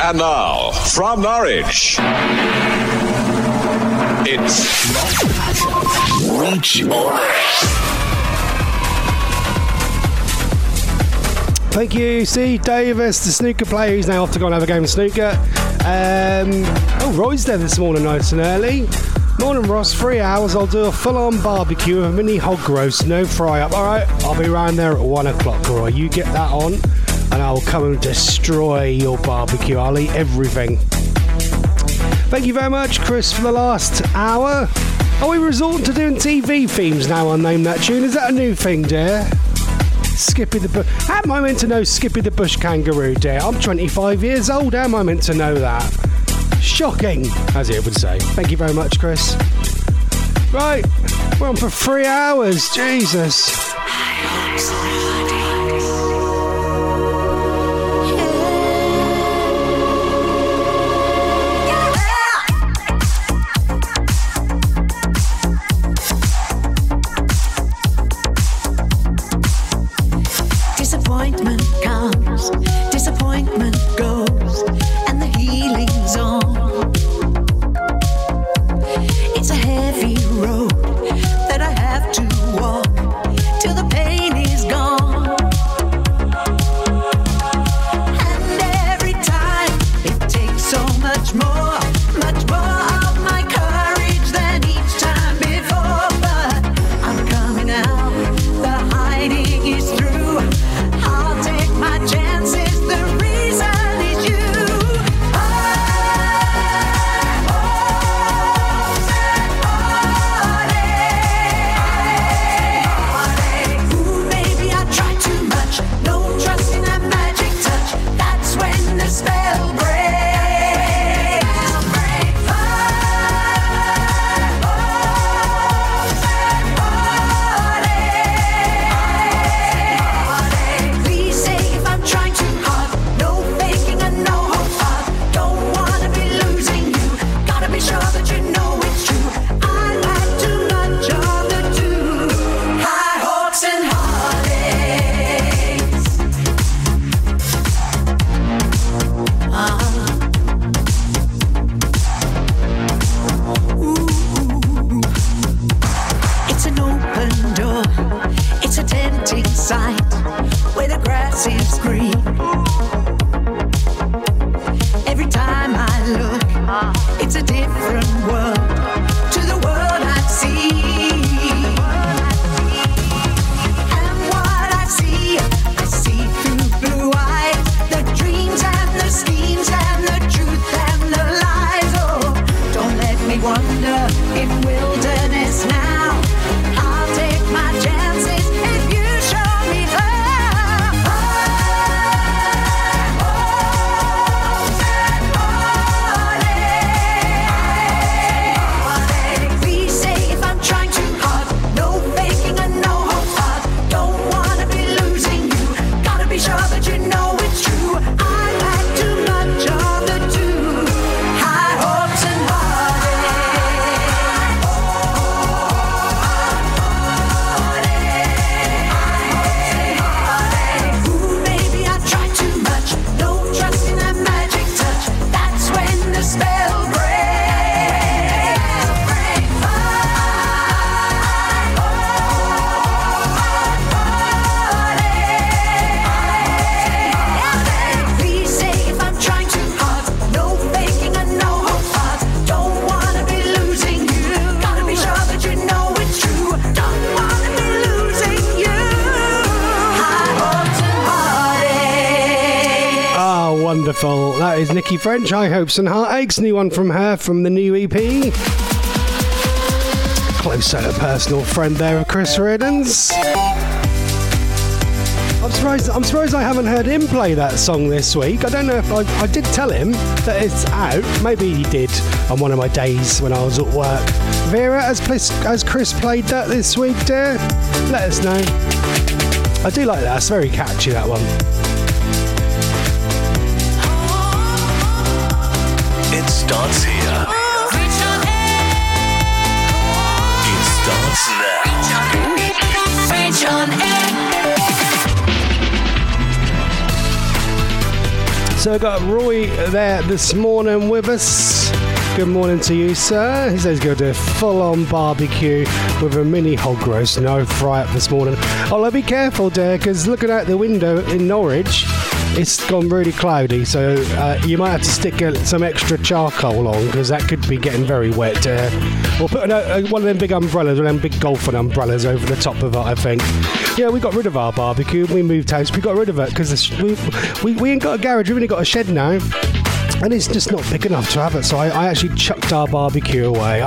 And now, from Norwich, it's Reach On Air. Thank you, Steve Davis, the snooker player. He's now off to go and have a game of snooker. Roy's there this morning, nice and early. Morning, Ross. 3 hours. I'll do a full-on barbecue with a mini hog roast, no fry-up. All right, I'll be around there at 1 o'clock, Roy. You get that on, and I'll come and destroy your barbecue. I'll eat everything. Thank you very much, Chris, for the last hour. Are we resorting to doing TV themes now on Name That Tune? Is that a new thing, dear? Skippy the Bush. How am I meant to know Skippy the Bush Kangaroo, dear? I'm 25 years old. How am I meant to know that? Shocking, as it would say. Thank you very much, Chris. Right, we're on for 3 hours. Jesus. Disappointment comes, disappointment goes, and the healing's on. It's a heavy road that I have to walk till the pain is gone. And every time it takes so much more of my courage than each time before. But I'm coming out, the hiding is through. I'll take my chances, the reason is you. Ooh, maybe I try too much, no trust in that magic touch. That's when the spell breaks. Please say if I'm trying too hard, no faking and no hope hard. Don't wanna be losing you, gotta be sure that you know it's true. I've had too much of the two, high hopes and heartaches. It's an open door, it's a tempting sight where the grass is green. Every time I look, it's a different world to the world I've seen. And what I see through blue eyes, the dreams and the schemes and the truth and the lies. Oh, don't let me wonder in wilderness now. I'll take my chances if you show me how. Please say if I'm trying too hard, no faking and no hope hard. Don't wanna be losing you, gotta be sure that you know it's true. I've had too much of the two, high hopes and heartaches. Ooh, maybe I try too much, no trust in that magic touch. That's when the spell breaks. Please say if I'm trying too hard, no faking and no hope hard. Don't wanna be losing you, gotta be sure that you know it's true. Don't wanna be losing you, high hopes and heartaches. Ah, wonderful. That is Nikki French, High Hopes and Heartaches. New one from her from the new EP. Close and personal friend there of Chris Riordan's. I'm surprised I haven't heard him play that song this week. I don't know if I did tell him that it's out. Maybe he did on one of my days when I was at work. Vera, has Chris played that this week, dear? Let us know. I do like that. It's very catchy, that one. It starts here. It starts now. Reach on air. So I got Roy there this morning with us. Good morning to you, sir. He says he's going to do a full-on barbecue with a mini hog roast. No fry-up this morning. Oh, be careful, dear, because looking out the window in Norwich, it's gone really cloudy, so you might have to stick some extra charcoal on, because that could be getting very wet. Or put one of them big umbrellas, one of them big golfing umbrellas over the top of it, I think. Yeah, we got rid of our barbecue. We moved house. We got rid of it because we ain't got a garage. We've only got a shed now. And it's just not big enough to have it, so I actually chucked our barbecue away.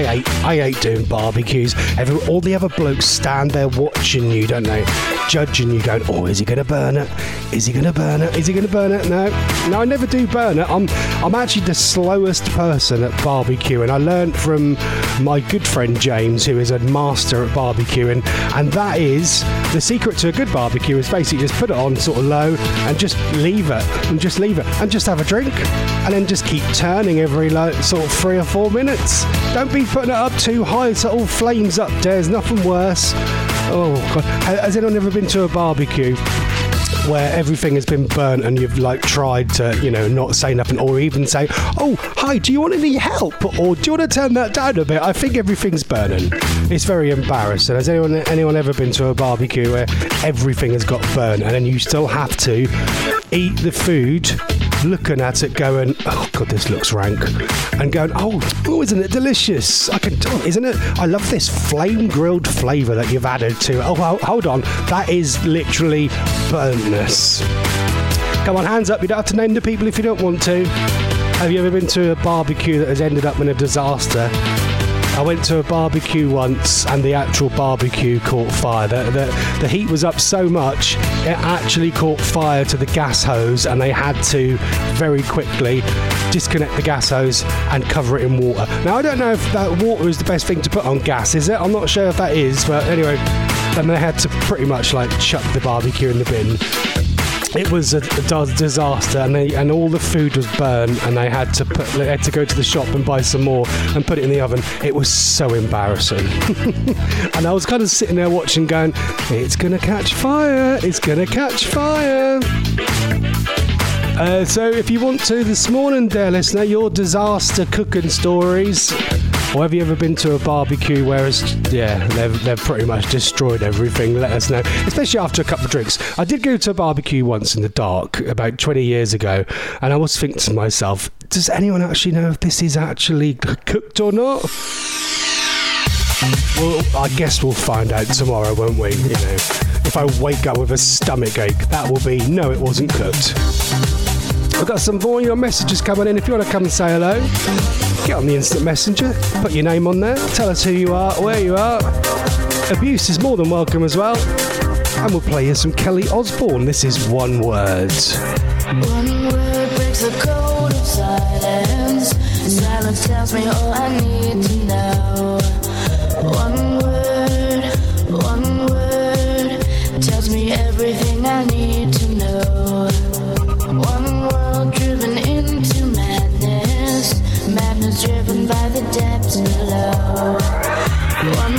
I hate doing barbecues. All the other blokes stand there watching you, don't they? Judging you, going, oh, is he going to burn it? Is he going to burn it? Is he going to burn it? No, I never do burn it. I'm actually the slowest person at barbecue, and I learned from my good friend James, who is a master at barbecuing, and that is the secret to a good barbecue is basically just put it on sort of low and just leave it, and just have a drink. And then just keep turning every sort of 3 or 4 minutes. Don't be putting it up too high so it all flames up. There's nothing worse. Oh, God. Has anyone ever been to a barbecue where everything has been burnt and you've tried to, not say nothing, or even say, oh, hi, do you want any help? Or do you want to turn that down a bit? I think everything's burning. It's very embarrassing. Has anyone ever been to a barbecue where everything has got burnt and then you still have to eat the food, looking at it going, oh God, this looks rank, and going, oh, isn't it delicious? Isn't it? I love this flame grilled flavour that you've added to it. Oh, hold on, that is literally burntness. Come on, hands up. You don't have to name the people if you don't want to. Have you ever been to a barbecue that has ended up in a disaster? I went to a barbecue once and the actual barbecue caught fire. The heat was up so much, it actually caught fire to the gas hose, and they had to very quickly disconnect the gas hose and cover it in water. Now, I don't know if that water is the best thing to put on gas, is it? I'm not sure if that is, but anyway, then they had to pretty much chuck the barbecue in the bin. It was a disaster, and all the food was burned, and they had to go to the shop and buy some more and put it in the oven. It was so embarrassing. And I was kind of sitting there watching, going, it's going to catch fire, it's going to catch fire. So if you want to this morning, dear listener, your disaster cooking stories, or have you ever been to a barbecue where they've pretty much destroyed everything? Let us know, especially after a couple of drinks. I did go to a barbecue once in the dark about 20 years ago, and I was thinking to myself, does anyone actually know if this is actually cooked or not? Well, I guess we'll find out tomorrow, won't we? If I wake up with a stomach ache, that will be, no, it wasn't cooked. I've got some more of your messages coming in. If you want to come and say hello, get on the instant messenger, put your name on there, tell us who you are, where you are. Abuse is more than welcome as well. And we'll play you some Kelly Osbourne. This is One Word. One word breaks the code of silence. Silence tells me all I need to know. One word tells me everything I need to know. One world driven into madness, madness driven by the depths below. One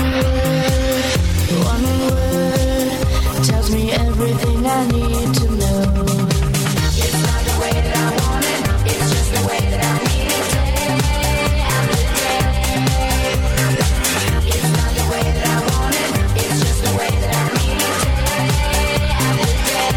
word tells me everything I need to know. It's not the way that I want it, it's just the way that I need it day after day. It's not the way that I want it, it's just the way that I need it day after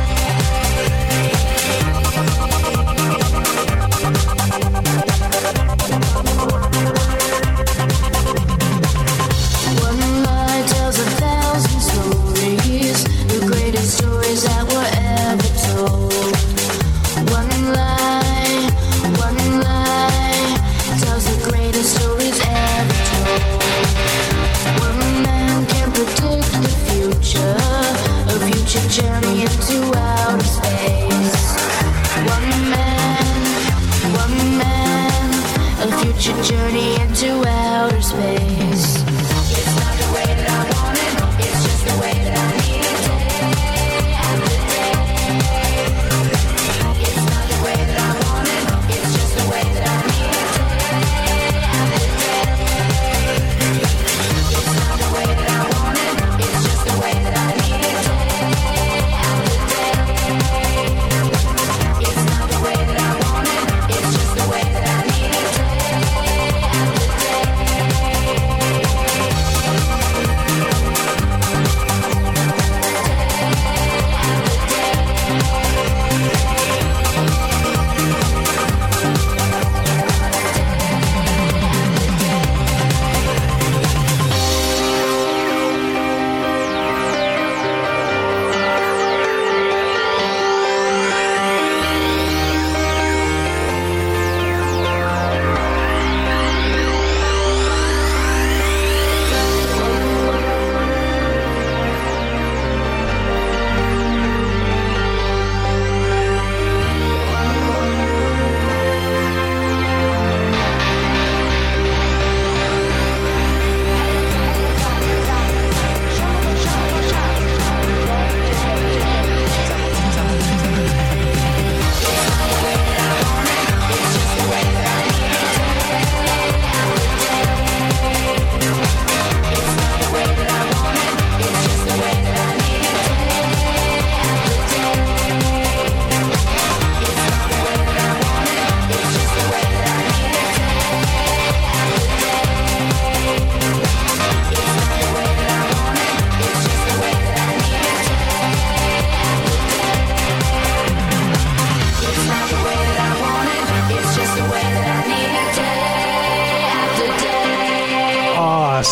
One lie tells 1,000 stories, the greatest stories that were ever told. One lie tells the greatest stories ever told. One man can predict the future, a future journey into outer space. One man, a future journey into outer space. It's not the way that I want it, it's just the way that I need it day after day. It's not the way that I want it, it's just the way that I need it day after day. It's not the way that I want it, it's just the way that I need it day after day. It's not the way that I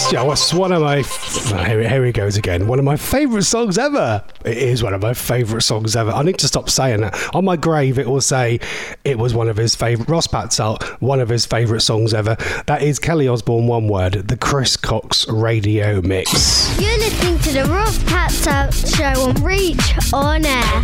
What's one of my... Here he goes again. One of my favourite songs ever. It is one of my favourite songs ever. I need to stop saying that. On my grave, it will say it was one of his favourite... Ross Patzelt, one of his favourite songs ever. That is Kelly Osbourne, one word. The Chris Cox Radio Mix. You're listening to the Ross Patzelt Show on Reach On Air.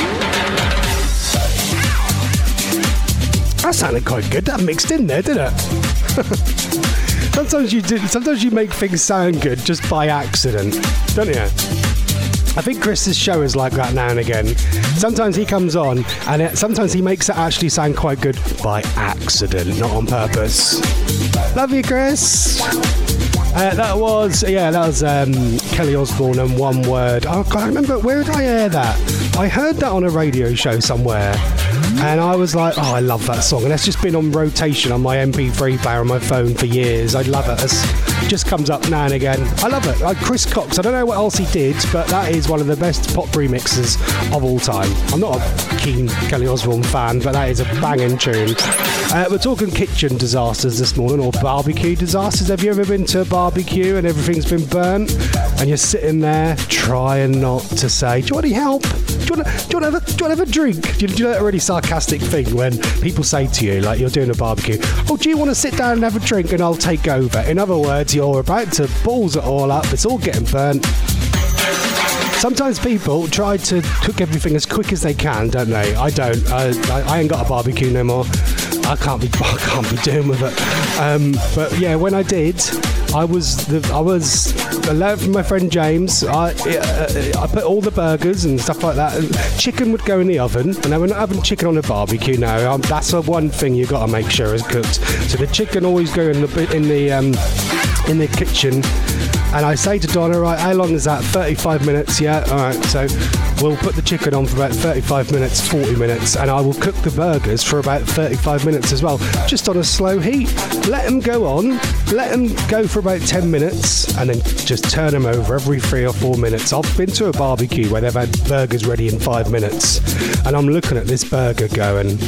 That sounded quite good. That mixed in there, didn't it? Sometimes you do. Sometimes you make things sound good just by accident, don't you? I think Chris's show is like that now and again. Sometimes he comes on and sometimes he makes it actually sound quite good by accident, not on purpose. Love you, Chris. That was Kelly Osbourne and One Word. I can't remember, where did I hear that? I heard that on a radio show somewhere. And I was like, oh, I love that song. And it's just been on rotation on my MP3 player on my phone for years. I love it. It just comes up now and again. I love it. Like Chris Cox, I don't know what else he did, but that is one of the best pop remixes of all time. I'm not a keen Kelly Osbourne fan, but that is a banging tune. We're talking kitchen disasters this morning, or barbecue disasters. Have you ever been to a barbecue and everything's been burnt? And you're sitting there trying not to say, do you want any help? Do you want to have a drink? Do you know that really sarcastic thing when people say to you, like you're doing a barbecue, oh, do you want to sit down and have a drink and I'll take over? In other words, you're about to balls it all up, it's all getting burnt. Sometimes people try to cook everything as quick as they can, don't they? I don't. I ain't got a barbecue no more. I can't be doing with it. But yeah, when I did, I was alone from my friend James. I put all the burgers and stuff like that. And chicken would go in the oven, and we're not having chicken on a barbecue now. That's the one thing you got to make sure is cooked. So the chicken always go in the kitchen. And I say to Donna, right, how long is that? 35 minutes, yeah? All right, so we'll put the chicken on for about 35 minutes, 40 minutes, and I will cook the burgers for about 35 minutes as well, just on a slow heat. Let them go on, let them go for about 10 minutes, and then just turn them over every 3 or 4 minutes. I've been to a barbecue where they've had burgers ready in 5 minutes, and I'm looking at this burger going,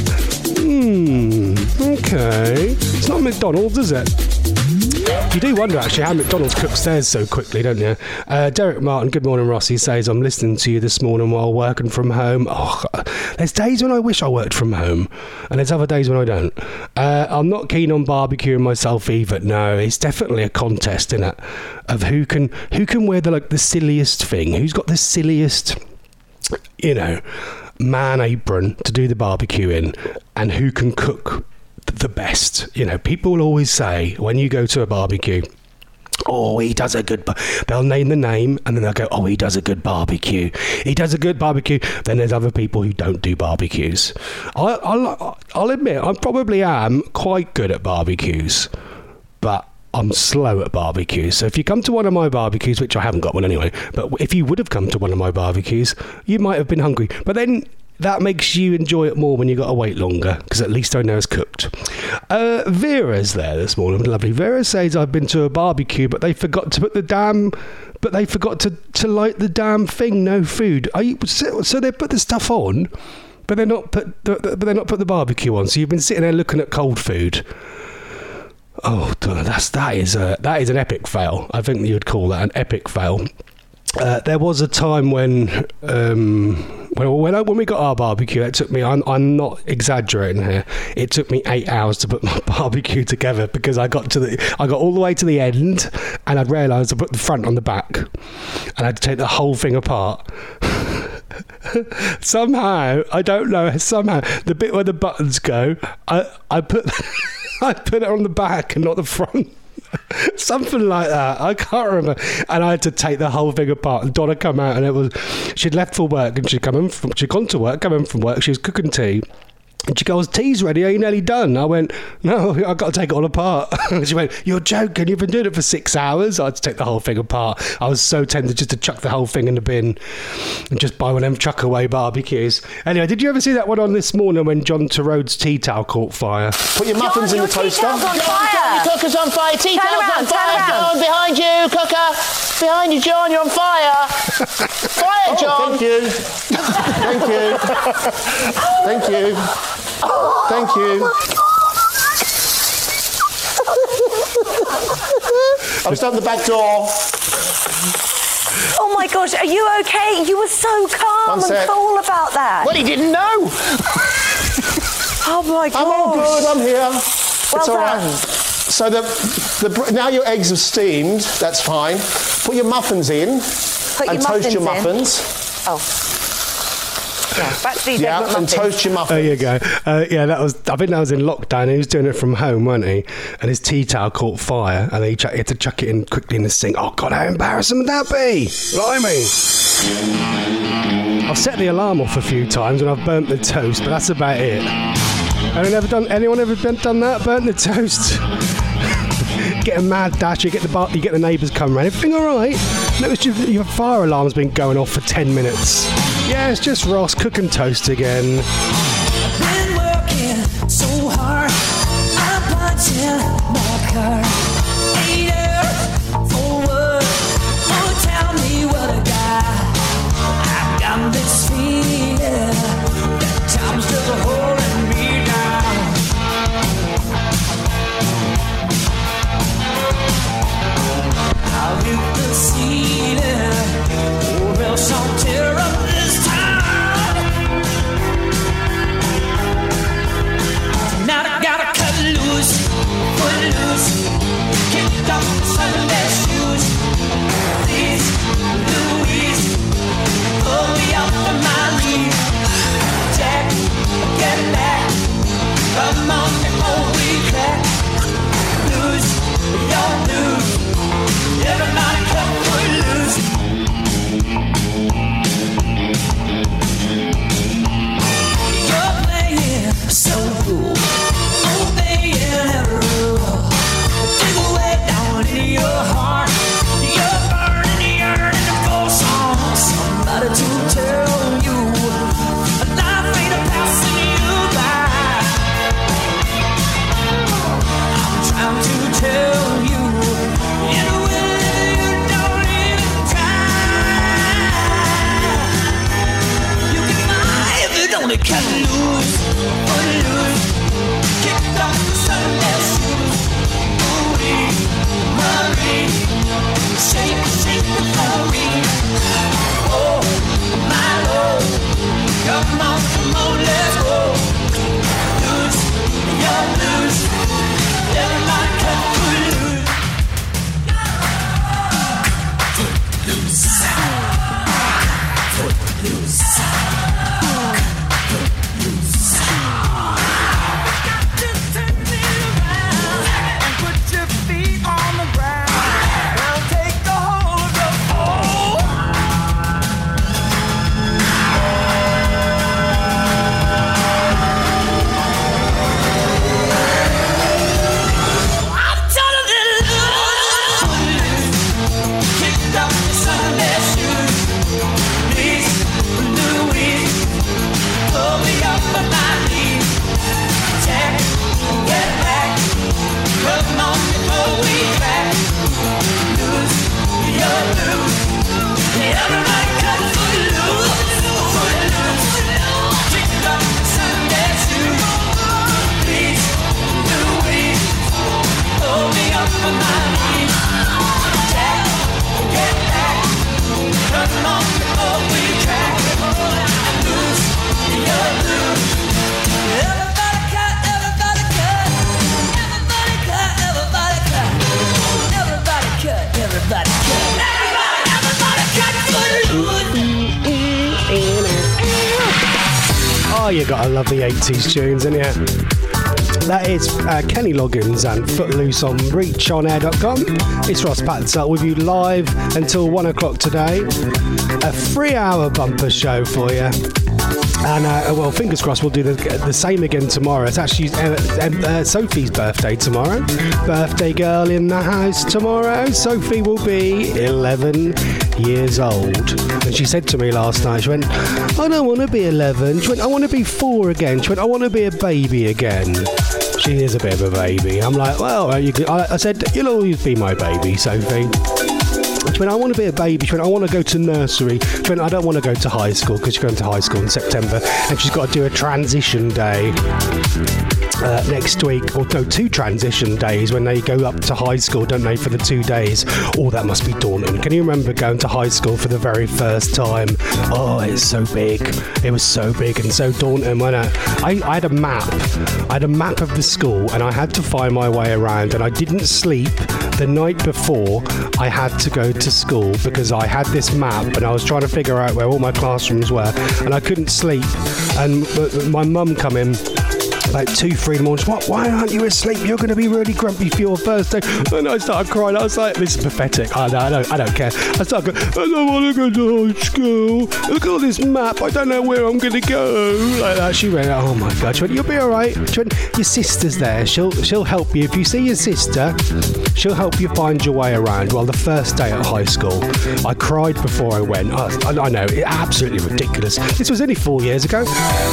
okay. It's not McDonald's, is it? You do wonder, actually, how McDonald's cooks theirs so quickly, don't you? Derek Martin, good morning, Ross. He says, I'm listening to you this morning while working from home. Oh, there's days when I wish I worked from home, and there's other days when I don't. I'm not keen on barbecuing myself either. No, it's definitely a contest, isn't it? Of who can wear the silliest thing, who's got the silliest, man apron to do the barbecue in, and who can cook the best. People will always say when you go to a barbecue, oh, he does a good... They'll name the name and then they'll go, oh, he does a good barbecue. He does a good barbecue. Then there's other people who don't do barbecues. I'll admit, I probably am quite good at barbecues, but I'm slow at barbecues. So if you come to one of my barbecues, which I haven't got one anyway, but if you would have come to one of my barbecues, you might have been hungry. But then that makes you enjoy it more when you got to wait longer, because at least I know it's cooked. Vera's there this morning, lovely. Vera says, I've been to a barbecue, but they forgot to put to light the damn thing. No food. So they put the stuff on, but they're not put the barbecue on. So you've been sitting there looking at cold food. Oh, that is an epic fail. I think you would call that an epic fail. There was a time when we got our barbecue, it took me, I'm not exaggerating here, it took me 8 hours to put my barbecue together, because I got all the way to the end, and I'd realised I put the front on the back, and I had to take the whole thing apart. Somehow, I don't know, the bit where the buttons go, I put it on the back and not the front. Something like that, I can't remember. And I had to take the whole thing apart, and Donna come out, and she'd left for work, and she'd gone to work, come in from work, she was cooking tea, and she goes, tea's ready, are you nearly done? I went, no, I've got to take it all apart. She went, you're joking, you've been doing it for 6 hours? I had to take the whole thing apart. I was so tempted just to chuck the whole thing in the bin and just buy one of them chuck away barbecues. Anyway, did you ever see that one on This Morning when John Turrode's tea towel caught fire? Put your muffins in the toaster. John, your cooker's on fire. Tea towel's on fire. John, behind you, cooker. Behind you, John, you're on fire. Fire, John. Thank you. Thank you. Thank you. Thank you. I've just opened the back door. Oh my gosh, are you okay? You were so calm One and sec. cool about that. Well, he didn't know. Oh my gosh. I'm all good. I'm here. It's Well all right. done. So now your eggs are steamed. That's fine. Put your muffins in Put and your toast your muffins in. muffins. Yeah, back to these egg Yeah, and muffins. toast your muffins. There you go. Yeah, I think that was in lockdown. He was doing it from home, wasn't he? And his tea towel caught fire, and he had to chuck it in quickly in the sink. Oh God, how embarrassing would that be? Blimey! I've set the alarm off a few times and I've burnt the toast, but that's about it. Anyone ever done that? Burnt the toast? Get a mad dash. You get the neighbours come round. Everything all right? No, it's just your fire alarm's been going off for 10 minutes. Yeah, it's just Ross cooking toast again. Been working so hard, I'm punching my card. 8 hours for work, oh tell me what I got. I've got this feeling that time's just holding me down. I'll hit the ceiling, or else I'll tear up this town. Now I gotta cut loose, put loose, kick off the Sunday shoes. Please, Louise, pull me up on my knees. Jack, get back, come on before we crack. Lose, your blues, everybody cut loose. You're playing so cool, obeying every rule. Dig away down in your heart, you're burning, yearning for somebody to tell you life ain't passing you by. I'm trying to tell you in a way you don't even try. You can fly if you don't cut loose, put loose, kick off the Sunday shoes. Marie, Marie, shake, shake the glory. Oh, my Lord, come on, let's go. Loose, you're loose, everybody cut loose. Footloose. Footloose. Oh, you gotta love the 80s tunes, innit you? That is Kenny Loggins and Footloose on reachonair.com. It's Ross Patton with you live until 1 o'clock today. A 3-hour bumper show for you. And, well, fingers crossed we'll do the same again tomorrow. It's actually Sophie's birthday tomorrow. Birthday girl in the house tomorrow. Sophie will be 11 years old. And she said to me last night, she went, I don't want to be 11. She went, I want to be 4 again. She went, I want to be a baby again. She is a bit of a baby. I'm like, well, I said, you'll always be my baby, Sophie. She went, I want to be a baby. She went, I want to go to nursery. She went, I don't want to go to high school because she's going to high school in September and she's got to do a transition day. next week, or no, 2 transition days when they go up to high school, don't they, for the 2 days. Oh, that must be daunting. Can you remember going to high school for the very first time? Oh, it's so big. It was so big and so daunting, wasn't it? I had a map. I had a map of the school, and I had to find my way around, and I didn't sleep the night before I had to go to school because I had this map and I was trying to figure out where all my classrooms were, and I couldn't sleep. And my mum come in about 2-3 in the morning. Why aren't you asleep? You're going to be really grumpy for your first day. And I started crying. I was like, this is pathetic. I don't care. I started going, I don't want to go to high school. Look at all this map. I don't know where I'm going to go. Like that. She went, oh my God. She went, you'll be all right. She went, your sister's there. She'll help you. If you see your sister, she'll help you find your way around. Well, the first day at high school, I cried before I went. I know, absolutely ridiculous. This was only 4 years ago.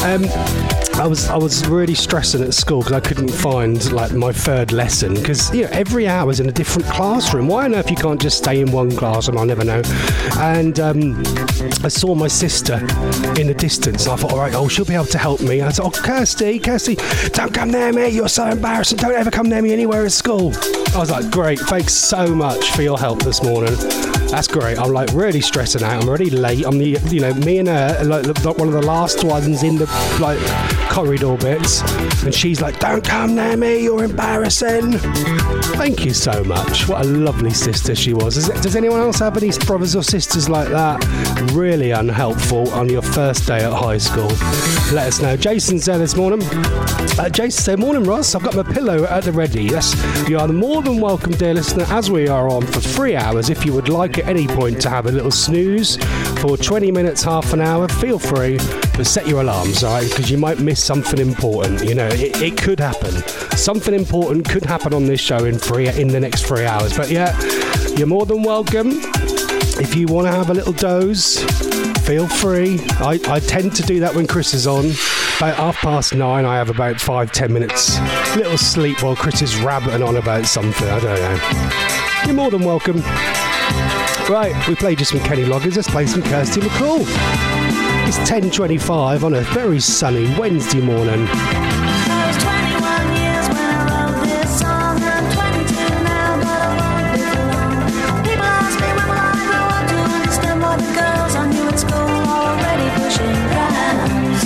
I was really stressing at school because I couldn't find like my third lesson, because every hour is in a different classroom. Why on earth you can't just stay in one classroom? I'll never know. And I saw my sister in the distance, and I thought, all right, she'll be able to help me. I said, Kirsty, don't come near me. You're so embarrassing. Don't ever come near me anywhere at school. I was like, great, thanks so much for your help this morning. That's great. I'm like really stressing out. I'm already late. I'm me and her are like one of the last ones in the like corridor bits, and she's like, don't come near me, you're embarrassing. Thank you so much. What a lovely sister she was. Does anyone else have any brothers or sisters like that? Really unhelpful on your first day at high school? Let us know. Jason's there this morning. Jason said, morning Ross, I've got my pillow at the ready. Yes, you are more than welcome, dear listener, as we are on for 3 hours. If you would like at any point to have a little snooze for 20 minutes, half an hour, feel free, but set your alarms, all right? Because you might miss something important. It could happen. Something important could happen on this show in the next 3 hours. But yeah, you're more than welcome. If you want to have a little doze, feel free. I tend to do that when Chris is on. About 9:30, I have about 5-10 minutes little sleep while Chris is rabbiting on about something. I don't know. You're more than welcome. Right, we played just some Kenny Loggins. Let's play some Kirsty MacColl. It's 10:25 on a very sunny Wednesday morning. I was 21 years when I wrote this song. I'm 22 now, but I won't be for long. People ask me when will I grow up to understand what the girls I knew at school are already pushing rounds.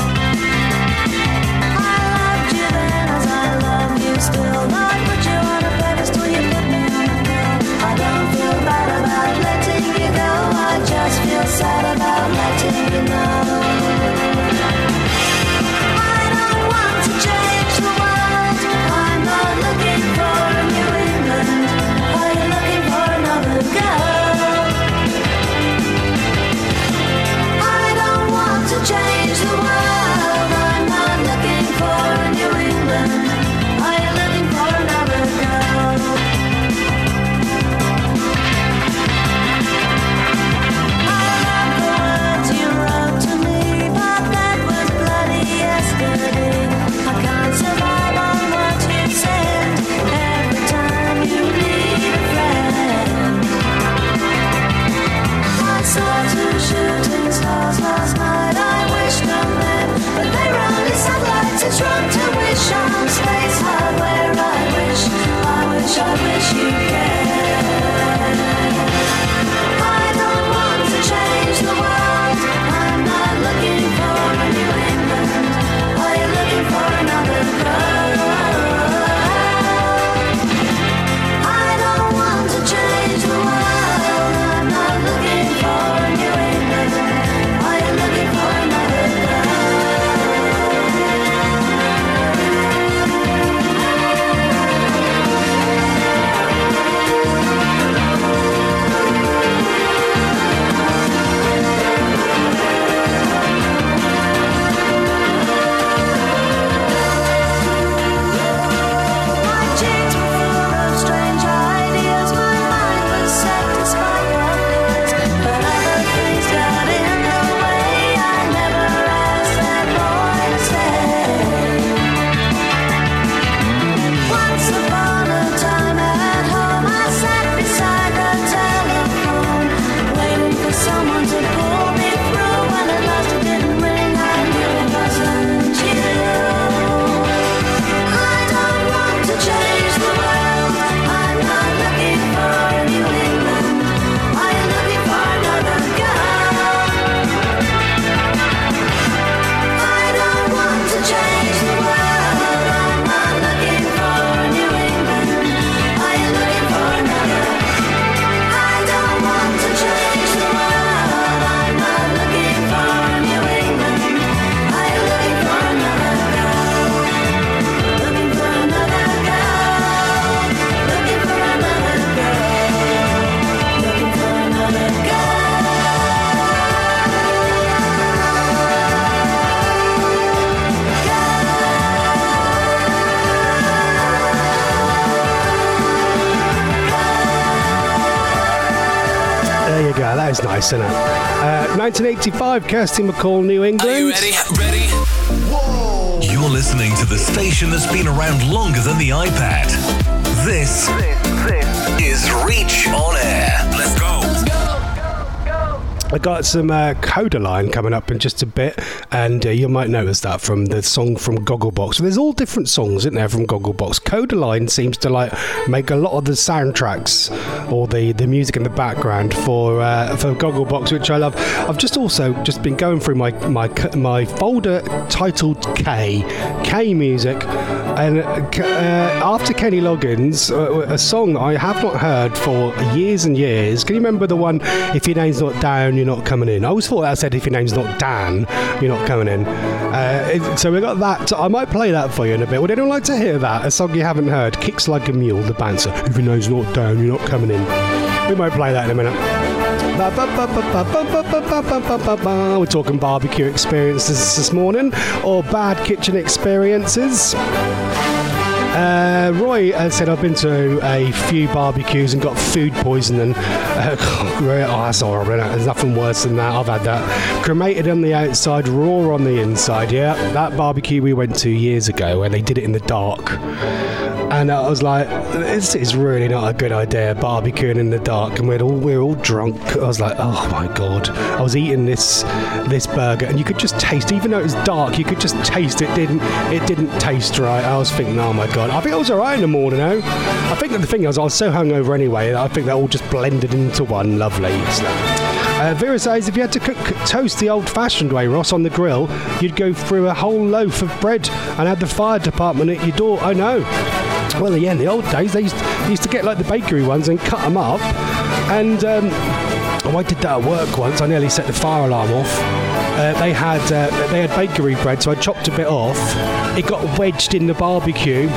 I loved you then as I love you still. I put you on a pedestal, you put me on a pill. I don't feel bad about letting you go. I just feel sad about letting you know. I don't want is nice, isn't it? 1985, Kirsty MacColl, New England. Are you ready? Ready? Whoa! You're listening to the station that's been around longer than the iPad. This is Reach on Air. Let's go. I got some Codaline coming up in just a bit, and you might notice that from the song from Gogglebox. So there's all different songs, isn't there, from Gogglebox. Codaline seems to like make a lot of the soundtracks or the music in the background for Gogglebox, which I love. I've just been going through my folder titled K Music, and after Kenny Loggins, a song I have not heard for years and years. Can you remember the one, If Your Name's Not Down, You're Not Coming In? I always thought that said, If Your Name's Not Dan, You're Not Coming In. So we got that. I might play that for you in a bit. Would anyone like to hear that? A song you haven't heard. Kicks Like a Mule, the bouncer. If your name's not down, you're not coming in. We might play that in a minute. We're talking barbecue experiences this morning, or bad kitchen experiences. Roy said, I've been to a few barbecues and got food poisoning. That's horrible, isn't it? There's nothing worse than that. I've had that. Cremated on the outside, raw on the inside. Yeah, that barbecue we went to years ago where they did it in the dark. And I was like, this is really not a good idea, barbecuing in the dark. And we're all drunk. I was like, oh my God. I was eating this burger, and you could just taste, even though it was dark, you could just taste it. It didn't taste right. I was thinking, oh my God. I think I was all right in the morning, though. I think that the thing is, I was so hungover anyway, that I think that all just blended into one. Lovely. Vera says, if you had to cook toast the old-fashioned way, Ross, on the grill, you'd go through a whole loaf of bread and have the fire department at your door. I know. Well, yeah, in the old days, they used to get like the bakery ones and cut them up. And I did that at work once. I nearly set the fire alarm off. They had bakery bread, so I chopped a bit off. It got wedged in the barbecue.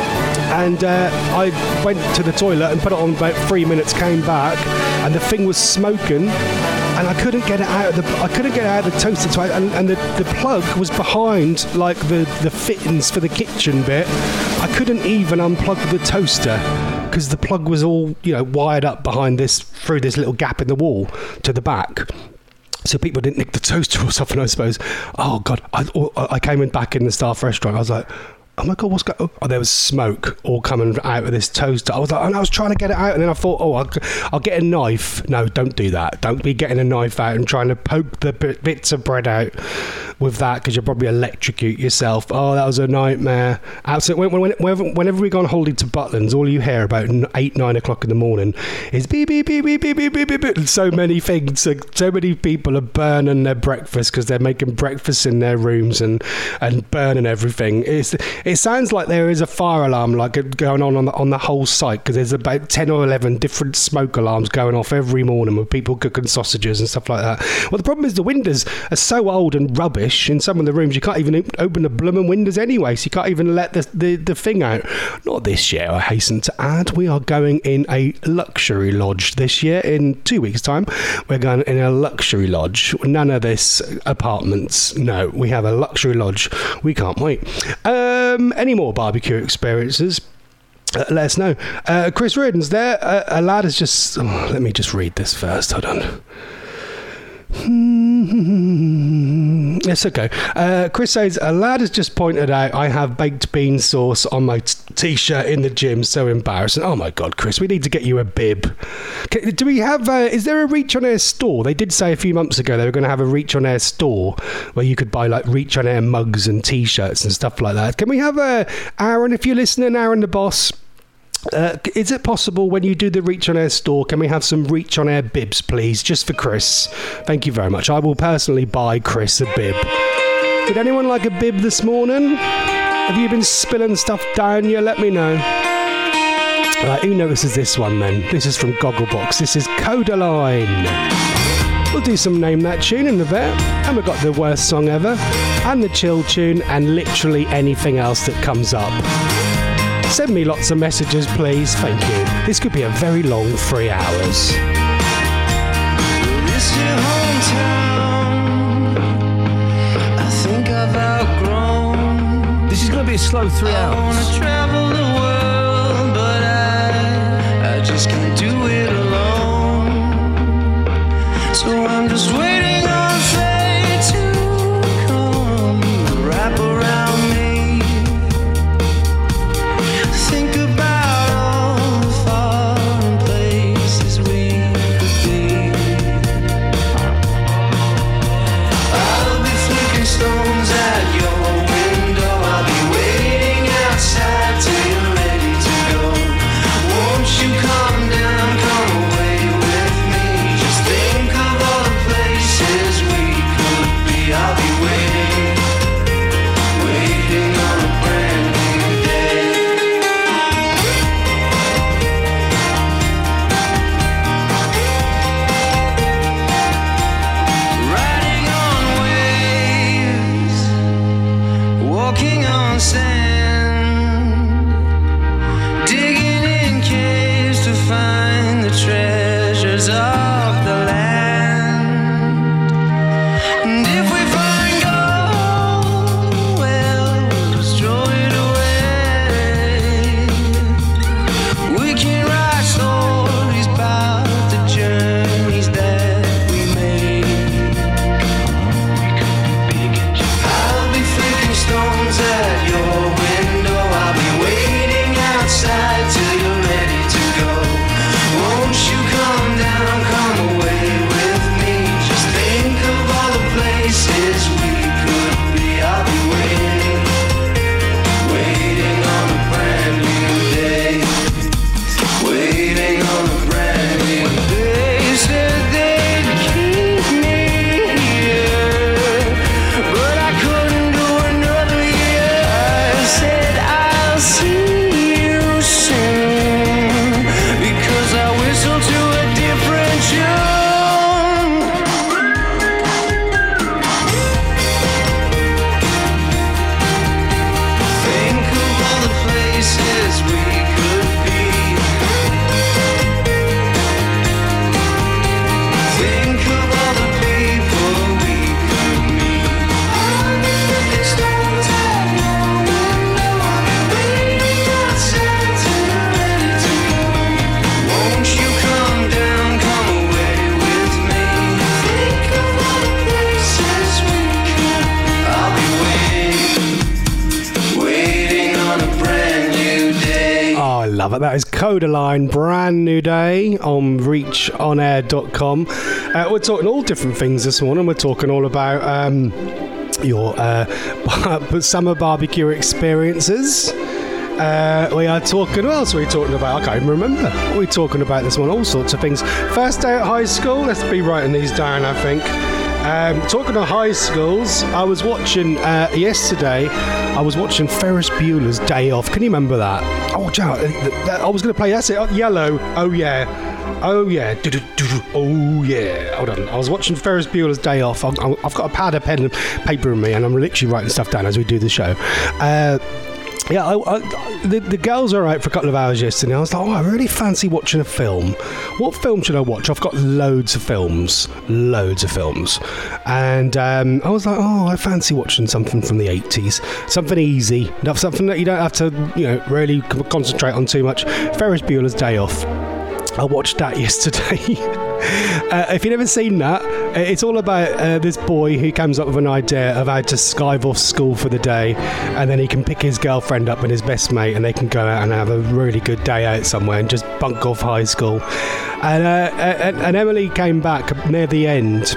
And I went to the toilet and put it on about 3 minutes, came back, and the thing was smoking. And I couldn't get it out of the toaster, and the plug was behind like the fittings for the kitchen bit. I couldn't even unplug the toaster because the plug was all wired up behind through this little gap in the wall to the back. So people didn't nick the toaster or something, I suppose. Oh God, I came back in the staff restaurant. I was like, oh my God, what's going on? Oh, there was smoke all coming out of this toaster. I was like, and I was trying to get it out, and then I thought, I'll get a knife. No, don't do that. Don't be getting a knife out and trying to poke the bits of bread out with that, because you'll probably electrocute yourself. Oh, that was a nightmare. Absolutely. Whenever we go on holiday to Butlins, all you hear about 8, 9 o'clock in the morning is beep, beep, beep, beep, beep, beep, beep, beep, beep. So many things. So many people are burning their breakfast because they're making breakfast in their rooms and burning everything. It sounds like there is a fire alarm going on the whole site, because there's about 10 or 11 different smoke alarms going off every morning with people cooking sausages and stuff like that. Well, the problem is the windows are so old and rubbish in some of the rooms, you can't even open the blooming windows anyway, so you can't even let the thing out. Not this year, I hasten to add. We are going in a luxury lodge this year. In 2 weeks' time, we're going in a luxury lodge. None of this apartments. No, we have a luxury lodge. We can't wait. Any more barbecue experiences? Let us know. Chris Reardon's there. A lad has just... let me just read this first. Hold on. It's okay. Chris says, a lad has just pointed out I have baked bean sauce on my t-shirt in the gym. So embarrassing. Oh my God, Chris, we need to get you a bib. Do we have is there a Reach on Air store? They did say a few months ago they were going to have a Reach on Air store where you could buy like Reach on Air mugs and t-shirts and stuff like that. Can we have Aaron, if you're listening, Aaron the boss, is it possible when you do the Reach on Air store, can we have some Reach on Air bibs, please, just for Chris? Thank you very much. I will personally buy Chris a bib. Did anyone like a bib this morning? Have you been spilling stuff down here? Let me know. Who notices this one then? This is from Gogglebox. This is Codaline. We'll do some Name That Tune in a bit. And we've got the worst song ever, and the chill tune, and literally anything else that comes up. Send me lots of messages, please. Thank you. This could be a very long 3 hours. This your hometown. I think I've outgrown. This is going to be a slow 3 hours. I want to travel the world, but I just can't do it alone. waiting, waiting on a brand new day. Riding on waves, walking on sand, digging in caves to find the treasures of the land. And if we find gold, well, just throw it away. We can write stories about the journeys that we made. I'll be flicking stones at your window. I'll be waiting outside till you're ready to go. Won't you come down, come away with me? Just think of all the places we could be. I'll be waiting, waiting on a brand new day, waiting on a brand new day. They said they'd keep me here, but I couldn't do another year. I said I'll see you soon, because I whistle to a different tune. Think of all the places we could be. Think of all the people we could meet. I'll be flicking stones at your window. I'll be waiting outside till you're ready to go. Won't you come down, come away with me? Think of all the places we could be. I'll be waiting, waiting on a brand new day. Oh, I love it. That is Codaline, Brand New Day on reachonair.com. We're talking all different things this morning. We're talking all about your summer barbecue experiences. We are talking, what else are we talking about? I can't even remember. What are we talking about this morning? All sorts of things. First day at high school. Let's be writing these down, I think. Talking of high schools, I was watching yesterday. I was watching Ferris Bueller's Day Off. Can you remember that? Oh, Joe, I was going to play. That's it. Yellow. Oh yeah. Oh yeah. Oh yeah. Hold on. I was watching Ferris Bueller's Day Off. I've got a pad, a pen, and paper in me, and I'm literally writing stuff down as we do the show. Yeah, the girls were out for a couple of hours yesterday. I was like, oh, I really fancy watching a film. What film should I watch? I've got loads of films. And I was like, oh, I fancy watching something from the 80s. Something easy. Something that you don't have to, really concentrate on too much. Ferris Bueller's Day Off. I watched that yesterday. If you've never seen that, it's all about this boy who comes up with an idea of how to skive off school for the day, and then he can pick his girlfriend up and his best mate, and they can go out and have a really good day out somewhere and just bunk off high school. And Emily came back near the end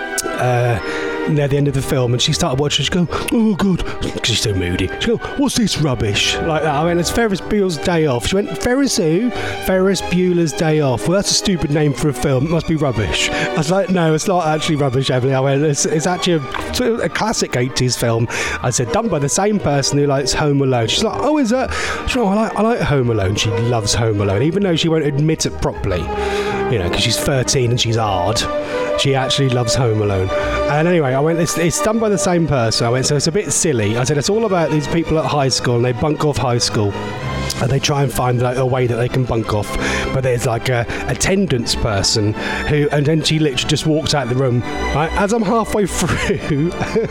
of the film, and she started watching. She go, oh god, because she's so moody. She go, what's this rubbish? Like that. I mean, it's Ferris Bueller's Day Off. She went, Ferris who? Ferris Bueller's Day Off. Well, that's a stupid name for a film. It must be rubbish. I was like, no, it's not actually rubbish, Emily. I went, it's actually a classic 80s film. I said, done by the same person who likes Home Alone. She's like, oh, is that? She's like, I like Home Alone. She loves Home Alone, even though she won't admit it properly. Because she's 13 and she's hard. She actually loves Home Alone. And anyway, I went, it's done by the same person. I went, so it's a bit silly. I said, it's all about these people at high school, and they bunk off high school. And they try and find a way that they can bunk off. But there's like a attendance person who, and then she literally just walks out the room. Right? As I'm halfway through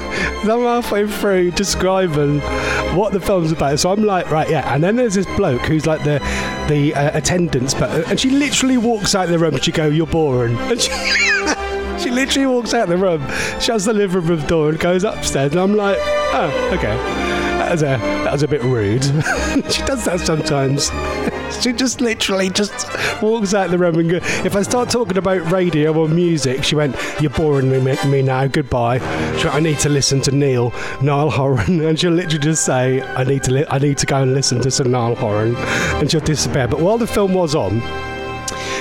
describing what the film's about. So I'm like, right, yeah. And then there's this bloke who's like the attendance, and she literally walks out the room and she go, you're boring. And she literally walks out the room, shuts the living room door and goes upstairs, and I'm like, oh, okay. That was a bit rude. She does that sometimes. She just literally just walks out the room and goes, if I start talking about radio or music, she went, you're boring me now, goodbye. She went, I need to listen to Niall Horan. And she'll literally just say, I need to go and listen to some Niall Horan. And she'll disappear. But while the film was on,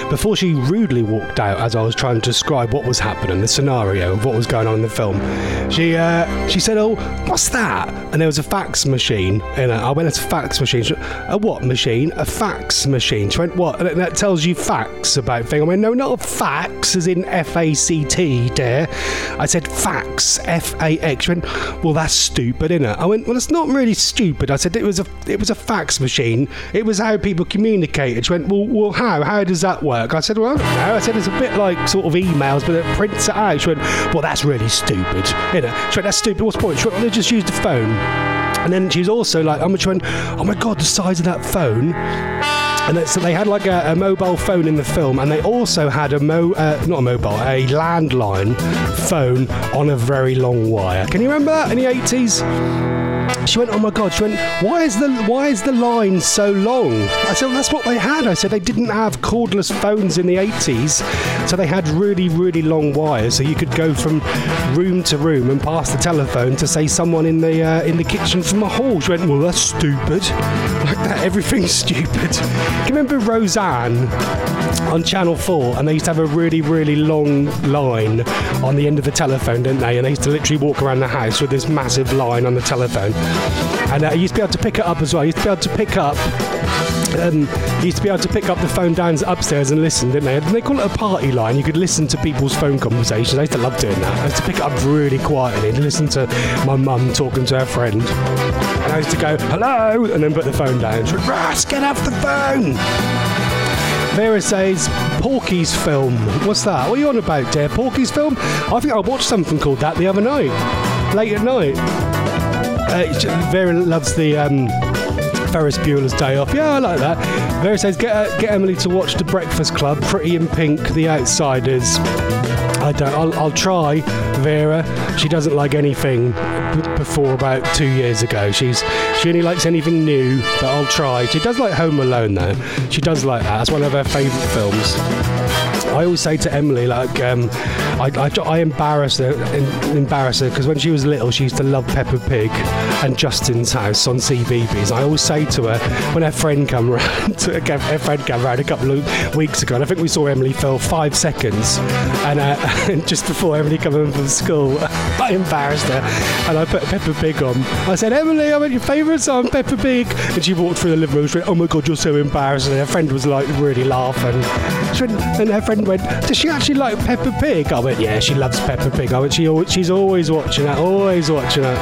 before she rudely walked out as I was trying to describe what was happening, the scenario of what was going on in the film, she said, "Oh, what's that?" And there was a fax machine. And I went, "It's a fax machine." She went, "A what machine?" "A fax machine." She went, "What? And that tells you facts about things?" I went, "No, not a fax, as in F-A-C-T, dear. I said fax, F-A-X." She went, "Well, that's stupid, isn't it?" I went, "Well, it's not really stupid." I said, it was a fax machine. It was how people communicated." She went, well, how does that work?" I said, "Well, I don't know." I said, "It's a bit like sort of emails, but it prints it out." She went, "Well, that's really stupid, isn't it?" She went, "That's stupid. What's the point?" She went, "Well, they just use the phone." And then she was also like, she went, "Oh my God, the size of that phone." And so they had like a mobile phone in the film, and they also had a landline phone on a very long wire. Can you remember that in the 80s? She went, "Oh my God." She went, why is the line so long?" I said, "Well, that's what they had." I said, "They didn't have cordless phones in the 80s, so they had really, really long wires, so you could go from room to room and pass the telephone to, say, someone in the kitchen from a hall." She went, "Well, that's stupid." Like that, everything's stupid. Do you remember Roseanne on Channel 4? And they used to have a really, really long line on the end of the telephone, didn't they? And they used to literally walk around the house with this massive line on the telephone. And you used to be able to pick it up as well. You used to be able to pick up the phone down upstairs and listen, didn't they? And they call it a party line. You could listen to people's phone conversations. I used to love doing that. I used to pick it up really quietly and listen to my mum talking to her friend. And I used to go, "Hello," and then put the phone down. She went, "Russ, get off the phone." Vera says, "Porky's film." What's that? What are you on about, dear? Porky's film? I think I watched something called that the other night. Late at night. Vera loves the Ferris Bueller's Day Off. Yeah, I like that. Vera says, get Emily to watch The Breakfast Club, Pretty in Pink, The Outsiders. I'll try, Vera. She doesn't like anything before about 2 years ago. She only likes anything new, but I'll try. She does like Home Alone, though. She does like that. That's one of her favourite films. I always say to Emily, like, I embarrass her because when she was little, she used to love Peppa Pig and Justin's House on CBeebies. I always say to her when her friend came round a couple of weeks ago, and I think we saw Emily for 5 seconds, and just before Emily came home from school, I embarrassed her and I put Peppa Pig on. I said, "Emily, I want your favourite song, Peppa Pig," and she walked through the living room. She went, "Oh my God, you're so embarrassing." And her friend was like really laughing. And her friend went, "Does she actually like Peppa Pig?" I went, "Yeah, she loves Peppa Pig." I went, "She's always watching it, always watching it."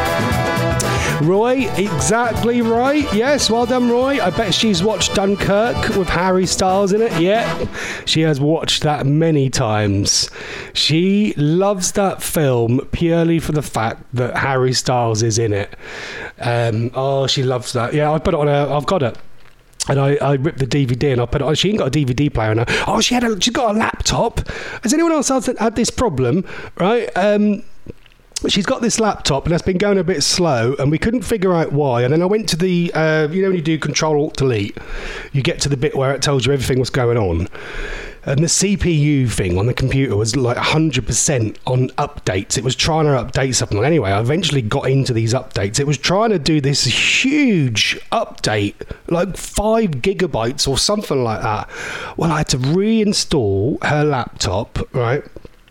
Roy, exactly right. Yes, well done, Roy. I bet she's watched Dunkirk with Harry Styles in it. Yeah, she has watched that many times. She loves that film purely for the fact that Harry Styles is in it. She loves that. Yeah, I put it on her. I've got it. And I ripped the DVD and I put it on. She ain't got a DVD player now. Oh, she's got a laptop. Has anyone else had this problem? Right? She's got this laptop and that's been going a bit slow and we couldn't figure out why. And then I went to the, when you do Control-Alt-Delete, you get to the bit where it tells you everything was going on. And the CPU thing on the computer was like 100% on updates. It was trying to update something. Anyway, I eventually got into these updates. It was trying to do this huge update, like 5 gigabytes or something like that. Well, I had to reinstall her laptop, right?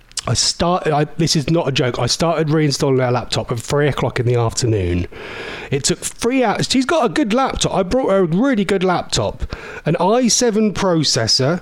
This is not a joke. I started reinstalling her laptop at 3 o'clock in the afternoon. It took 3 hours. She's got a good laptop. I brought her a really good laptop. An i7 processor,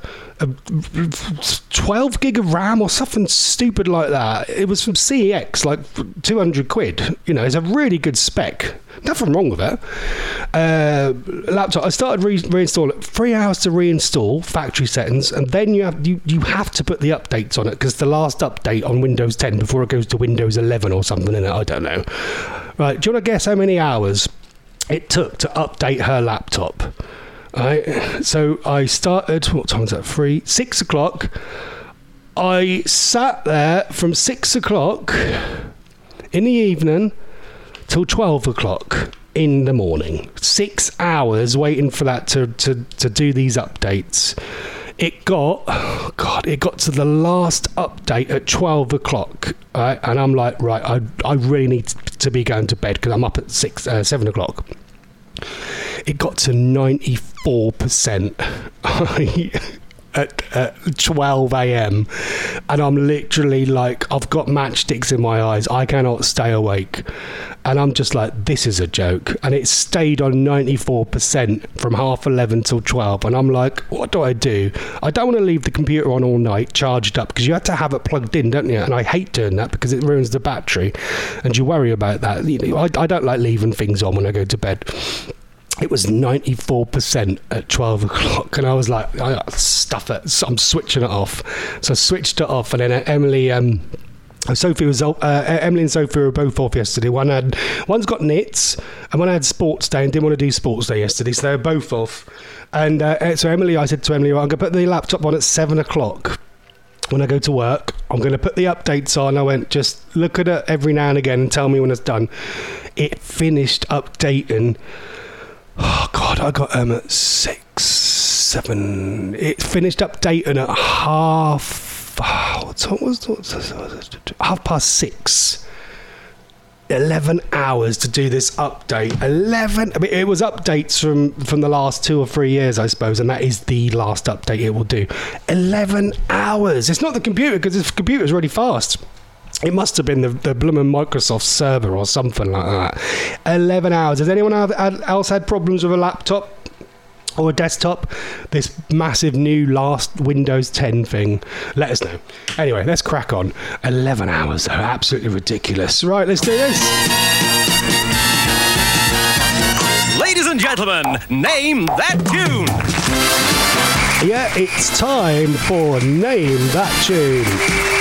12 gig of RAM or something stupid like that. It was from CEX, like 200 quid. You know, it's a really good spec. Nothing wrong with it. Laptop. I started reinstall it. 3 hours to reinstall factory settings, and then you have to put the updates on it because the last update on Windows 10 before it goes to Windows 11 or something in it. I don't know. Right? Do you want to guess how many hours it took to update her laptop? Right. So I started. What time was that? 6 o'clock. I sat there from 6 o'clock in the evening till 12 o'clock in the morning. 6 hours waiting for that to do these updates. It got to the last update at 12 o'clock, right? And I'm like, right, I really need to be going to bed because I'm up at 7 o'clock. It got to 94%. at 12 a.m. and I'm literally like, I've got matchsticks in my eyes. I cannot stay awake. And I'm just like, this is a joke. And it stayed on 94% from 11:30 till 12. And I'm like, what do? I don't want to leave the computer on all night charged up, because you have to have it plugged in, don't you? And I hate doing that because it ruins the battery. And you worry about that. You know, I don't like leaving things on when I go to bed. It was 94% at 12 o'clock, and I was like, stuff it. So I'm switching it off. So I switched it off, and then Emily and Sophie were both off yesterday. One's got knits, and one had sports day and didn't want to do sports day yesterday, so they were both off. And so I said to Emily, well, I'm going to put the laptop on at 7 o'clock. When I go to work, I'm going to put the updates on. I went, just look at it every now and again and tell me when it's done. It finished updating. Oh God, I got at 6, 7. It finished updating at half past 6. 11 hours to do this update. 11. I mean, it was updates from the last 2 or 3 years, I suppose, and that is the last update it will do. 11 hours. It's not the computer, because the computer is really fast. It must have been the blooming Microsoft server or something like that. 11 hours. Has anyone else had problems with a laptop or a desktop? This massive new last Windows 10 thing. Let us know. Anyway, let's crack on. 11 hours, though. Absolutely ridiculous. Right, let's do this. Ladies and gentlemen, name that tune. Yeah, it's time for Name That Tune.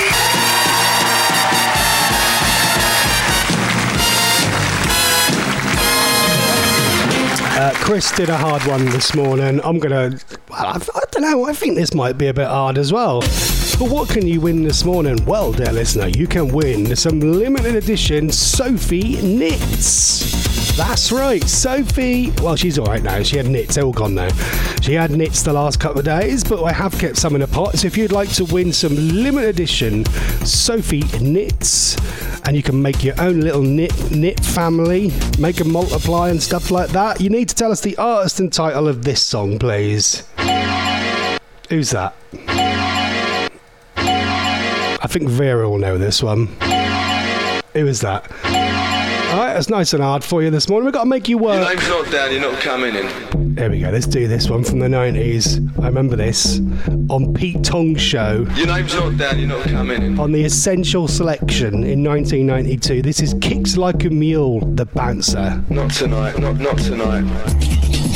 Chris did a hard one this morning. I don't know, I think this might be a bit hard as well. But what can you win this morning? Well, dear listener, you can win some limited edition Sophie knits. That's right, Sophie. Well, she's all right now. She had knits, they're all gone now. She had knits the last couple of days, but I have kept some in a pot. So if you'd like to win some limited edition Sophie knits, and you can make your own little knit family, make them multiply and stuff like that, you need to tell us the artist and title of this song, please. Who's that? I think Vera will know this one. Who is that? Alright, that's nice and hard for you this morning. We've got to make you work. Your name's not down, you're not coming in. There we go, let's do this one from the 90s. I remember this on Pete Tong's show. Your name's not down, you're not coming in. On the Essential Selection in 1992. This is Kicks Like a Mule, the Bouncer. Not tonight, not tonight.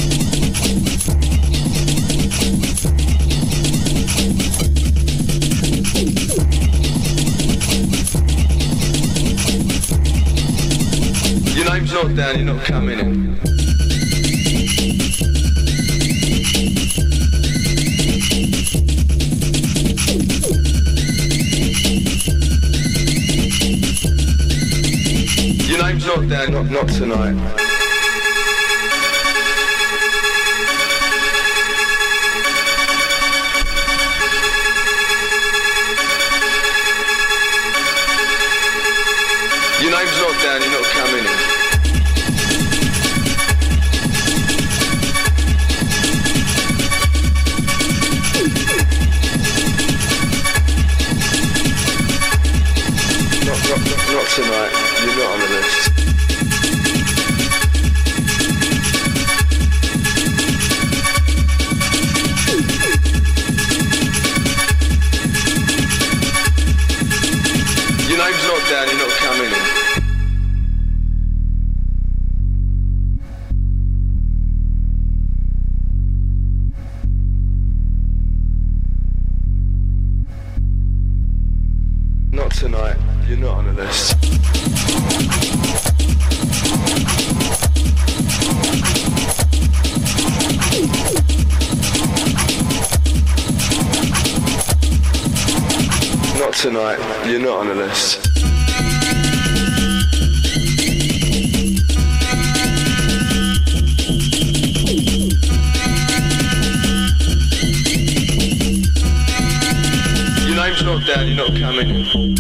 Your name's not down, you're not coming in. Your name's not down, not tonight. Your name's not down, you're not coming in. Not tonight, you're not on the list. Your name's not down, you're not coming in. Not tonight, you're not on the list. Not tonight, you're not on the list. Your name's not down, you're not coming in.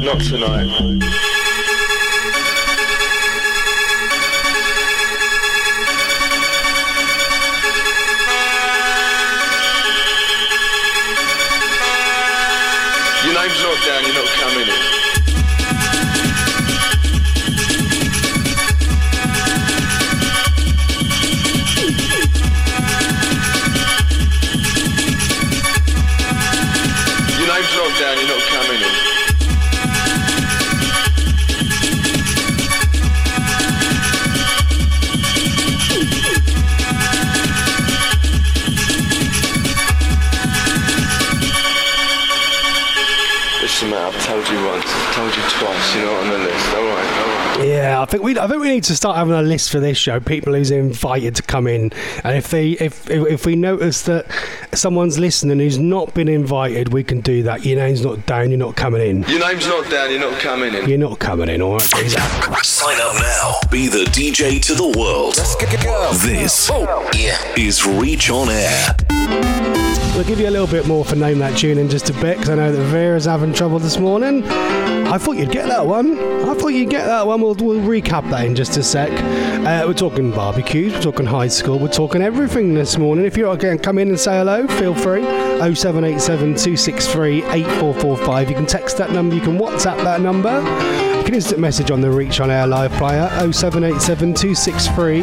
Not tonight. Your name's not down, you're not coming in. Your name's not down, you're not coming in. Listen, mate, I've told you once, I've told you twice, you're not on the list. All right. Yeah, I think we need to start having a list for this show. People who's invited to come in, and if we notice that someone's listening who's not been invited, we can do that. Your name's not down, you're not coming in. Your name's not down, you're not coming in. You're not coming in, all right, Geezer? Sign up now. Be the DJ to the world. Let's go. This is Reach On Air. We'll give you a little bit more for Name That Tune in just a bit, because I know that Vera's having trouble this morning. I thought you'd get that one. We'll recap that in just a sec. We're talking barbecues, we're talking high school, we're talking everything this morning. If you again come in and say hello, feel free. 0787 263 8445. You can text that number, you can WhatsApp that number. You can instant message on the Reach On Air live player 0787 263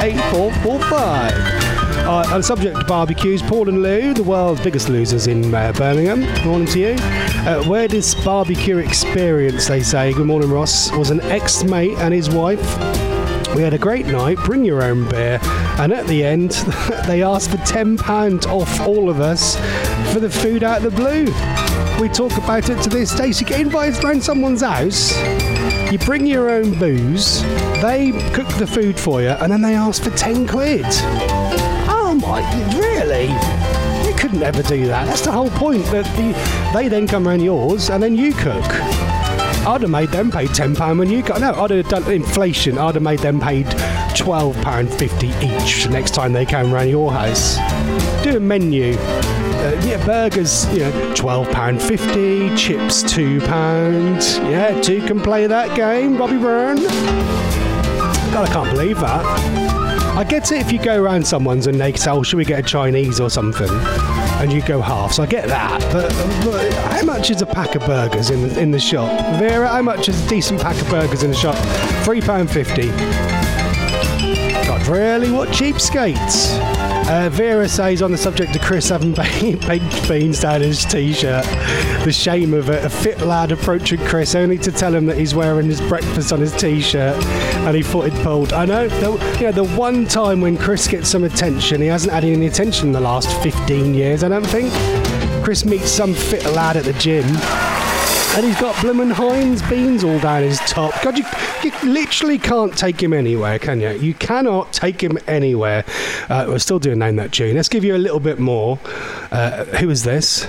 8445. On the subject of barbecues, Paul and Lou, the world's biggest losers in Birmingham. Good morning to you. Where this barbecue experience, they say, good morning Ross, was an ex-mate and his wife. We had a great night, bring your own beer, and at the end, they asked for £10 off all of us for the food out of the blue. We talk about it to this day. So you get invited around someone's house, you bring your own booze, they cook the food for you, and then they ask for 10 quid. Oh my, really? You couldn't ever do that. That's the whole point, that they then come around yours and then you cook. I'd have made them pay £10 when you got. No, I'd have done inflation. I'd have made them paid £12.50 each next time they came around your house. Do a menu. Burgers, £12.50, chips £2. Yeah, two can play that game, Bobby Byrne. God, I can't believe that. I get it if you go around someone's and they say, oh, should we get a Chinese or something? And you go half, so I get that. But how much is a pack of burgers in the shop? Vera, how much is a decent pack of burgers in the shop? £3.50. God, really? What cheapskates? Vera says on the subject of Chris having baked beans down his t-shirt, the shame of it. A fit lad approaching Chris only to tell him that he's wearing his breakfast on his t-shirt and he thought he'd pulled. I know, the one time when Chris gets some attention, he hasn't had any attention in the last 15 years, I don't think. Chris meets some fit lad at the gym and he's got bloomin' Heinz beans all down his top. God, you literally can't take him anywhere, can you? You cannot take him anywhere. We're still doing Name That Tune. Let's give you a little bit more. Who is this?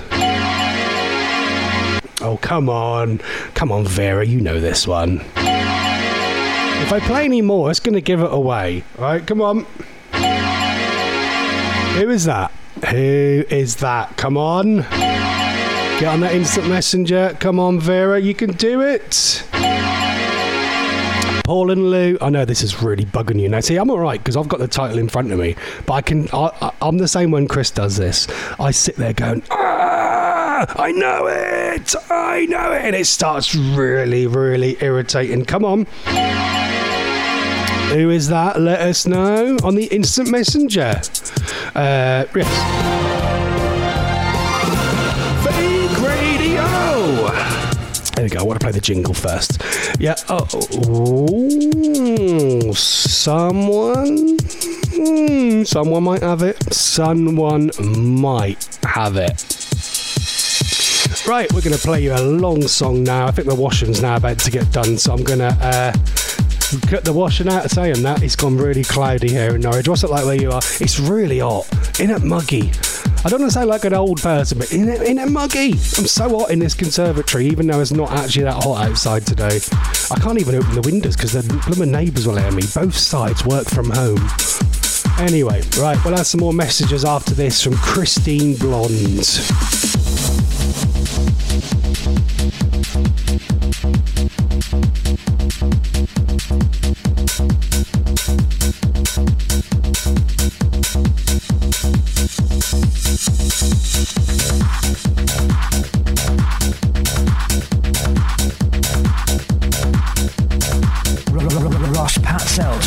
Oh, come on. Come on, Vera, you know this one. If I play any more, it's going to give it away. All right, come on. Who is that? Who is that? Come on. Get on that instant messenger. Come on, Vera, you can do it. Paul and Lou. I know this is really bugging you now. See, I'm all right because I've got the title in front of me, but I'm the same when Chris does this. I sit there going, I know it, and it starts really, really irritating. Come on. Who is that? Let us know on the instant messenger. Yes. There we go. I want to play the jingle first. Yeah. Oh, someone might have it. Someone might have it. Right, we're going to play you a long song now. I think the washing's now about to get done, so I'm going to cut the washing out. Saying that, it's gone really cloudy here in Norwich. What's it like where you are? It's really hot. Isn't it muggy? I don't want to sound like an old person, but isn't it muggy? I'm so hot in this conservatory, even though it's not actually that hot outside today. I can't even open the windows because the blooming neighbours will hear me. Both sides work from home. Anyway, right, we'll have some more messages after this from Christine Blonde. Ross Patzelt.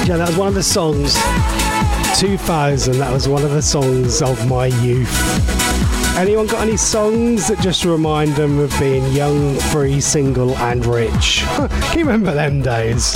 Yeah, that was one of the songs. 2000, that was one of the songs of my youth. Anyone got any songs that just remind them of being young, free, single and rich? Can you remember them days?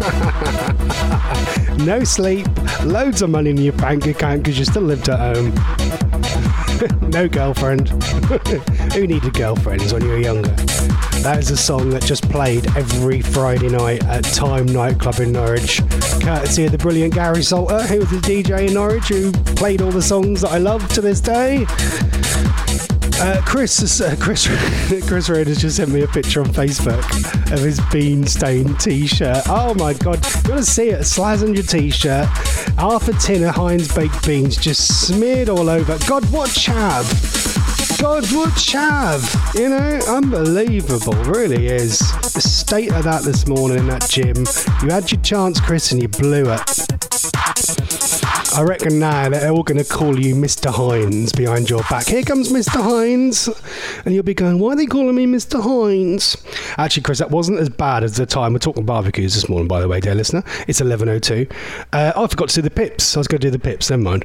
No sleep, loads of money in your bank account because you still lived at home. No girlfriend. Who needed girlfriends when you were younger? That is a song that just played every Friday night at Time nightclub in Norwich, courtesy of the brilliant Gary Salter, who was the DJ in Norwich, who played all the songs that I love to this day. Chris Reid has just sent me a picture on Facebook of his bean-stained T-shirt. Oh my God, you want to see it? A Slaz on your T-shirt, half a tin of Heinz baked beans just smeared all over. God, what chav! God, what chav! You know, unbelievable, really is. The state of that this morning in that gym. You had your chance, Chris, and you blew it. I reckon now they're all going to call you Mr. Hines behind your back. Here comes Mr. Hines. And you'll be going, why are they calling me Mr. Hines? Actually, Chris, that wasn't as bad as the time. We're talking barbecues this morning, by the way, dear listener. It's 11:02. I forgot to do the pips. I was going to do the pips, never mind.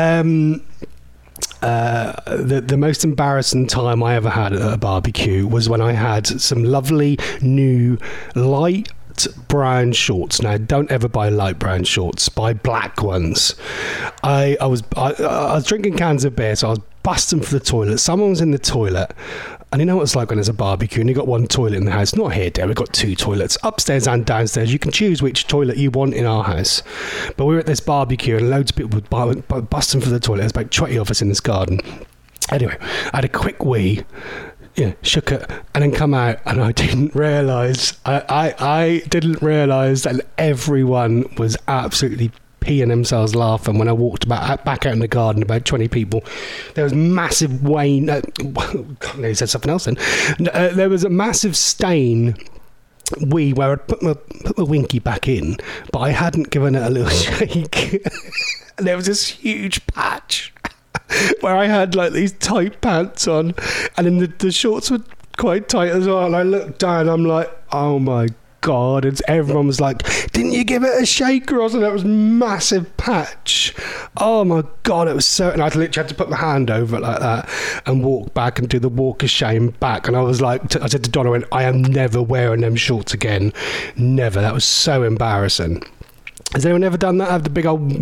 The most embarrassing time I ever had at a barbecue was when I had some lovely new light brown shorts. Now, don't ever buy light brown shorts. Buy black ones. I was drinking cans of beer, so I was busting for the toilet. Someone was in the toilet, and you know what it's like when there's a barbecue and you've got one toilet in the house. Not here, Dad. We've got two toilets, upstairs and downstairs. You can choose which toilet you want in our house. But we were at this barbecue and loads of people were busting for the toilet. There's about 20 of us in this garden. Anyway, I had a quick wee. Yeah, shook it and then come out, and I didn't realise I didn't realise that everyone was absolutely peeing themselves laughing when I walked back out in the garden. About 20 people. There was massive he said something else then. There was a massive stain where I'd put my winky back in, but I hadn't given it a little shake. And there was this huge patch where I had like these tight pants on, and then the shorts were quite tight as well. And I looked down, I'm like, oh my God. And everyone was like, didn't you give it a shake, Ross? And that was massive patch. Oh my God, it was so... And I literally had to put my hand over it like that and walk back and do the walk of shame back. And I was like, I said to Donna, I am never wearing them shorts again. Never. That was so embarrassing. Has anyone ever done that? Have the big old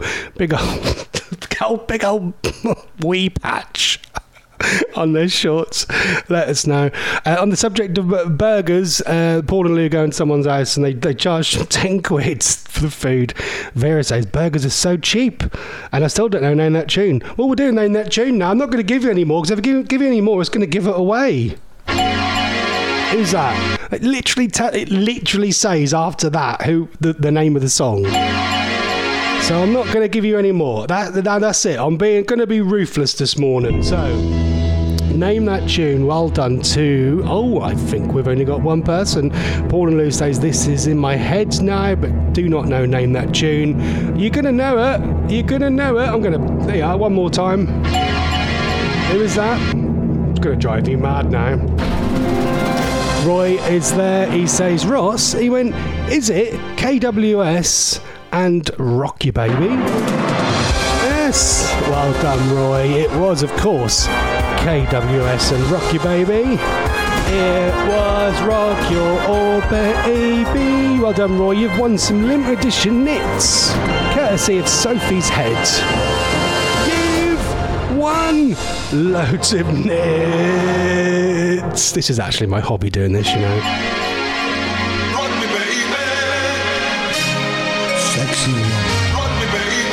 wee patch on their shorts? Let us know. On the subject of burgers, Paul and Lou go in someone's house and they charge 10 quid for the food. Vera says burgers are so cheap, and I still don't know Name That Tune. Well, we're doing Name That Tune now. I'm not going to give you any more, because if I give you any more, it's going to give it away. Who's that? It literally says after that who the name of the song. So I'm not going to give you any more. That's it. I'm going to be ruthless this morning. So, Name That Tune. Well done to... Oh, I think we've only got one person. Paul and Lou says, this is in my head now, but do not know Name That Tune. You're going to know it. You're going to know it. I'm going to... There you are, one more time. Who is that? It's going to drive you mad now. Roy is there. He says, Ross, he went, is it KWS and Rock You Baby? Yes. Well done, Roy. It was, of course, KWS and Rock You Baby. It was Rock Your Baby. Well done, Roy. You've won some limited edition knits, courtesy of Sophie's Head. You've won loads of knits. This is actually my hobby, doing this, you know. Rock me, baby. Sexy one. Rock me,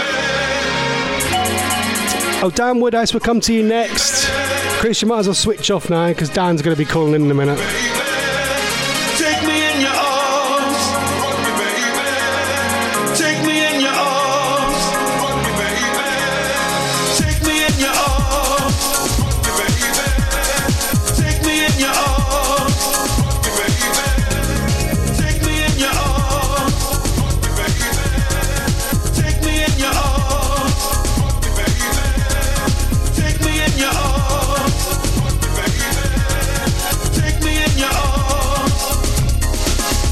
baby. Oh, Dan Woodhouse will come to you next. Chris, you might as well switch off now, because Dan's going to be calling in a minute. Take me in your arms. Rock me, baby. Take me in your arms. Rock me, baby. Take me in your arms. Rock me, baby. Take me in your arms. Rock me, baby. Take me in your arms. Rock me, baby. Take me in your arms. Rock me, baby. Take me in your arms. Rock me, baby. Take me in your arms.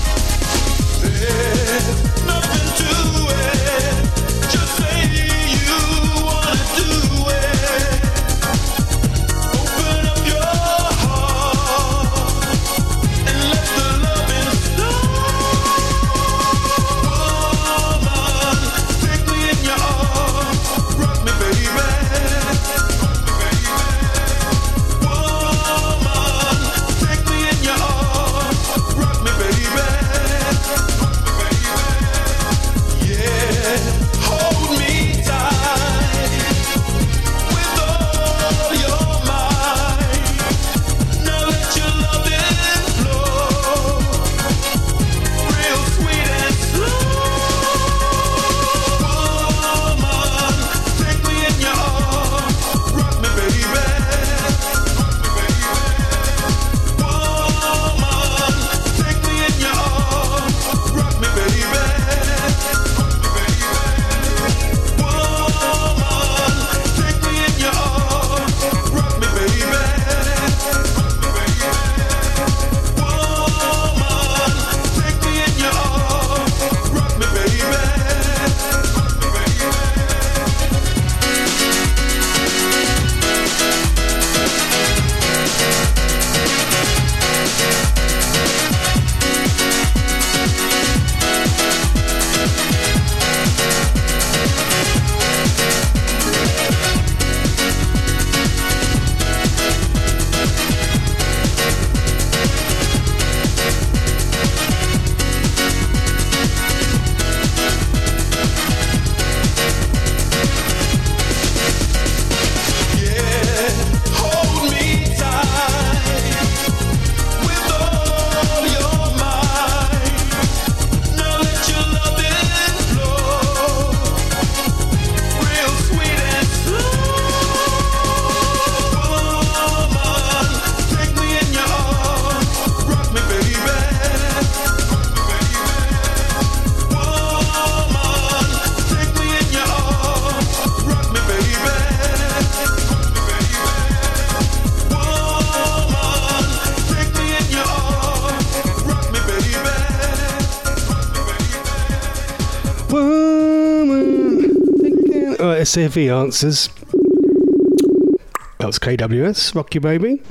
Let's see if he answers. That was KWS, Rock You Baby.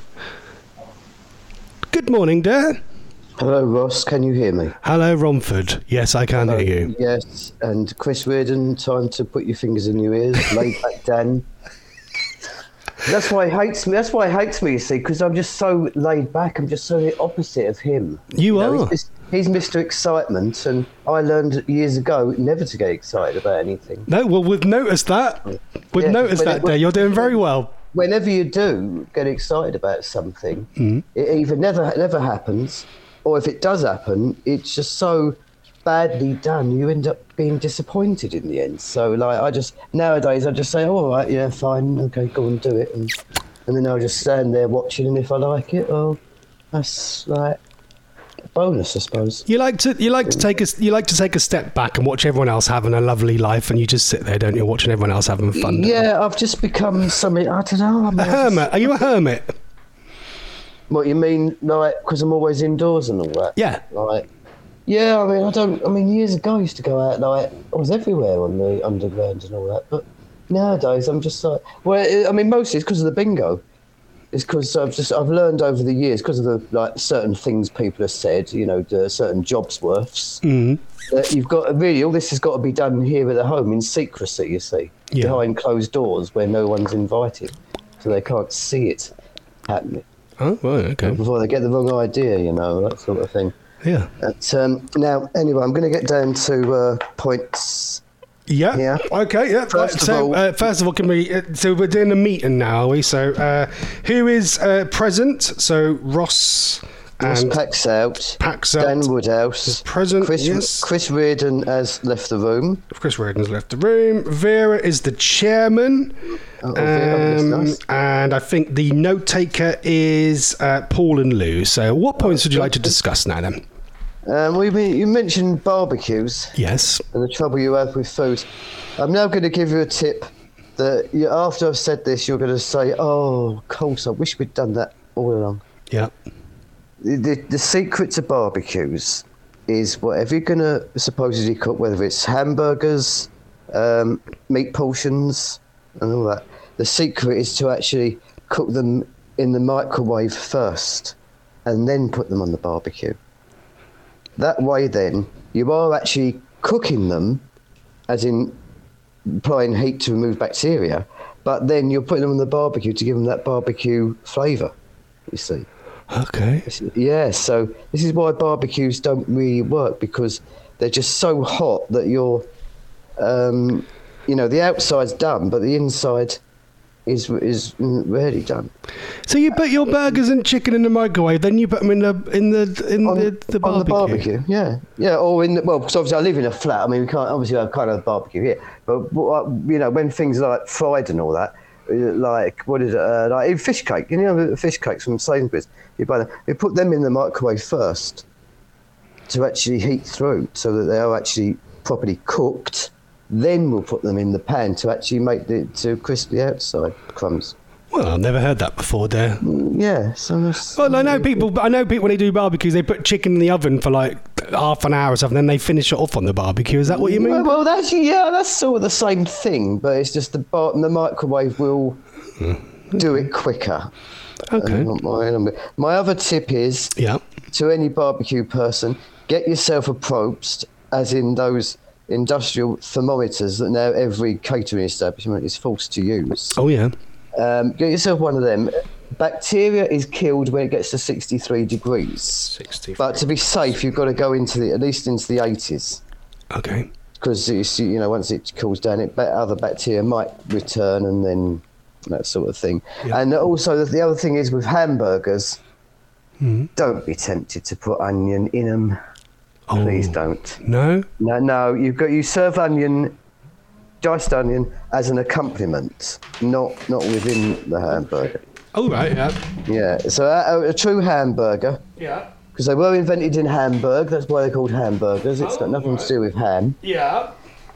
Good morning, dear. Hello, Ross. Can you hear me? Hello, Romford. Yes, I can hear you. Yes, and Chris Reardon, time to put your fingers in your ears. Laid back Dan. That's why he hates me. That's why he hates me, you see, because I'm just so laid back. I'm just so the opposite of him. You are. He's Mr. Excitement, and I learned years ago never to get excited about anything. No, well, we've noticed that. We've noticed that, dear. You're doing very well. Whenever you do get excited about something, it either never happens, or if it does happen, it's just so badly done, you end up being disappointed in the end. So, like, nowadays I just say, oh, all right, yeah, fine, okay, go and do it, and then I'll just stand there watching, and if I like it, well, that's like a bonus, I suppose. You like to take a step back and watch everyone else having a lovely life, and you just sit there, don't you, watching everyone else having fun? Yeah, I've just become something. I don't know. A hermit? Are you a hermit? What you mean, like, because I'm always indoors and all that? Yeah. Like, yeah. I mean, years ago I used to go out. Like, I was everywhere on the underground and all that. But nowadays I'm just like, well, I mean, mostly it's because of the bingo. It's because I've learned over the years, because of the like certain things people have said, you know, the certain jobs worths. That you've got really, all this has got to be done here at the home in secrecy. You see, behind closed doors where no one's invited, so they can't see it happening. Oh, right, okay. Before they get the wrong idea, you know, that sort of thing. Yeah. Now, anyway, I'm going to get down to points. Yeah. Okay. Yeah. First of all, can we? So we're doing a meeting now, are we? So, who is present? So Ross and Packs out. Dan Woodhouse is present. Chris Reardon has left the room. Chris Reardon's left the room. Vera is the chairman. Nice. And I think the note taker is Paul and Lou. So, what points would you like to discuss now, then? You mentioned barbecues. Yes. And the trouble you have with food. I'm now going to give you a tip that after I've said this, you're going to say, oh, of course, I wish we'd done that all along. Yeah. The secret to barbecues is whatever you're going to supposedly cook, whether it's hamburgers, meat portions, and all that. The secret is to actually cook them in the microwave first and then put them on the barbecue. That way, then, you are actually cooking them, as in applying heat to remove bacteria, but then you're putting them on the barbecue to give them that barbecue flavour, you see. Okay. Yeah, so this is why barbecues don't really work, because they're just so hot that you're, you know, the outside's done, but the inside is rarely done. So you put your burgers and chicken in the microwave, then you put them in the barbecue. On the barbecue, yeah. Or because obviously I live in a flat. I mean, we can't obviously have kind of barbecue here, but you know, when things are like fried and all that, like what is it? Like fish cake. You know, the fish cakes from Sainsbury's. You put them in the microwave first to actually heat through, so that they are actually properly cooked. Then we'll put them in the pan to actually make to crisp the outside crumbs. Well, I've never heard that before, there. Yeah, so that's... Well, I know people when they do barbecues, they put chicken in the oven for like half an hour or something, then they finish it off on the barbecue. Is that what you mean? Well, that's sort of the same thing, but it's just the microwave will do it quicker. Okay. My other tip is, to any barbecue person, get yourself a Probst, as in those industrial thermometers that now every catering establishment is forced to use. Oh, yeah. Get yourself one of them. Bacteria is killed when it gets to 63 degrees. 63. But to be safe, you've got to go at least into the 80s. Okay. Because once it cools down, other bacteria might return, and then that sort of thing. Yeah. And also, the other thing is with hamburgers, don't be tempted to put onion in them. Oh. Please don't. No. You serve diced onion as an accompaniment, not within the hamburger. Oh, right, yeah. Yeah, so a true hamburger. Yeah. Because they were invented in Hamburg, that's why they're called hamburgers. It's got nothing to do with ham. Yeah.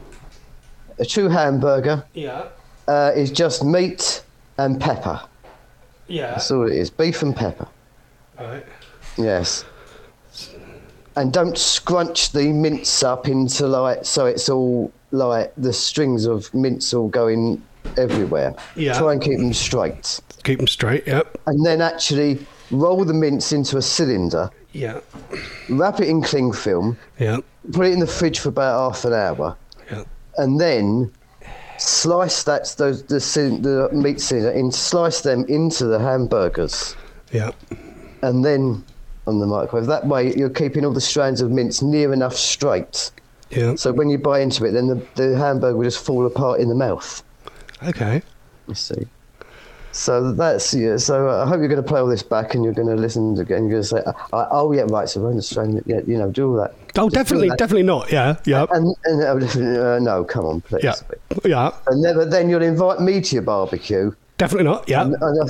A true hamburger. Yeah. Is just meat and pepper. Yeah. That's all it is, beef and pepper. Right. Yes. And don't scrunch the mince up into so it's all like the strings of mince all going everywhere. Yeah. Try and keep them straight. Keep them straight, yep. And then actually roll the mince into a cylinder. Yeah. Wrap it in cling film. Yeah. Put it in the fridge for about half an hour. Yeah. And then slice the meat cylinder and slice them into the hamburgers. Yeah. And then on the microwave. That way you're keeping all the strands of mince near enough straight. Yeah. So when you bite into it, then the hamburger will just fall apart in the mouth. Okay. You see. So that's So I hope you're going to play all this back and you're going to listen again. You're going to say, "Oh yeah, right." So we're going to strain it. Yeah, do all that. Oh, definitely not. Yeah, yeah. And no, come on, please. Yeah, yeah. And then you'll invite me to your barbecue. Definitely not. Yeah.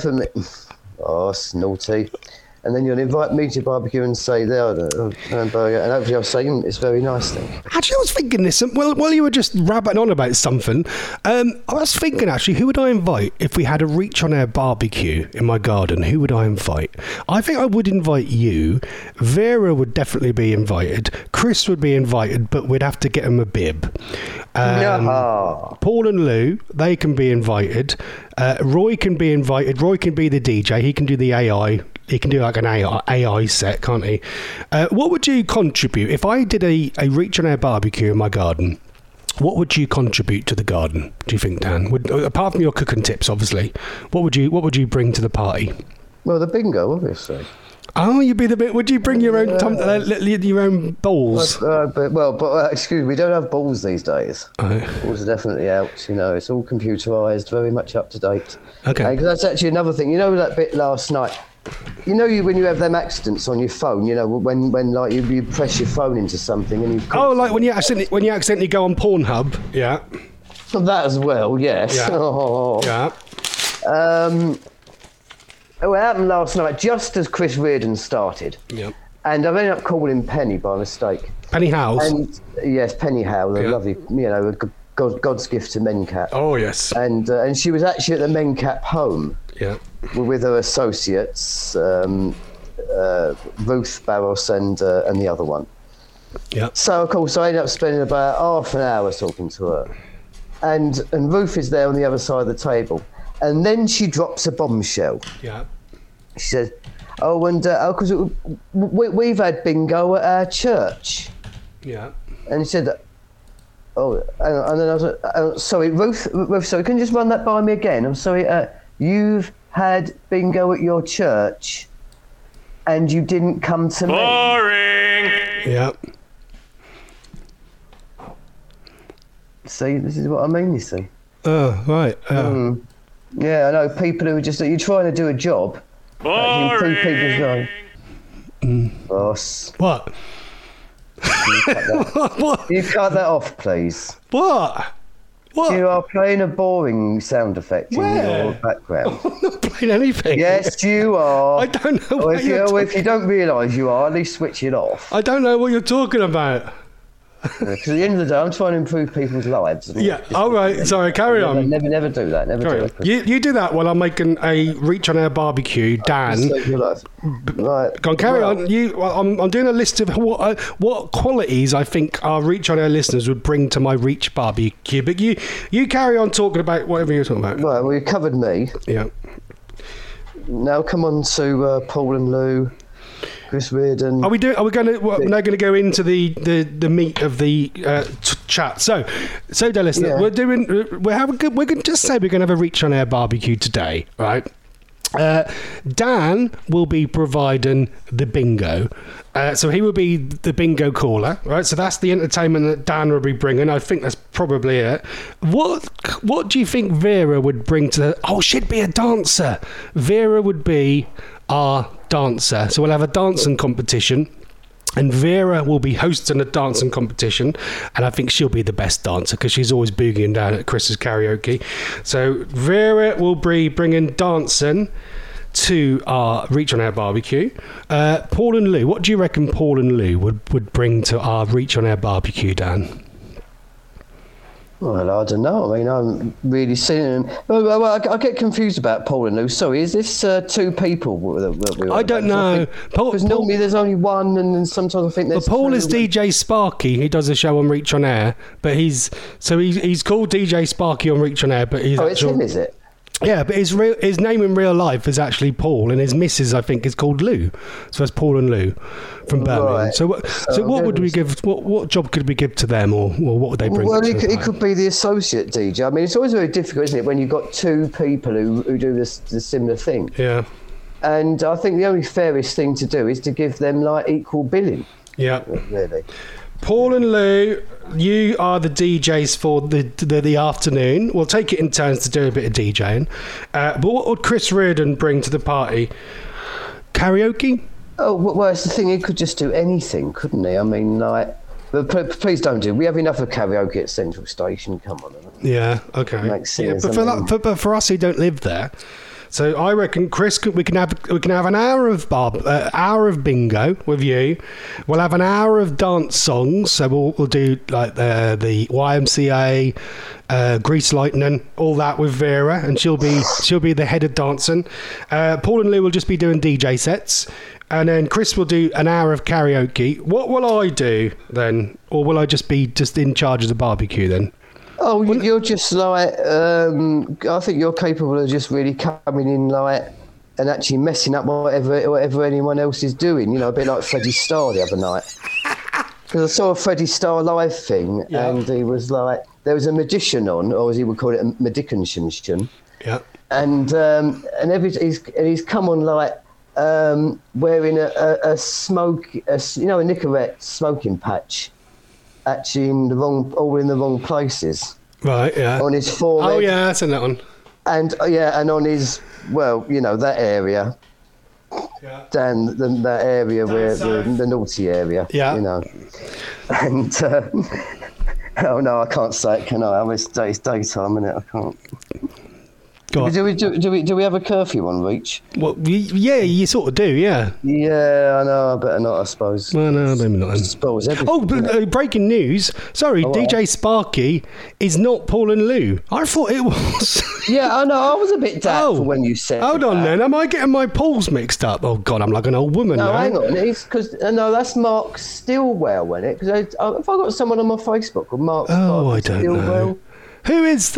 Oh, it's naughty. And then you'll invite me to barbecue and say, there, the hamburger, and hopefully I'll say, it's very nice thing. Actually, I was thinking this, while you were just rabbiting on about something, I was thinking, actually, who would I invite if we had a Reach on Air barbecue in my garden? Who would I invite? I think I would invite you. Vera would definitely be invited. Chris would be invited, but we'd have to get him a bib. Paul and Lou, they can be invited. Roy can be invited. Roy can be the DJ. He can do the AI. He can do like an AI set, can't he? What would you contribute if I did a Reach on Air barbecue in my garden? What would you contribute to the garden? Do you think, Dan? Apart from your cooking tips, obviously, what would you bring to the party? Well, the bingo, obviously. Oh, you'd be the bit. Would you bring your own your own balls? But excuse me, we don't have balls these days. Oh. Balls are definitely out. It's all computerised, very much up to date. Okay. Because that's actually another thing. That bit last night. When you have them accidents on your phone, when like you press your phone into something and you. Oh, like when you accidentally go on Pornhub. Yeah. That as well, yes. Yeah. Oh. Yeah. It happened last night, just as Chris Reardon started. Yep. And I've ended up calling Penny by mistake. Penny Howes. And yes, Penny Howe, the lovely, God's gift to Mencap. Oh yes. And she was actually at the Mencap home. Yeah. With her associates, Ruth Barros and the other one. Yeah. So of course I ended up spending about half an hour talking to her, and Ruth is there on the other side of the table, and then she drops a bombshell. Yeah. She says, "Oh, and because we've had bingo at our church." Yeah. And she said, "Oh," and then I was like, "Sorry, Ruth, sorry, can you just run that by me again? I'm sorry, you've had bingo at your church, and you didn't come to me." Boring. Yeah. See, this is what I mean. You see. Oh, right. Yeah, I know people who are just you're trying to do a job. Boring. Boss. What? What? You cut that off, please. What? What? You are playing a boring sound effect in your background. I'm not playing anything. Yes, you are. I don't know what if you don't realise you are, at least switch it off. I don't know what you're talking about. Because at the end of the day, I'm trying to improve people's lives. Yeah, all right. Sorry, carry on. Never do that. Never do that. You do that while I'm making a Reach on Air barbecue, Dan. Right. Go on, carry on. I'm doing a list of what qualities I think our Reach on Air listeners would bring to my Reach barbecue. But you carry on talking about whatever you're talking about. Right. Well, you covered me. Yeah. Now come on to Paul and Lou. Chris Reardon. Are we now going to go into the meat of the chat? So, dear listener, we're going to just say we're going to have a Reach on Air barbecue today, right? Dan will be providing the bingo, so he will be the bingo caller, right? So that's the entertainment that Dan will be bringing. I think that's probably it. What do you think Vera would bring to the? Oh, she'd be a dancer. Vera would be our dancer. So we'll have a dancing competition, and Vera will be hosting a dancing competition, and I think she'll be the best dancer because she's always boogieing down at Chris's karaoke. So Vera will be bringing dancing to our Reach on Air barbecue. Paul and Lou, what do you reckon Paul and Lou would bring to our Reach on Air barbecue, Dan? Well, I don't know. I mean, I'm really seeing them. Well, I get confused about Paul and Lou. Sorry, is this 2 people? That we I don't know. Because normally there's only one, and then sometimes I think there's. Paul 2. is DJ Sparky. He does a show on Reach on Air, but he's called DJ Sparky on Reach on Air, but he's it's him, is it? Yeah, but his name in real life is actually Paul, and his missus, I think, is called Lou. So it's Paul and Lou from Birmingham. Right. So what would we give? What job could we give to them, or what would they bring? Well, it could be the associate DJ. I mean, it's always very difficult, isn't it, when you've got 2 people who do the similar thing. Yeah. And I think the only fairest thing to do is to give them like equal billing. Yeah. Really. Paul and Lou, you are the DJs for the afternoon. We'll take it in turns to do a bit of DJing. But what would Chris Reardon bring to the party? Karaoke? Oh, well, it's the thing. He could just do anything, couldn't he? I mean, like... But please don't do. We have enough of karaoke at Central Station. Come on. Yeah, okay. Makes sense. Yeah, but for us who don't live there... So I reckon, Chris, we can have an hour of bingo with you. We'll have an hour of dance songs. So we'll do like the YMCA, Grease Lightning, all that with Vera, and she'll be the head of dancing. Paul and Lou will just be doing DJ sets, and then Chris will do an hour of karaoke. What will I do then, or will I just be in charge of the barbecue then? Oh, you're just like, I think you're capable of just really coming in like and actually messing up whatever anyone else is doing. You know, a bit like Freddie Starr the other night. Because I saw a Freddie Starr live thing, and he was like, there was a magician on, or as he would call it, a magician. Yeah. And he's come on like wearing a Nicorette smoking patch. Actually, all in the wrong places. Right, yeah. On his forehead. Oh, yeah, that's in that one. And and on his, that area. Yeah. Down that area where the naughty area. Yeah. You know. And oh no, I can't say it, can I? It's daytime, isn't it? I can't. Do we have a curfew on Reach? Well, yeah, you sort of do, yeah. Yeah, I know. I better not, I suppose. Well, no, maybe not. Spoils everything. Oh, but breaking news! Sorry, DJ Sparky is not Paul and Lou. I thought it was. Yeah, I know. I was a bit doubtful when you said. Hold on, then. Am I getting my Pauls mixed up? Oh God, I'm like an old woman now. No, hang on. It's because that's Mark Stillwell, isn't it? Because have I got someone on my Facebook called Mark? Oh, I don't know. Who's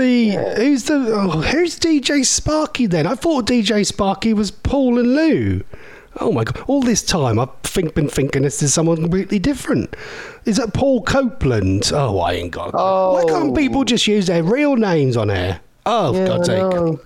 DJ Sparky then? I thought DJ Sparky was Paul and Lou. Oh my God! All this time I've been thinking this is someone completely different. Is that Paul Copeland? Oh, I ain't got. Oh. Why can't people just use their real names on air? Oh, yeah, God's sake.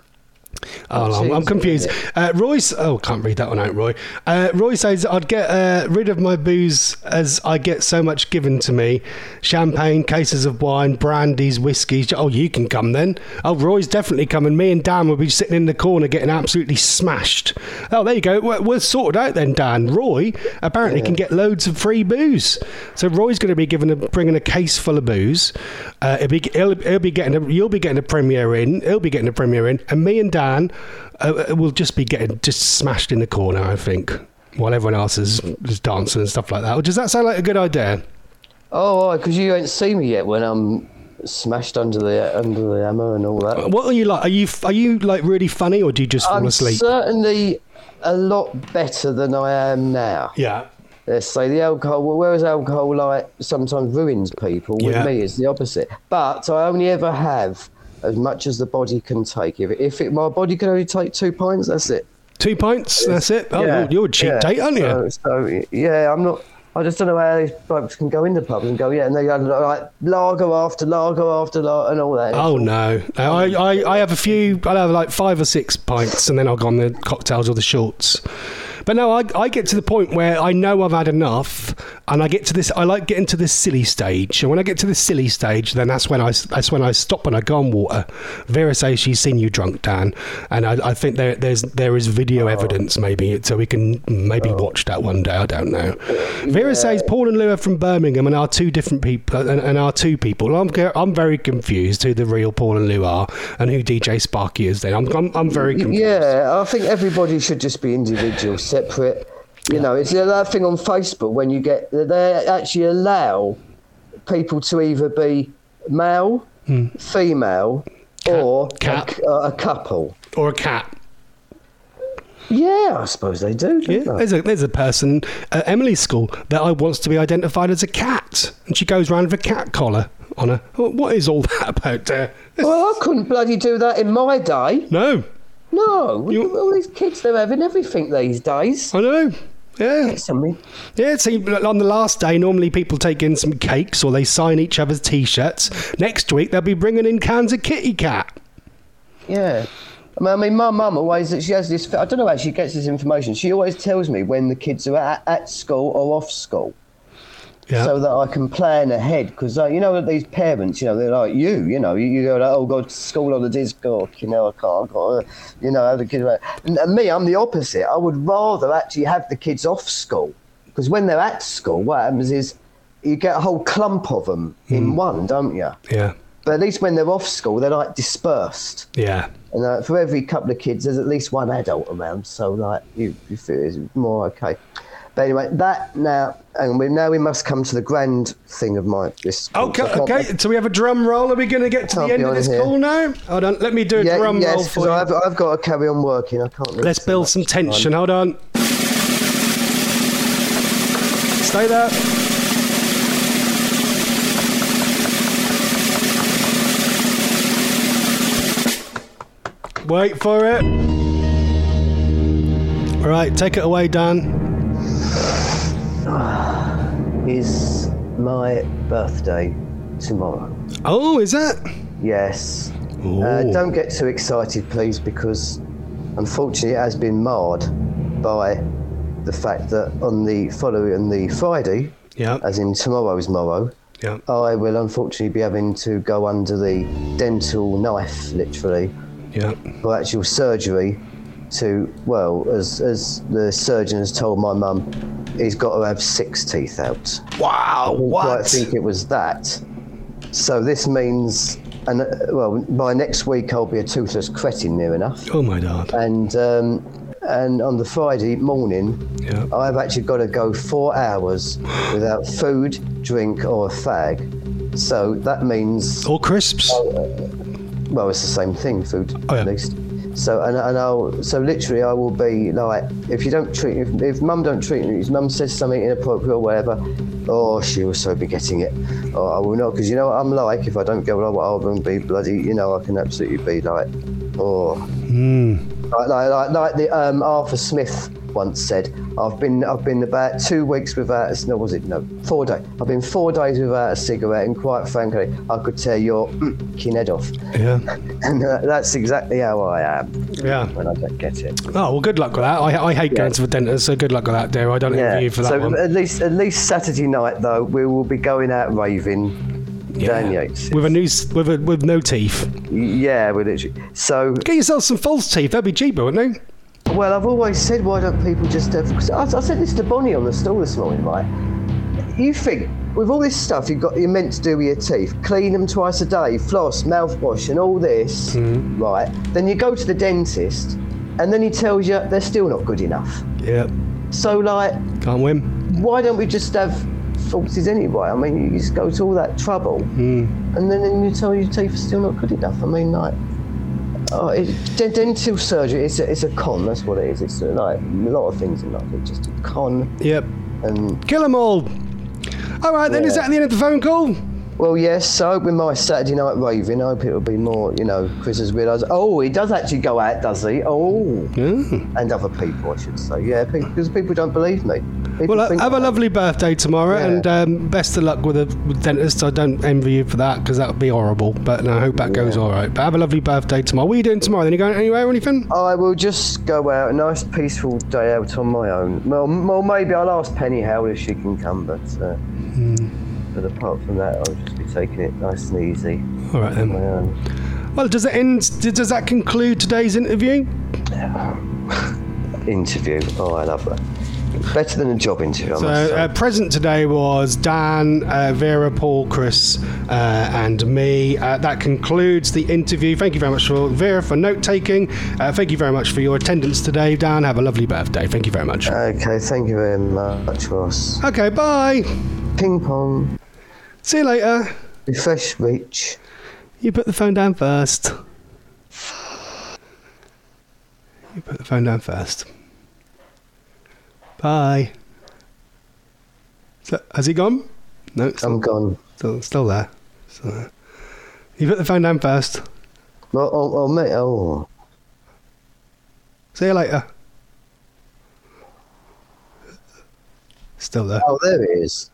Oh, I'm confused. Royce, can't read that one out, Roy. Roy says, I'd get rid of my booze as I get so much given to me. Champagne, cases of wine, brandies, whiskies. Oh, you can come then. Oh, Roy's definitely coming. Me and Dan will be sitting in the corner getting absolutely smashed. Oh, there you go. We're sorted out then, Dan. Roy apparently can get loads of free booze. So Roy's going to be bringing a case full of booze. You'll be getting a premiere in. He'll be getting a premiere in. And me and Dan will just be getting smashed in the corner, I think, while everyone else is dancing and stuff like that. Or does that sound like a good idea? Oh, because you ain't seen me yet when I'm smashed under the hammer and all that. What are you like? Are you like really funny, or do you just fall asleep? I'm certainly a lot better than I am now. Yeah. Let's say the alcohol, whereas alcohol like sometimes ruins people, with me it's the opposite. But I only ever have as much as the body can take. My body can only take 2 pints, that's it. 2 pints, that's it? Oh, yeah, you're a cheap date, aren't you? So, yeah, I'm not... I just don't know how these blokes can go into pubs and go, and they go like lager after lager after lager and all that. Oh, no. I have I'll have like 5 or 6 pints and then I'll go on the cocktails or the shorts. But no, I get to the point where I know I've had enough, and I like getting to this silly stage. And when I get to this silly stage, then that's when I stop and I go on water. Vera says she's seen you drunk, Dan, and I think there is video evidence maybe, so we can maybe watch that one day. I don't know. Vera says Paul and Lou are from Birmingham and are two different people and are two people. I'm very confused who the real Paul and Lou are and who DJ Sparky is. Then I'm very confused. Yeah, I think everybody should just be individuals. Separate, it's that thing on Facebook when they actually allow people to either be male female, or a couple. Or a cat. Yeah, I suppose they do. Don't they? There's a person at Emily's school that wants to be identified as a cat, and she goes around with a cat collar on her. What is all that about there? Well, I couldn't bloody do that in my day. No. All these kids, they're having everything these days. I know. Yeah. Get something. Yeah, see, on the last day, normally people take in some cakes or they sign each other's T-shirts. Next week, they'll be bringing in cans of Kitty Cat. Yeah. I mean, my mum always, she has this, I don't know how she gets this information. She always tells me when the kids are at school or off school. Yeah. So that I can plan ahead, because you know that these parents, they're like you go like, oh God, school holidays, God, I can't, have the kids. And me, I'm the opposite. I would rather actually have the kids off school, because when they're at school, what happens is you get a whole clump of them in one, don't you? Yeah. But at least when they're off school, they're like dispersed. Yeah. And for every couple of kids, there's at least one adult around, so like you feel it's more okay. But anyway, that now, and we must come to the grand thing of this. Okay. So we have a drum roll. Are we going to get to the end of this call now? Hold on, let me do a drum roll for you. I've got to carry on working. I can't. Let's build some tension. Hold on. Stay there. Wait for it. All right, take it away, Dan. Is my birthday tomorrow. Oh, is it? Yes. Don't get too excited, please, because unfortunately it has been marred by the fact that on the Friday, as in tomorrow's morrow, I will unfortunately be having to go under the dental knife, literally, for actual surgery to, well, as the surgeon has told my mum, he's got to have 6 teeth out. Wow, what? I think it was that. So this means, by next week I'll be a toothless cretin near enough. Oh my God. And on the Friday morning, I've actually got to go 4 hours without food, drink or a fag. So that means... Or crisps? Well, it's the same thing, food, at least. So so literally I will be like, if you don't treat, if mum don't treat me, if mum says something inappropriate or whatever, she will so be getting it. Or I will not, because you know what I'm like, if I don't go, I will be bloody, I can absolutely be like, like the Arthur Smith once said, I've been about 2 weeks without 4 days. I've been 4 days without a cigarette, and quite frankly, I could tear your head off. Yeah. And that's exactly how I am. Yeah. When I don't get it. Oh well, good luck with that. I hate going to the dentist, so good luck with that, dear. I don't envy you for that one. So at least Saturday night though, we will be going out raving. Dan Yates. With no teeth. Yeah, with it. So get yourself some false teeth. That'd be cheaper, wouldn't they? Well, I've always said, why don't people just have... Because I said this to Bonnie on the stall this morning, right? You think, with all this stuff you're meant to do with your teeth, clean them twice a day, floss, mouthwash and all this, right? Then you go to the dentist and then he tells you they're still not good enough. Yeah. So, like... Can't win. Why don't we just have falsies anyway? I mean, you just go to all that trouble and then you tell your teeth are still not good enough. I mean, like... dental surgery, it's a con, that's what it is. It's like a lot of things in life, it's just a con. Yep. And kill them all. All right, then, is that the end of the phone call? Well, yes, so with my Saturday night raving, I hope it'll be more, Chris has realised, he does actually go out, does he? And other people, I should say. Yeah, because people don't believe me. Have a lovely birthday tomorrow, and best of luck with the dentist. I don't envy you for that, because that would be horrible, but I hope that goes all right. But have a lovely birthday tomorrow. What are you doing tomorrow? Then you going anywhere or anything? I will just go out, a nice peaceful day out on my own. Well, maybe I'll ask Penny how if she can come, but apart from that, I'll just be taking it nice and easy. All right then. Well, does that conclude today's interview? Interview. Oh, I love that. Better than a job interview. So present today was Dan, Vera, Paul, Chris, and me. That concludes the interview. Thank you very much for Vera for note taking. Thank you very much for your attendance today, Dan. Have a lovely birthday. Thank you very much. Okay, thank you very much, Ross. Okay, bye. Ping pong. See you later. Refresh, Rich. You put the phone down first. You put the phone down first. Bye. So, has he gone? No, I'm gone. Still there. You put the phone down first. Oh, mate. Oh. See you later. Still there. Oh, there it is.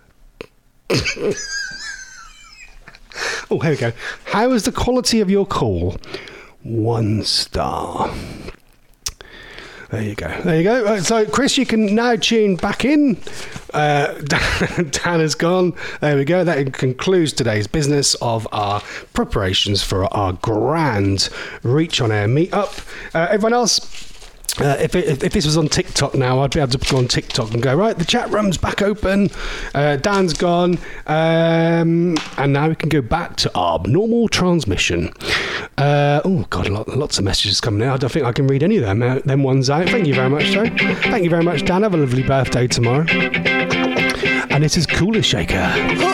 Oh, here we go. How is the quality of your call? 1 star. There you go. There you go. So, Chris, you can now tune back in. Dan has gone. There we go. That concludes today's business of our preparations for our grand Reach on Air meetup. Everyone else, if this was on TikTok now, I'd be able to go on TikTok and go, right, the chat room's back open. Dan's gone. And now we can go back to our normal transmission. Oh, God, lots of messages coming in. I don't think I can read any of them ones out. Thank you very much, Joe. Thank you very much, Dan. Have a lovely birthday tomorrow. And this is Cooler Shaker.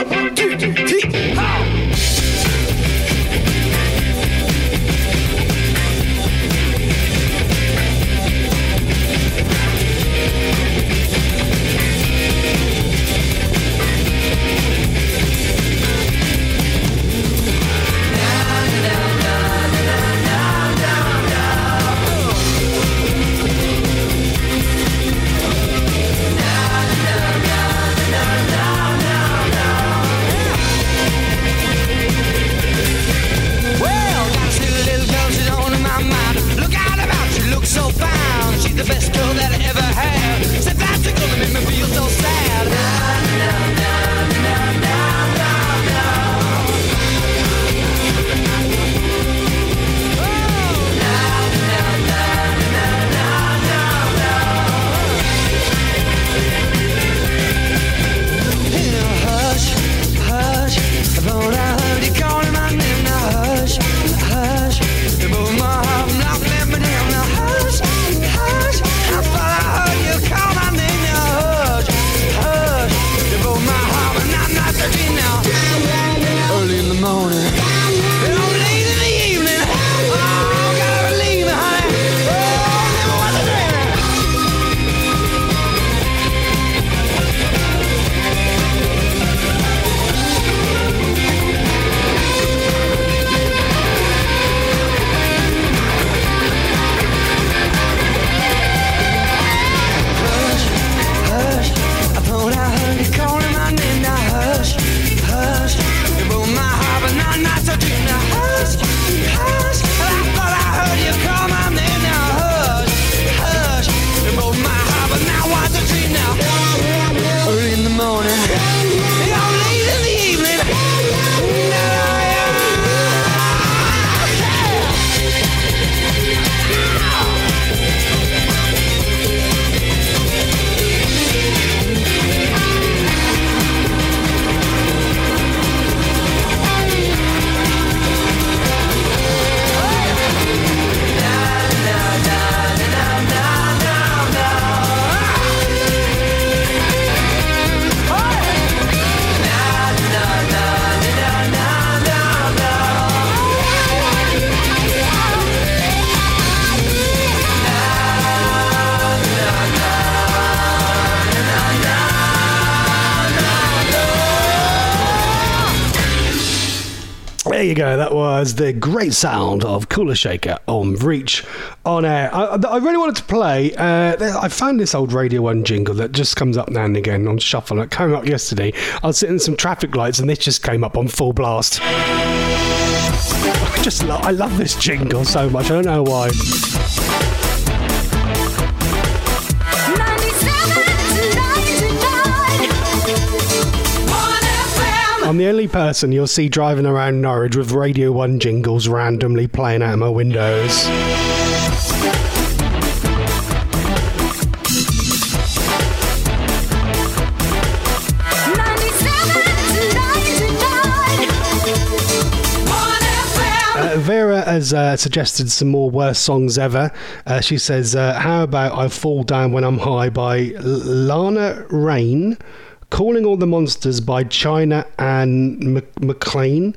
There you go. That was the great sound of Cooler Shaker on Reach on Air. I really wanted to play. I found this old Radio 1 jingle that just comes up now and again on shuffle. It came up yesterday. I was sitting in some traffic lights and this just came up on full blast. I love this jingle so much. I don't know why. I'm the only person you'll see driving around Norwich with Radio 1 jingles randomly playing out of my windows. Vera has suggested some more worst songs ever. She says, how about I Fall Down When I'm High by Lana Rain, Calling All the Monsters by China and McLean,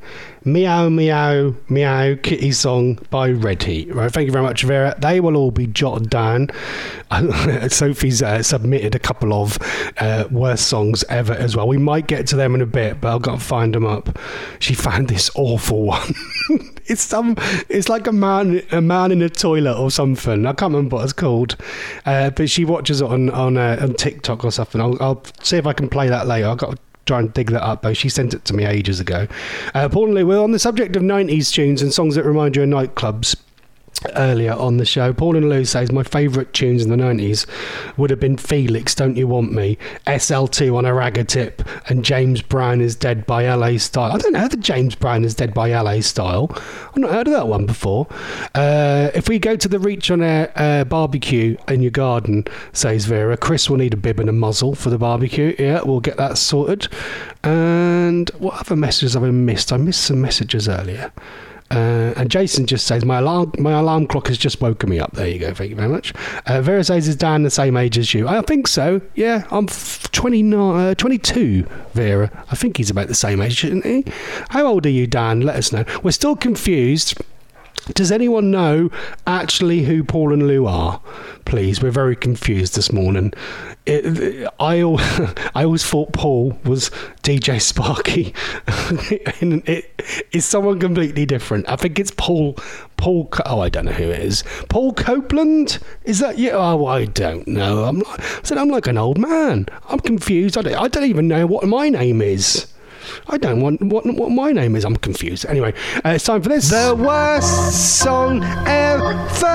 Meow Meow Meow Kitty Song by Red Heat. Right, thank you very much, Vera. They will all be jotted down. Sophie's submitted a couple of worst songs ever as well. We might get to them in a bit, but I've got to find them up. She found this awful one. It's like a man in a toilet or something. I can't remember what it's called, but she watches it on TikTok or something. I'll see if I can play that later. I've got to try and dig that up, though. She sent it to me ages ago. Paul and Lou, we're on the subject of 90s tunes and songs that remind you of nightclubs. Earlier on the show, Paul and Lou says my favourite tunes in the 90s would have been Felix, Don't You Want Me, SL2 on a Ragga Tip, and James Brown is Dead by LA Style. I don't know the James Brown is Dead by LA Style. I've not heard of that one before. If we go to the Reach on Air barbecue in your garden, says Vera, Chris will need a bib and a muzzle for the barbecue. Yeah, we'll get that sorted. And what other messages have I missed? I missed some messages earlier. And Jason just says my alarm clock has just woken me up. There you go, thank you very much. Vera says, is Dan the same age as you? I think so, yeah. I'm 22, Vera. I think he's about the same age, shouldn't he? How old are you, Dan? Let us know. We're still confused. Does anyone know actually who Paul and Lou are? Please, we're very confused this morning. I always thought Paul was DJ Sparky. And it is someone completely different. I think it's Paul. Oh, I don't know who it is. Paul Copeland? Is that you? Oh, I don't know. I'm like an old man. I'm confused. I don't even know what my name is. I don't want what my name is. I'm confused. Anyway, it's time for this. The worst song ever.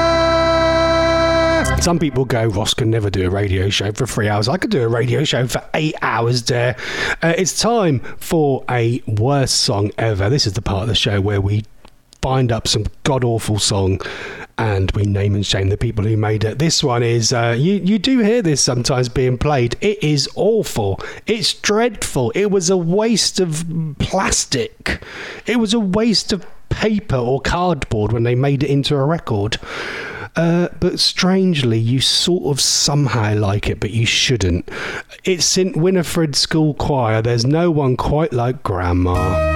Some people go, Ross can never do a radio show for 3 hours. I could do a radio show for 8 hours, dear. It's time for a worst song ever. This is the part of the show where we find up some god-awful song and we name and shame the people who made it. This one is, you do hear this sometimes being played. It is awful. It's dreadful. It was a waste of plastic. It was a waste of paper or cardboard when they made it into a record. But strangely, you sort of somehow like it, but you shouldn't. It's St. Winifred School Choir. There's no one quite like Grandma.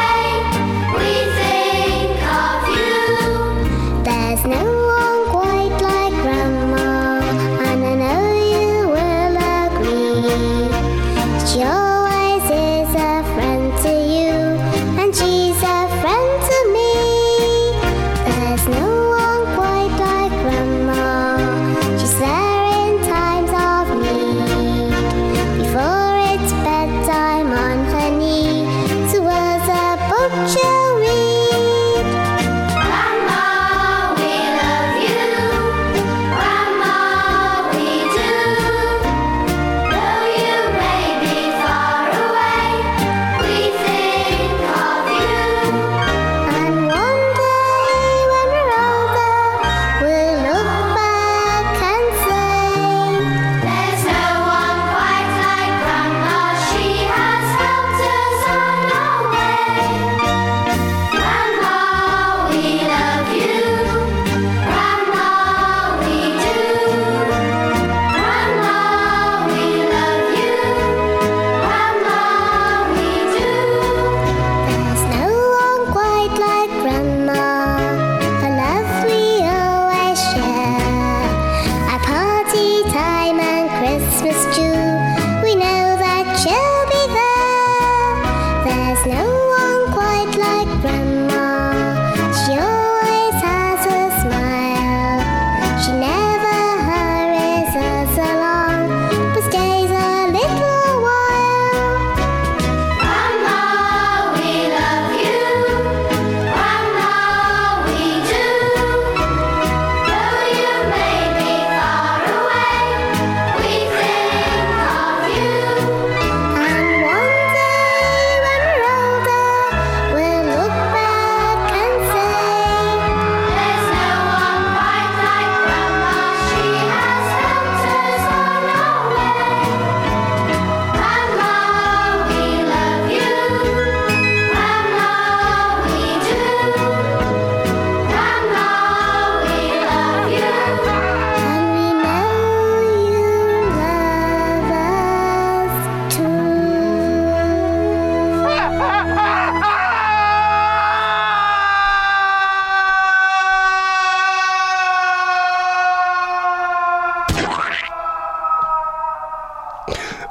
There's no one quite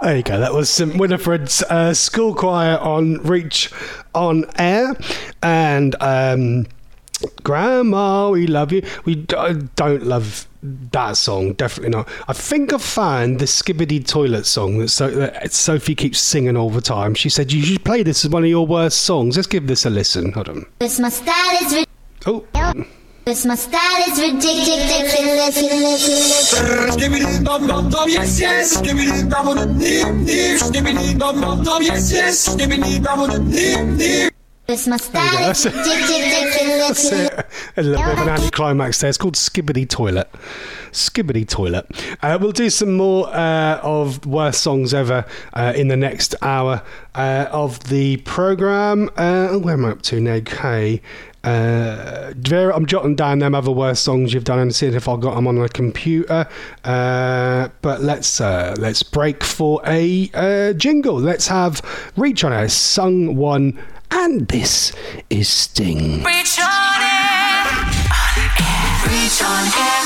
There you go. That was St Winifred's school choir on Reach on Air. And Grandma, we love you. We don't love that song, definitely not. I think I found the Skibbity Toilet song that Sophie keeps singing all the time. She said you should play this as one of your worst songs. Let's give this a listen. Hold on. This my style is This my style is ridiculous. Skibbity bum bum bum, yes yes. Skibbity bum bum dim dim. Skibbity bum bum bum, yes yes. Skibbity bum bum dim dim. This my style is ridiculous. That's it. A little bit of an anticlimax there. It's called Skibbity Toilet. Skibbity Toilet. We'll do some more of worst songs ever in the next hour of the programme. Where am I up to now? Okay. Vera, I'm jotting down them other worst songs you've done and seeing if I've got them on the computer. But let's break for a jingle. Let's have Reach on Air, sung one, and this is Sting. Reach on air. Reach on air.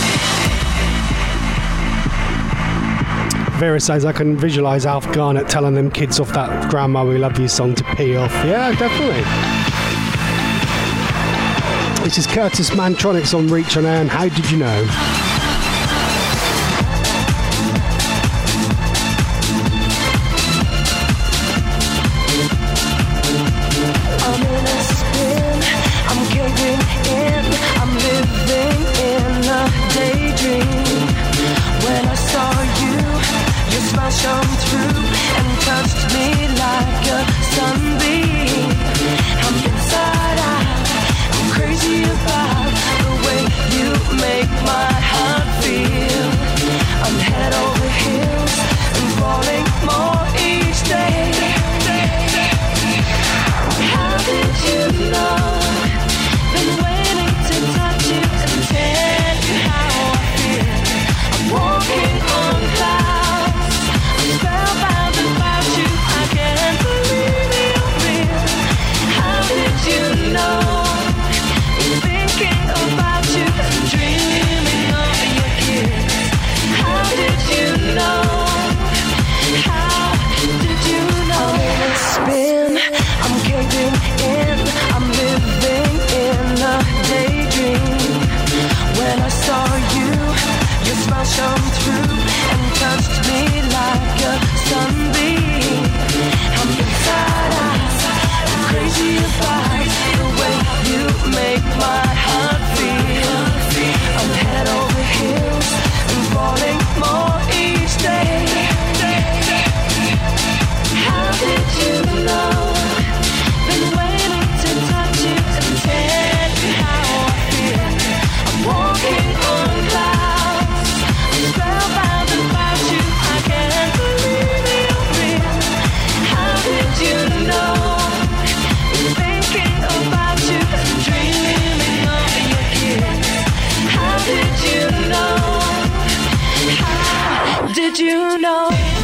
Vera says I can visualise Alf Garnett telling them kids off that Grandma We Love You song to pee off. Yeah, definitely. This is Curtis Mantronics on Reach on Air, and How Did You Know? I'm in a spin, I'm caving in, I'm living in a daydream. When I saw you, your smile shone through and touched me like a sunbeam. I'm inside out, I'm crazy about the way you make my heart feel. I'm head over heels and falling more each day. How did you know? Been waiting to touch you and tell you how I feel. I'm walking on clouds. I'm spellbound about you. I can't believe you're real. How did you know? Been thinking about you and dreaming of your kiss. How did you know? How did you know? I'm in a spin, I'm caving in, I'm living in a daydream. When I saw you, your smile shone through and touched me like a sunbeam. I'm inside out, I'm crazy about the way you make my heart feel. I'm head over heels and falling more each day. How did you know? Been waiting to touch you and tell you how I feel. I'm walking on clouds. I'm spellbound about you. I can't believe you're real. How did you know? Been thinking about you and dreaming of your kiss. How did you know? How did you know?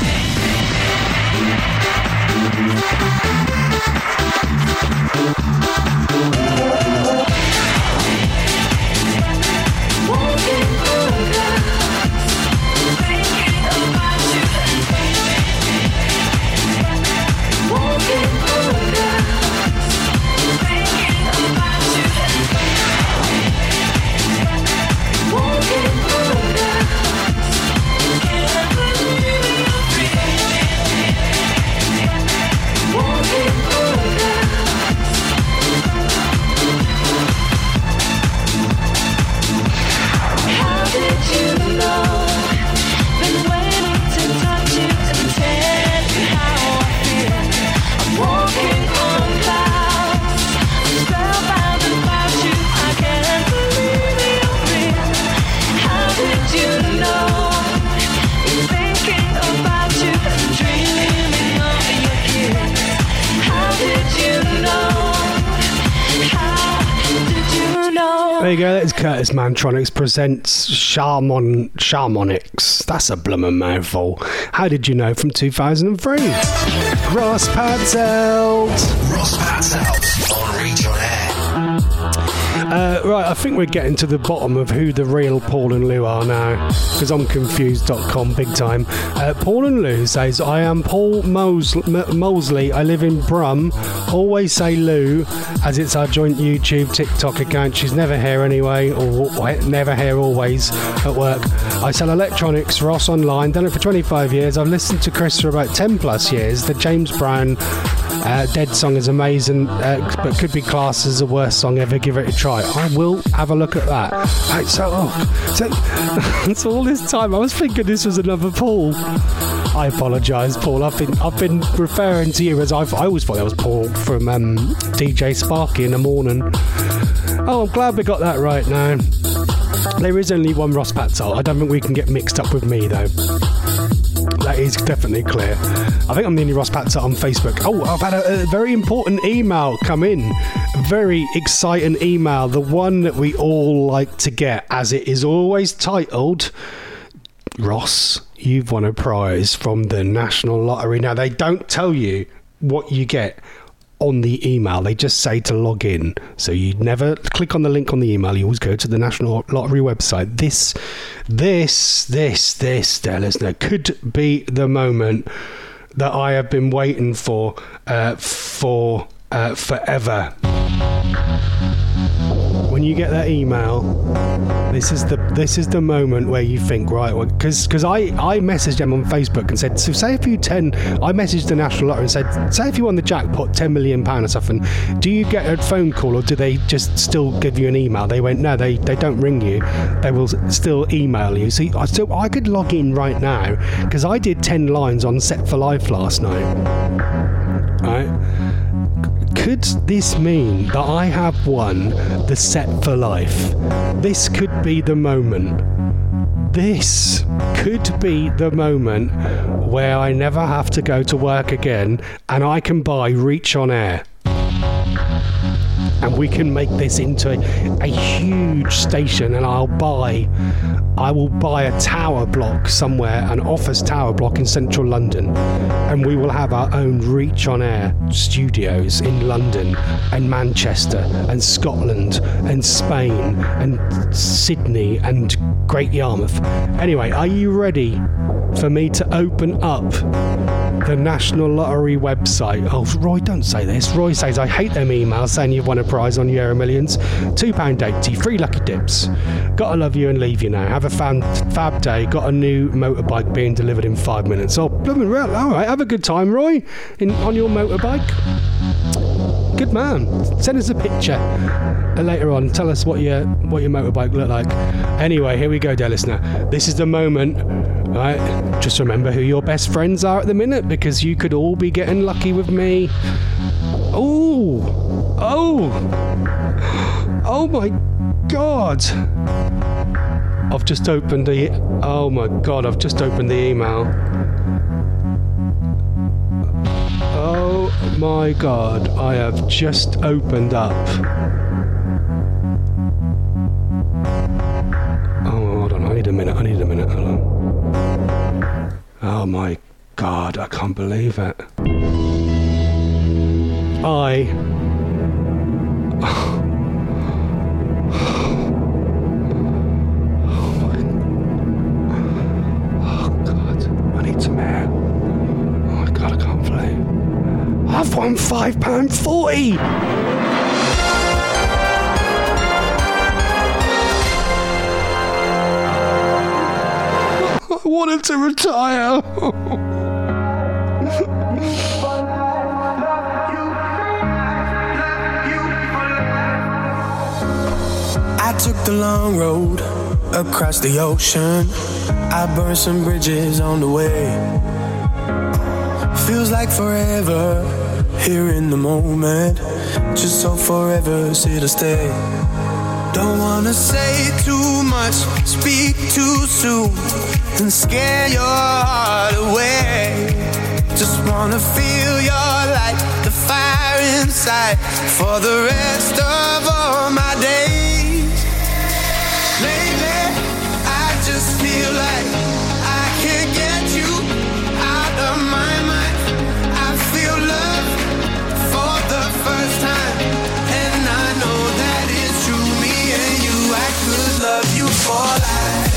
Walking on clouds, thinking about you. Walking on clouds, thinking about you. Walking on clouds, can't believe you're real. Walking on clouds. How did you know? Been waiting to touch you and tell you how I feel. I'm walking on clouds. I'm spellbound about you. I can't believe you're real. How did you know? Been thinking about you and dreaming of your kiss. How did you know? How did you know? There you go. That's Curtis Mantronics presents Sharmonics. That's a bloomin' mouthful. How Did You Know from 2003. Ross Patzelt. Ross Patzelt on Reach on Air. Right, I think we're getting to the bottom of who the real Paul and Lou are now, because I'm confused.com big time. Paul and Lou says, I am Paul Mosley. I live in Brum. Always say Lou, as it's our joint YouTube, TikTok account. She's never here anyway, or never here always at work. I sell electronics, Ross online, done it for 25 years. I've listened to Chris for about 10 plus years. The James Brown Dead song is amazing, but could be classed as the worst song ever. Give it a try. I will have a look at that. Right, so all this time I was thinking this was another Paul. I apologise, Paul. I've been referring to you as I always thought that was Paul from DJ Sparky in the morning. Oh, I'm glad we got that right now. There is only one Ross Patzelt. I don't think we can get mixed up with me though. That is definitely clear. I think I'm the only Ross Patzelt on Facebook. Oh, I've had a very important email come in. A very exciting email. The one that we all like to get, as it is always titled, Ross, you've won a prize from the National Lottery. Now, they don't tell you what you get on the email. They just say to log in. So you never click on the link on the email. You always go to the National Lottery website. This, dear listener, could be the moment that I have been waiting for forever. When you get that email, this is the moment where you think, right, because I messaged them on Facebook and said, so say if you I messaged the National Lottery and said, say if you won the jackpot, £10 million or something, do you get a phone call or do they just still give you an email? They went, no, they don't ring you, they will still email you. See, I could log in right now because I did 10 lines on Set for Life last night, right? Could this mean that I have won the Set for Life? This could be the moment. This could be the moment where I never have to go to work again and I can buy Reach on Air. And we can make this into a huge station, and I will buy a tower block somewhere, an office tower block in central London, and we will have our own Reach on Air studios in London and Manchester and Scotland and Spain and Sydney and Great Yarmouth. Anyway, are you ready for me to open up the National Lottery website? Oh, Roy, don't say this. Roy says, I hate them emails saying you've won a prize on Euro Millions. £2.80, 3 lucky dips. Gotta love you and leave you now. Have a fab day. Got a new motorbike being delivered in 5 minutes. Oh, blooming real. All right, have a good time, Roy, on your motorbike. Good man. Send us a picture later on. Tell us what your motorbike looked like. Anyway, here we go, dear listener. This is the moment. Right, just remember who your best friends are at the minute, because you could all be getting lucky with me. Oh my God! I've just opened the. Oh my God! I've just opened the email. Oh my God! I have just opened up. Oh, hold on! I need a minute. Hold on. Oh my God, I can't believe it. Oh God, I need some air. Oh my God, I can't believe I've won £5.40. I wanted to retire. I took the long road across the ocean. I burned some bridges on the way. Feels like forever here in the moment. Just so forever's here to stay. Don't wanna say too much, speak too soon, and scare your heart away. Just wanna feel your light, the fire inside, for the rest of all my days. Lately, I just feel like I can't get you out of my mind. I feel love for the first time, and I know that it's true. Me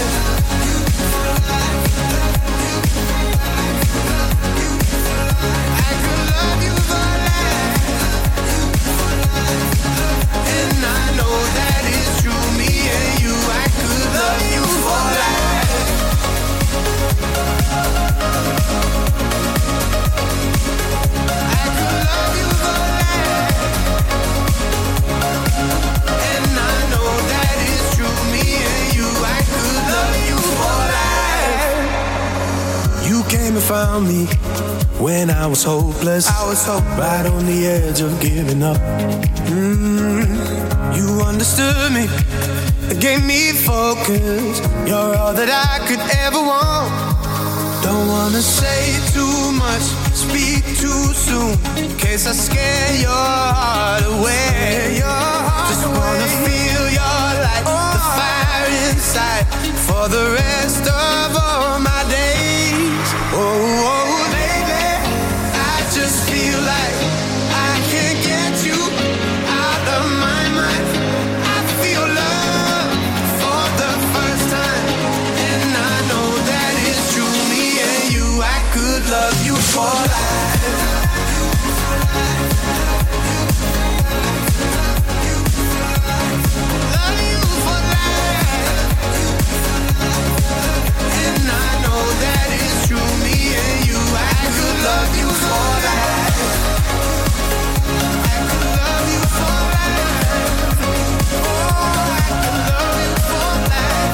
And I know that it's true, me and you, I could love you for life. I could love you for life. And I know that it's true, me and you, I could love you for life. You came and found me when I was hopeless. Right on the edge of giving up. You understood me, gave me focus. You're all that I could ever want. Don't wanna say too much, speak too soon, in case I scare your heart away. Just wanna feel your light, the fire inside, for the rest of all my days. Oh, baby, I just feel like I can't get you out of my mind. I feel love for the first time, and I know that it's true, me and you, I could love you for life. Love you for life. And I know that it's true, me and you, I could love you for life. I could love you for life. Oh, I could love you for life.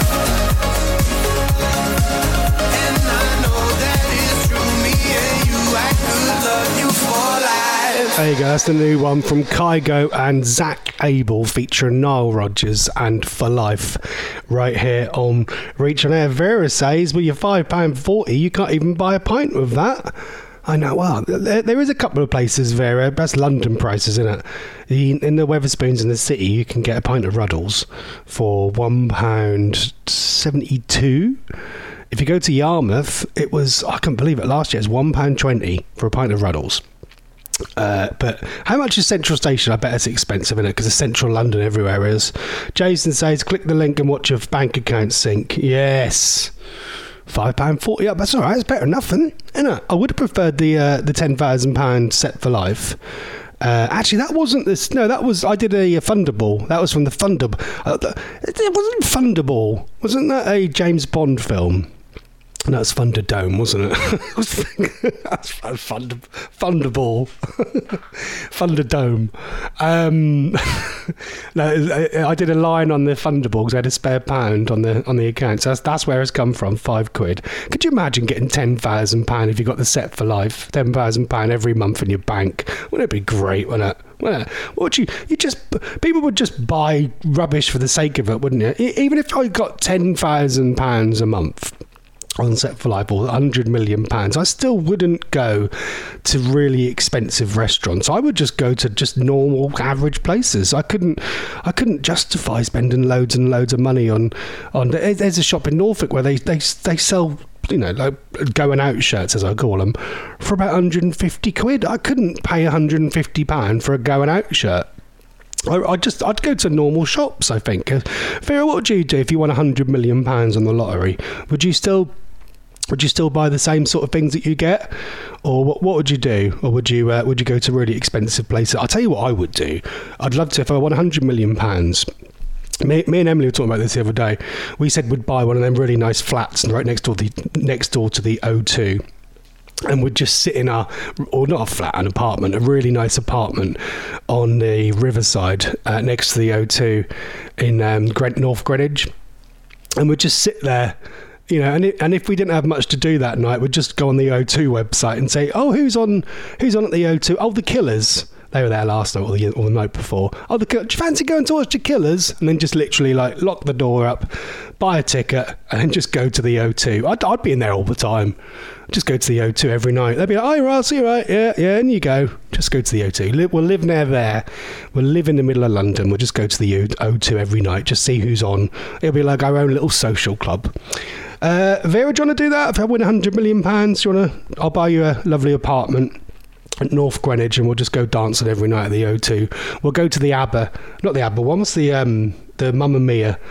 And I know that it's true, me and you, I could love you for life. There you go, that's the new one from Kygo and Zach Abel featuring Nile Rodgers and For Life right here on Reach on Air. Vera says, with your £5.40 you can't even buy a pint with that. I know, well, there is a couple of places, Vera, that's London prices, isn't it? In the Wetherspoons in the city, you can get a pint of Ruddles for £1.72. If you go to Yarmouth, it was, I can't believe it, last year it was £1.20 for a pint of Ruddles. But how much is Central Station? I bet it's expensive, isn't it? Because it's central London everywhere is. Jason says, click the link and watch your bank account sync. Yes. £5.40 up. That's all right. It's better than nothing, isn't it? I would have preferred the £10,000 set for life. Actually, that wasn't this. No, that was. I did a Thunderball. That was from the Thunderball. It wasn't Thunderball. Wasn't that a James Bond film? No, it's Thunderdome, wasn't it? That's Thunderball. Thunderdome. No, I did a line on the Thunderball because I had a spare £1 on the account. So that's where it's come from, £5. Could you imagine getting £10,000 if you got the set for life? £10,000 every month in your bank. Wouldn't it be great, wouldn't it? What would you just people would just buy rubbish for the sake of it, wouldn't you? Even if I got £10,000 a month on set for life, or £100 million, I still wouldn't go to really expensive restaurants. I would just go to just normal average places. I couldn't justify spending loads and loads of money on there's a shop in Norfolk where they sell, you know, like going out shirts, as I call them, for about £150. I couldn't pay £150 for a going out shirt. I'd go to normal shops, I think. Vera, what would you do if you won £100 million on the lottery? Would you still buy the same sort of things that you get, or what would you do? Or would you go to really expensive places? I'll tell you what I would do. I'd love to, if I won £100 million. Me and Emily were talking about this the other day. We said we'd buy one of them really nice flats right next door to the O2. And we'd just sit in or not a flat, an apartment, a really nice apartment on the riverside next to the O2 in North Greenwich. And we'd just sit there, you know, and if we didn't have much to do that night, we'd just go on the O2 website and say, oh, who's on at the O2? Oh, the Killers. They were there last night or the night before. Oh, do you fancy going to watch the Killers? And then just literally like lock the door up, buy a ticket, and then just go to the O2. I'd be in there all the time. Just go to the O2 every night. They'd be like, oh, Ross, you're right. Yeah, and you go. Just go to the O2. We'll live near there. We'll live in the middle of London. We'll just go to the O2 every night, just see who's on. It'll be like our own little social club. Vera, do you want to do that? If I win £100 million, I'll buy you a lovely apartment at North Greenwich, and we'll just go dancing every night at the O2. We'll go to the ABBA, not the ABBA one. What's the Mamma Mia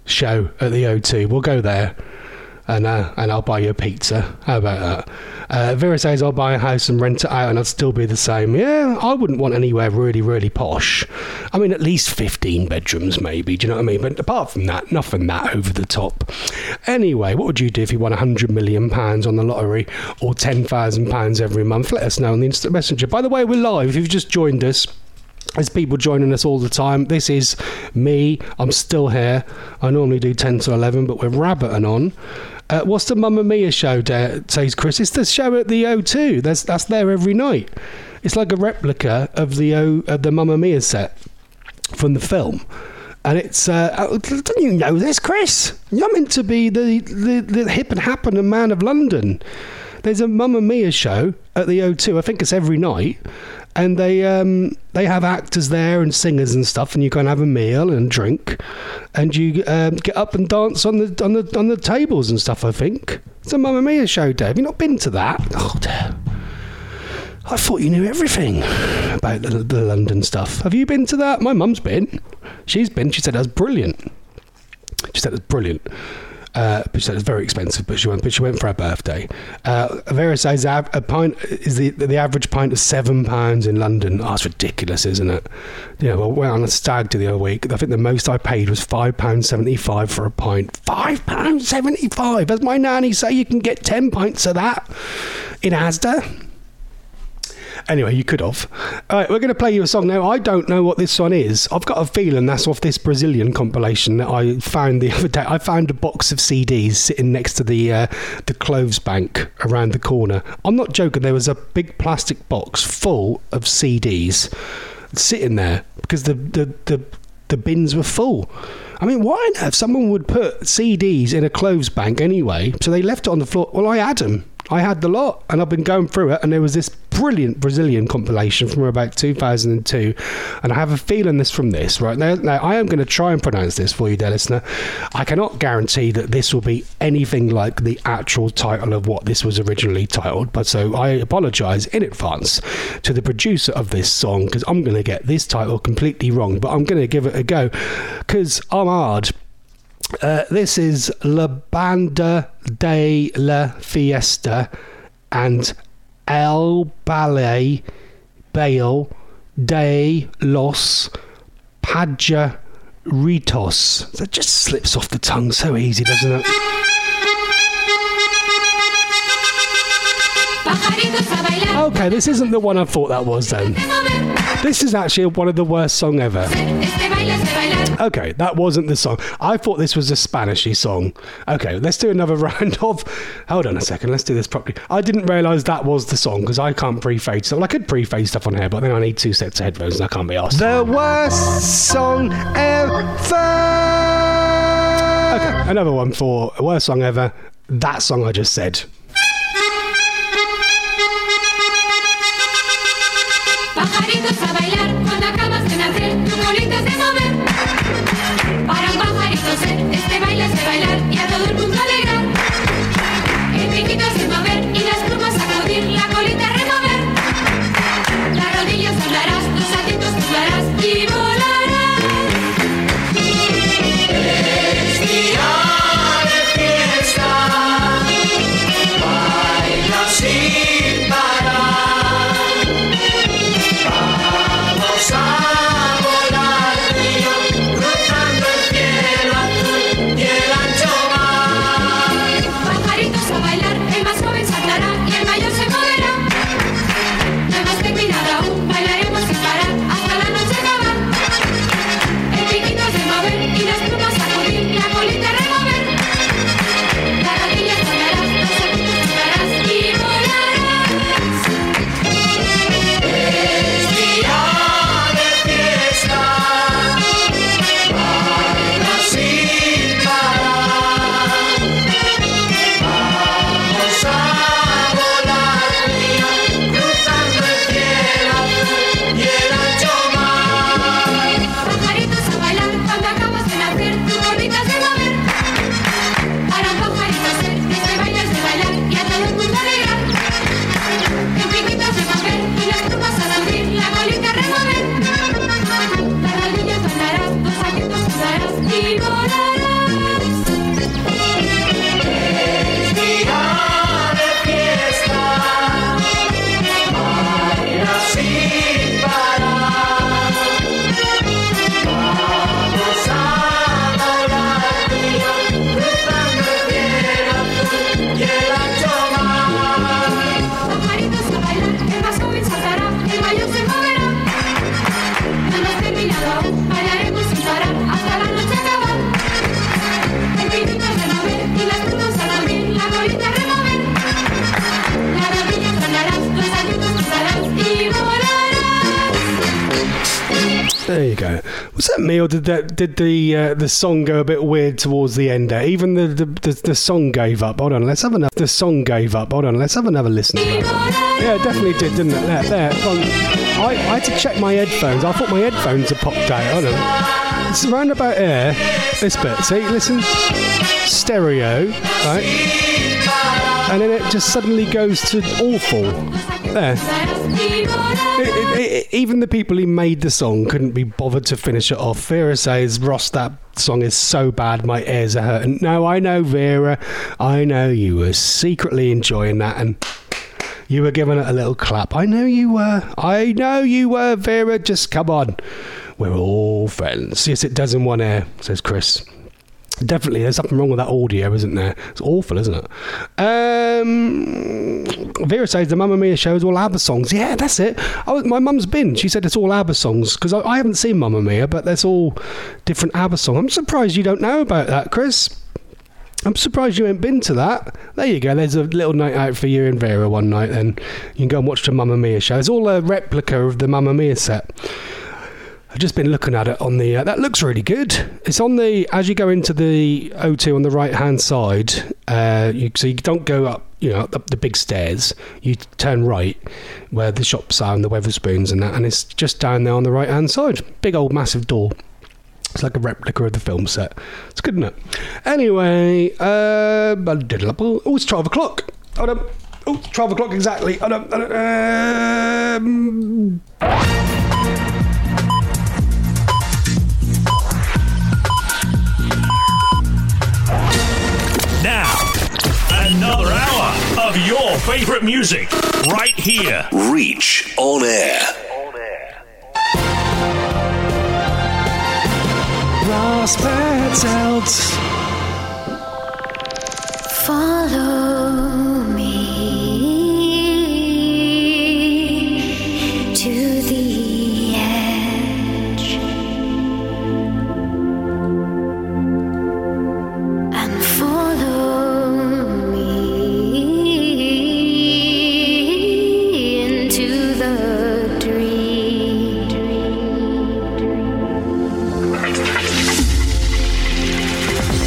show at the O2. We'll go there. And I'll buy you a pizza. How about that? Vera says I'll buy a house and rent it out and I'd still be the same. Yeah, I wouldn't want anywhere really, really posh. I mean, at least 15 bedrooms maybe, do you know what I mean? But apart from that, nothing that over the top. Anyway, what would you do if you won £100 million on the lottery or £10,000 every month? Let us know on the Instant Messenger. By the way, we're live. If you've just joined us, there's people joining us all the time. This is me. I'm still here. I normally do 10 to 11, but we're rabbiting on. What's the Mamma Mia show, says Chris? It's the show at the O2. That's there every night. It's like a replica of the Mamma Mia set from the film. And it's... don't you know this, Chris? You're meant to be the hip and happening man of London. There's a Mamma Mia show at the O2. I think it's every night. And they have actors there and singers and stuff, and you go and have a meal and drink, and you get up and dance on the tables and stuff. I think it's a Mamma Mia show, Dave. Have you not been to that? Oh, damn. I thought you knew everything about the London stuff. Have you been to that? My mum's been. She's been. She said it was brilliant. But she said it's very expensive, but she went for her birthday. Vera says a pint is the average pint of £7 in London. Oh, that's ridiculous, isn't it? Yeah, well, we went on a stag to the other week. I think the most I paid was £5.75 for a pint. £5.75. As my nanny say, you can get 10 pints of that in Asda. Anyway, you could have. All right, we're going to play you a song now. I don't know what this one is. I've got a feeling that's off this Brazilian compilation that I found the other day. I found a box of CDs sitting next to the clothes bank around the corner. I'm not joking. There was a big plastic box full of CDs sitting there because the bins were full. I mean, why on earth someone would put CDs in a clothes bank anyway? So they left it on the floor. Well, I had them. I had the lot, and I've been going through it, and there was this brilliant Brazilian compilation from about 2002, and I have a feeling this from this, right? Now I am going to try and pronounce this for you, dear listener. I cannot guarantee that this will be anything like the actual title of what this was originally titled, but so I apologise in advance to the producer of this song, because I'm going to get this title completely wrong, but I'm going to give it a go, because I'm hard. This is La Banda de la Fiesta and El Baile de los Pajaritos. That just slips off the tongue so easy, doesn't it? Okay, this isn't the one I thought that was then. This is actually one of the worst songs ever. Okay, that wasn't the song. I thought this was a Spanishy song. Okay, let's do another round of... Hold on a second, let's do this properly. I didn't realise that was the song, because I can't pre-fade stuff. Well, I could pre-fade stuff on here, but then I need 2 sets of headphones and I can't be asked. The worst song ever! Okay, another one for worst song ever. That song I just said. Pajaritos a bailar cuando acabas de nacer, tu colita de mover. Para un pajarito ser, este baile es de bailar y a todo el mundo alegrar. El piquito sin mover y las plumas sacudir, la colita remover. Las rodillas doblarás, los saltitos doblarás y volarás. Es día de fiesta, baila sin parar. Vamos a volar río, cruzando el cielo azul. Was that me, or did the song go a bit weird towards the end there? Even the song gave up. Hold on, let's have another. The song gave up. Hold on, let's have another listen to that. Yeah, it definitely did, didn't it? There. I had to check my headphones. I thought my headphones had popped out. Hold on. It's round about here. This bit. See, listen. Stereo, right? And then it just suddenly goes to awful. There. Even the people who made the song couldn't be bothered to finish it off. Vera says, Ross, that song is so bad my ears are hurting. No, I know, Vera. I know you were secretly enjoying that and you were giving it a little clap. I know you were, Vera. Just come on. We're all friends. Yes, it does in one ear, says Chris. Definitely, there's something wrong with that audio, isn't there? It's awful, isn't it? Vera says the Mamma Mia show is all ABBA songs. Yeah, that's it. My mum's been. She said it's all ABBA songs because I haven't seen Mamma Mia, but there's all different ABBA songs. I'm surprised you don't know about that, Chris. I'm surprised you ain't been to that. There you go. There's a little night out for you and Vera one night. Then you can go and watch the Mamma Mia show. It's all a replica of the Mamma Mia set. I've just been looking at it on the... that looks really good. It's on the... As you go into the O2 on the right-hand side, so you don't go up, up the big stairs. You turn right, where the shops are and the Wetherspoons and that, and it's just down there on the right-hand side. Big old massive door. It's like a replica of the film set. It's good, isn't it? Anyway, it's 12 o'clock. Hold on. Oh, 12 o'clock exactly. Hold on. Now, another hour of your favourite music right here. Reach on Air. Ross Petzold. Follow me to the edge and follow me into the dream.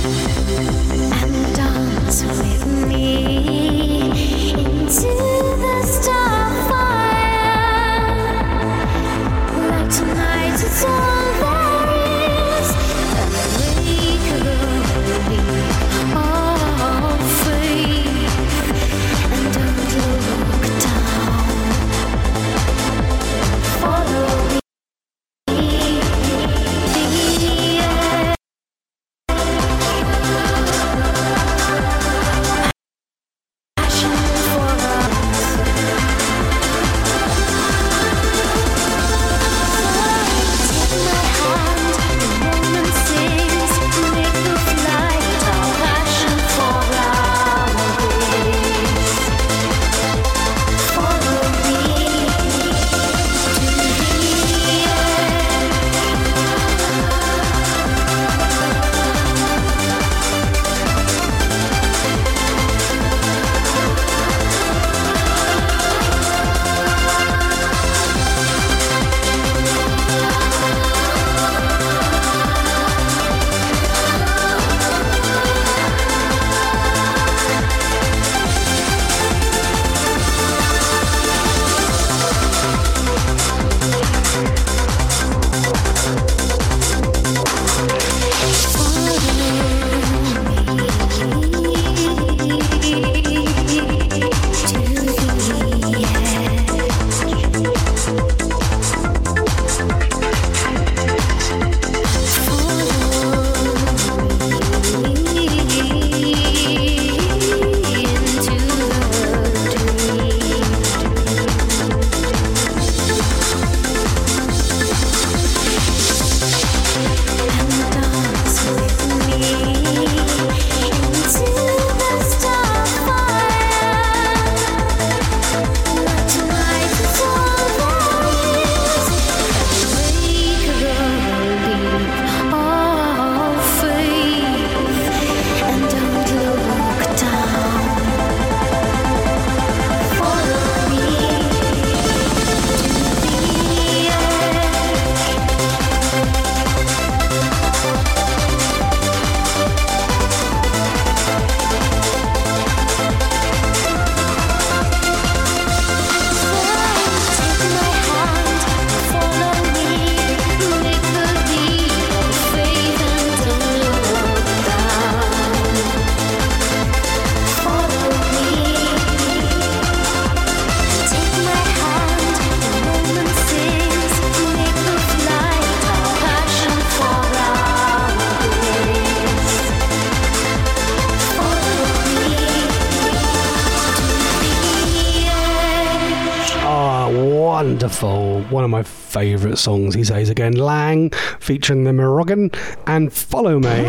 Wonderful. One of my favourite songs, he says again. Lang, featuring the Morrigan, and Follow Me.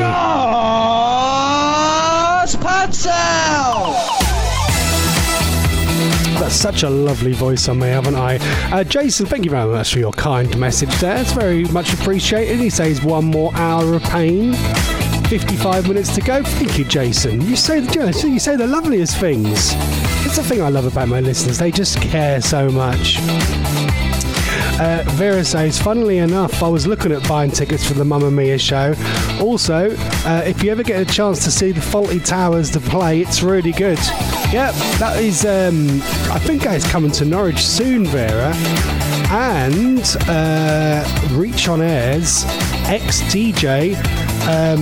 Ross Purcell! That's such a lovely voice on me, haven't I? Jason, thank you very much for your kind message there. It's very much appreciated. He says 1 more hour of pain. 55 minutes to go. Thank you, Jason. You say the loveliest things. That's the thing I love about my listeners. They just care so much. Vera says, funnily enough, I was looking at buying tickets for the Mamma Mia show. Also, if you ever get a chance to see the Faulty Towers to play, it's really good. Yep, that is, I think it's coming to Norwich soon, Vera. And Reach on Air's ex-DJ, I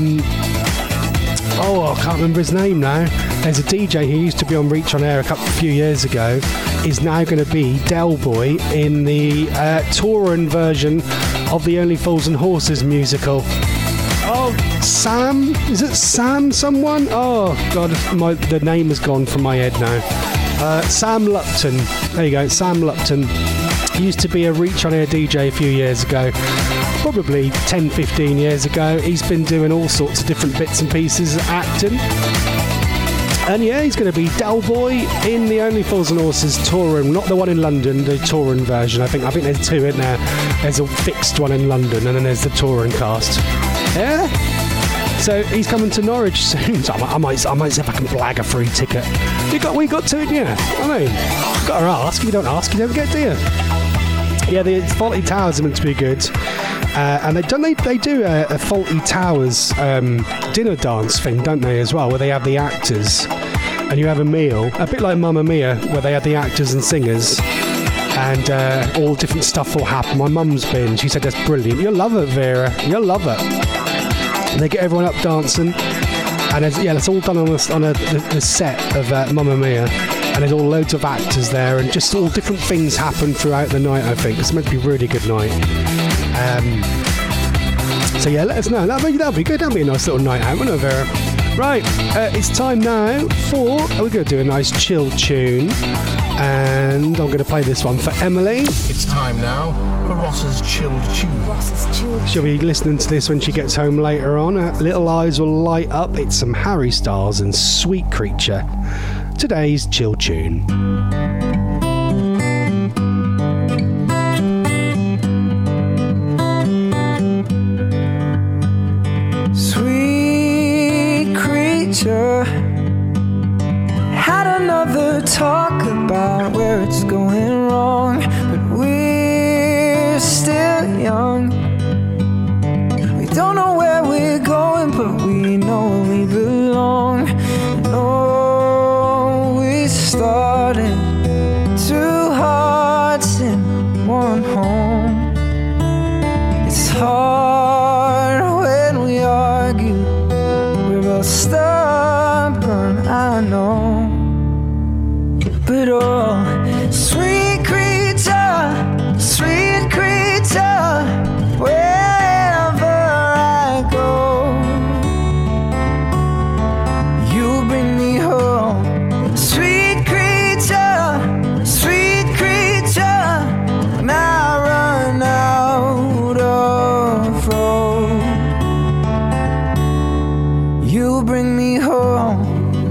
can't remember his name now. There's a DJ who used to be on Reach on Air a few years ago, is now going to be Del Boy in the touring version of the Only Fools and Horses musical. Oh, Sam? Is it Sam someone? Oh, God, the name has gone from my head now. Sam Lupton. There you go, Sam Lupton. He used to be a Reach on Air DJ a few years ago. Probably 10, 15 years ago. He's been doing all sorts of different bits and pieces, acting. And yeah, he's going to be Del Boy in the Only Fools and Horses touring, not the one in London, the touring version. I think there's 2 in there. There's a fixed one in London, and then there's the touring cast. Yeah. So he's coming to Norwich soon. So I might see if I can blag a free ticket. We got to it, yeah. I mean, you've got to ask. If you don't ask, you don't get, do you? Yeah, the Faulty Towers are meant to be good. And they do a Faulty Towers dinner dance thing, don't they, as well, where they have the actors and you have a meal, a bit like Mamma Mia, where they have the actors and singers, and all different stuff will happen. My mum's been, she said that's brilliant. You'll love it, Vera. You'll love it. And they get everyone up dancing, and it's all done on the set of Mamma Mia. And there's all loads of actors there, and just all different things happen throughout the night, I think. It's meant to be a really good night. So yeah, let us know. That'll be good. That'll be a nice little night out, won't it, Vera? Right, it's time now for... we're going to do a nice chill tune. And I'm going to play this one for Emily. It's time now for Ross's chilled tune. She'll be listening to this when she gets home later on. Her little eyes will light up. It's some Harry Styles and Sweet Creature. Today's chill tune. Sweet creature, had another talk about where it's going wrong, but we're still young. We don't know where we're going, but we know where we belong. Started 2 hearts in 1 home. It's hard when we argue. We're both stubborn, I know. But oh, sweet creature, wherever I go, you bring me home. Sweet creature, when I run out of road, you bring me home.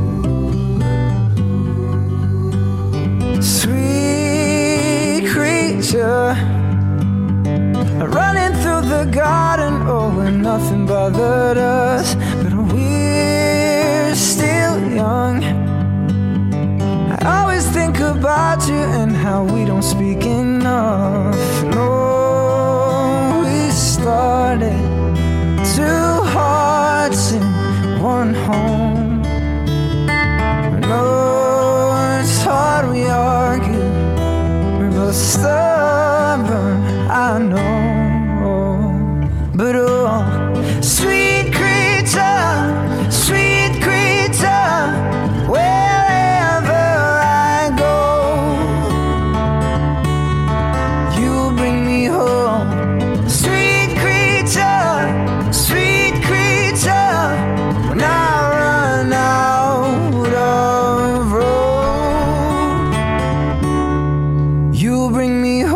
Sweet creature, running through the garden, oh, where nothing bothered us, but we're still young. I always think about you and how we don't speak enough. No, we started 2 hearts in 1 home. No, it's hard, we argue. We're both stubborn, I know. But oh, sweet creature, wherever I go, you bring me home. Sweet creature, when I run out of road, you bring me home.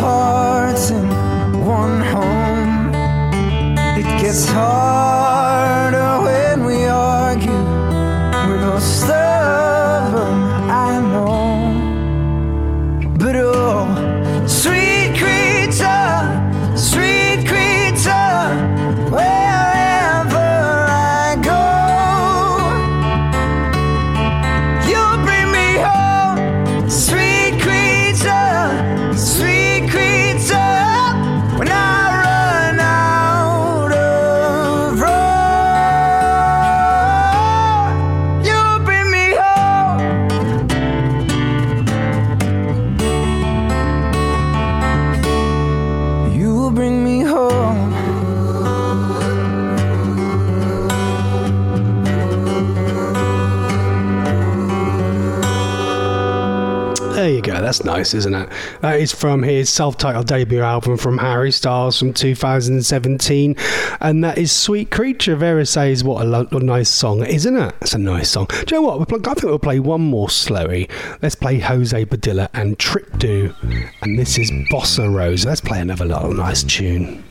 hearts in one home. It gets harder when we argue. We're both stubborn, I know. But oh, sweet creature, wherever I go, you'll bring me home. Sweet creature, when I run out of road, you'll bring me home. You'll bring me home. There you go, that's nice, isn't it? That is from his self-titled debut album from Harry Styles from 2017, and that is Sweet Creature. Vera says, what a nice song, isn't it? It's a nice song. Do you know what? I think we'll play one more slowy. Let's play Jose Padilla and Trip Do, and this is Bossa Rose. Let's play another little nice tune.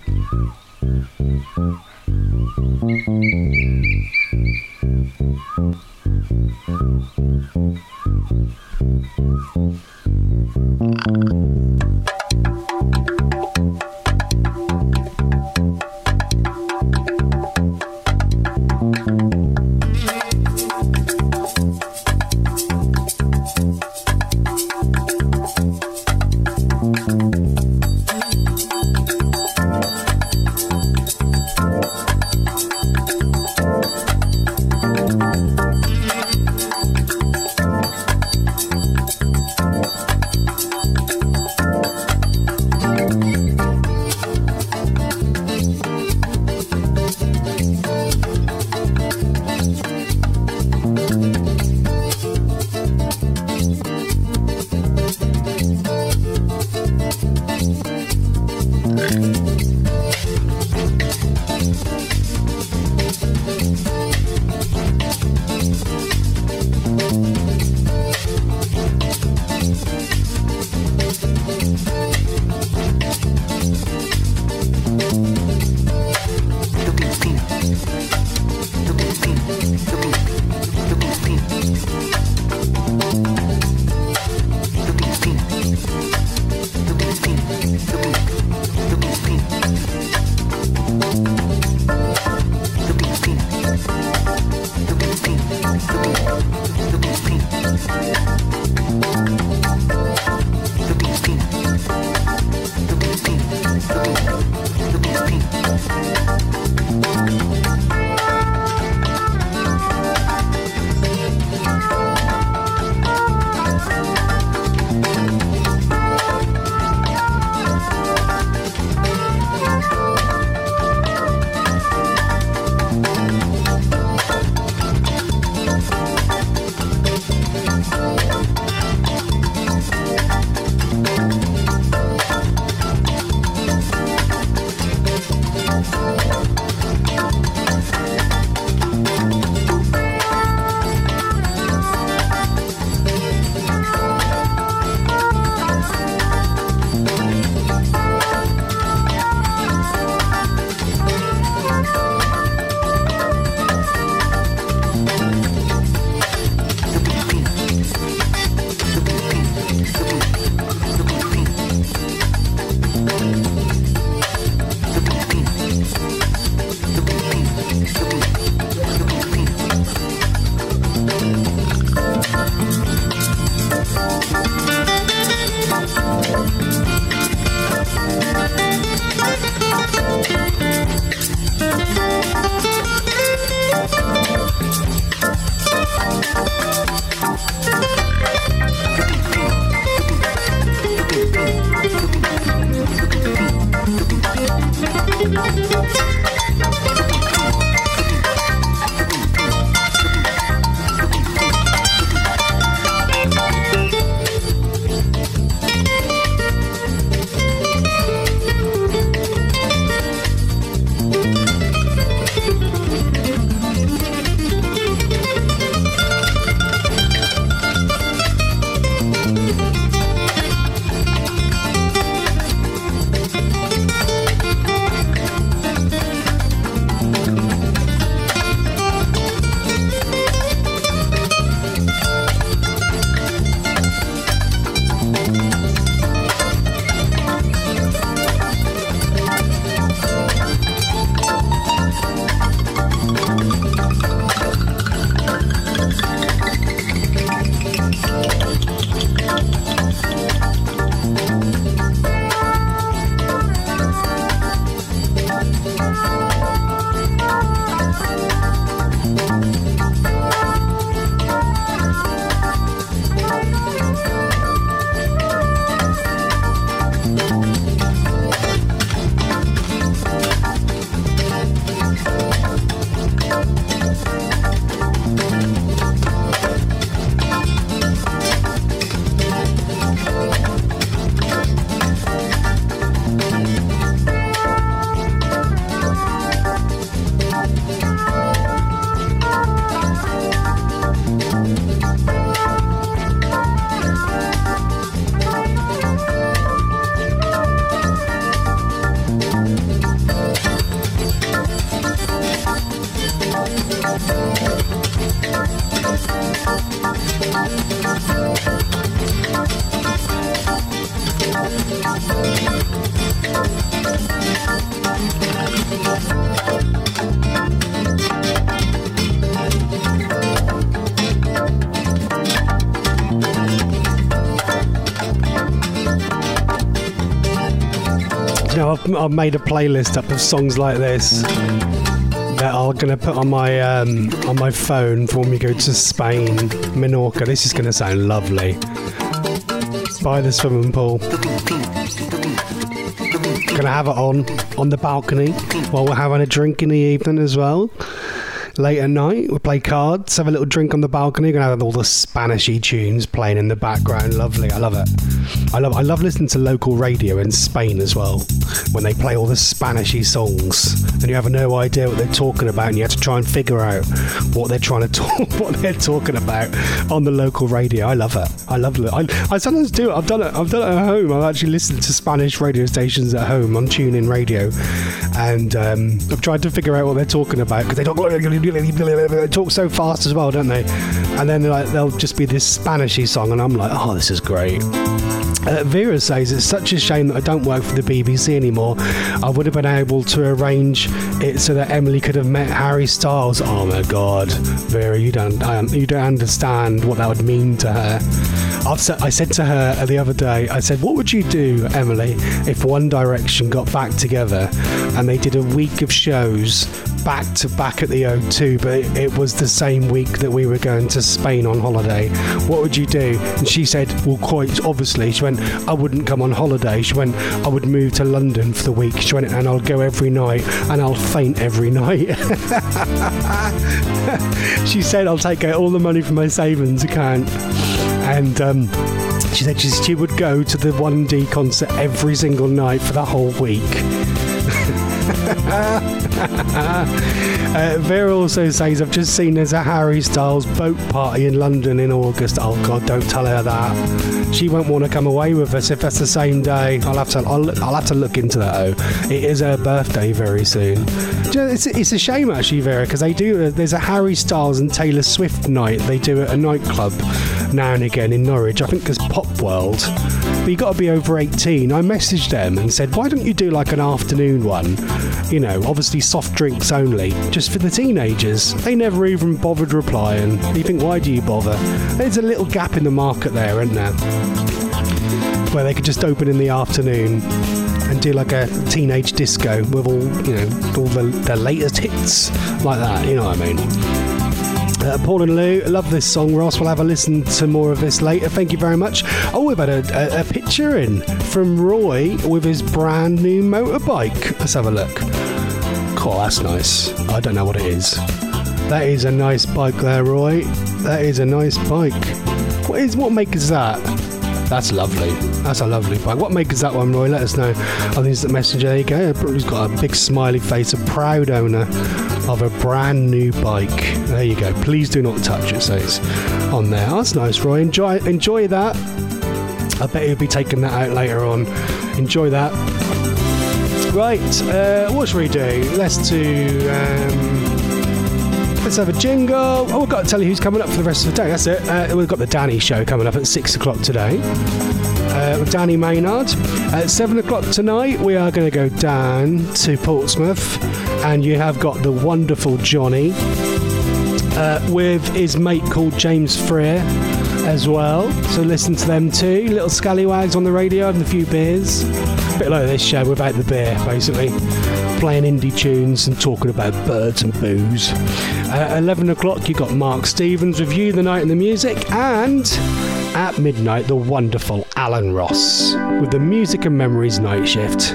know, I've made a playlist up of songs like this that I'm going to put on my phone for when we go to Spain, Menorca. This is going to sound lovely. By the swimming pool. Going to have it on the balcony while we're having a drink in the evening as well. Late at night, we'll play cards, have a little drink on the balcony. Gonna have all the Spanishy tunes playing in the background. Lovely, I love it. I love listening to local radio in Spain as well, when they play all the Spanishy songs, and you have no idea what they're talking about, and you have to try and figure out what they're trying to what they're talking about on the local radio. I love it. I love it. I sometimes do it. I've done it at home. I've actually listened to Spanish radio stations at home on TuneIn Radio, and I've tried to figure out what they're talking about, because they talk so fast as well, don't they? And then they'll just be this Spanishy song, and I'm like, oh, this is great. Vera says, it's such a shame that I don't work for the BBC anymore. I would have been able to arrange it so that Emily could have met Harry Styles. Oh my God, Vera, you don't understand what that would mean to her. I said to her the other day, I said, what would you do, Emily, if One Direction got back together and they did a week of shows back to back at the O2, but it was the same week that we were going to Spain on holiday? What would you do? And she said, well, quite obviously, she went, I wouldn't come on holiday. She went, I would move to London for the week. She went, and I'll go every night and I'll faint every night. She said, I'll take out all the money from my savings account. And she said she would go to the 1D concert every single night for the whole week. Vera also says, I've just seen there's a Harry Styles boat party in London in August. Oh God, don't tell her that. She won't want to come away with us if that's the same day. I'll have to look into that. Oh, it is her birthday very soon. It's a shame actually, Vera, because they do. There's a Harry Styles and Taylor Swift night they do at a nightclub now and again in Norwich. I think there's Pop World. But you got to be over 18. I messaged them and said, why don't you do like an afternoon one? You know, obviously soft drinks only, just for the teenagers. They never even bothered replying. You think, why do you bother? There's a little gap in the market there, isn't there? Where they could just open in the afternoon and do like a teenage disco with all, you know, all the latest hits like that. You know what I mean? Paul and Lou, love this song, Ross. We'll have a listen to more of this later. Thank you very much. Oh, we've had a picture in from Roy with his brand new motorbike. Let's have a look. Cool, that's nice. I don't know what it is. That is a nice bike there, Roy. That is a nice bike. What make is that? That's lovely. That's a lovely bike. What make is that one, Roy? Let us know. I think it's the messenger. There you go. He's got a big smiley face, a proud owner of a brand new bike. There you go. Please do not touch it, says on there. That's nice, Roy. Enjoy that. I bet he'll be taking that out later on. Enjoy that. Right, what should we do? Let's have a jingle. Oh, we've got to tell you who's coming up for the rest of the day. That's it. We've got the Danny show coming up at 6 o'clock today with Danny Maynard. At 7 o'clock tonight, we are going to go down to Portsmouth, and you have got the wonderful Johnny with his mate called James Freer as well. So listen to them too. Little scallywags on the radio and a few beers. A bit like this show without the beer, basically. Playing indie tunes and talking about birds and booze. At 11 o'clock, you got Mark Stevens with You, the Night and the Music, and at midnight, the wonderful Alan Ross with the Music and Memories Night Shift.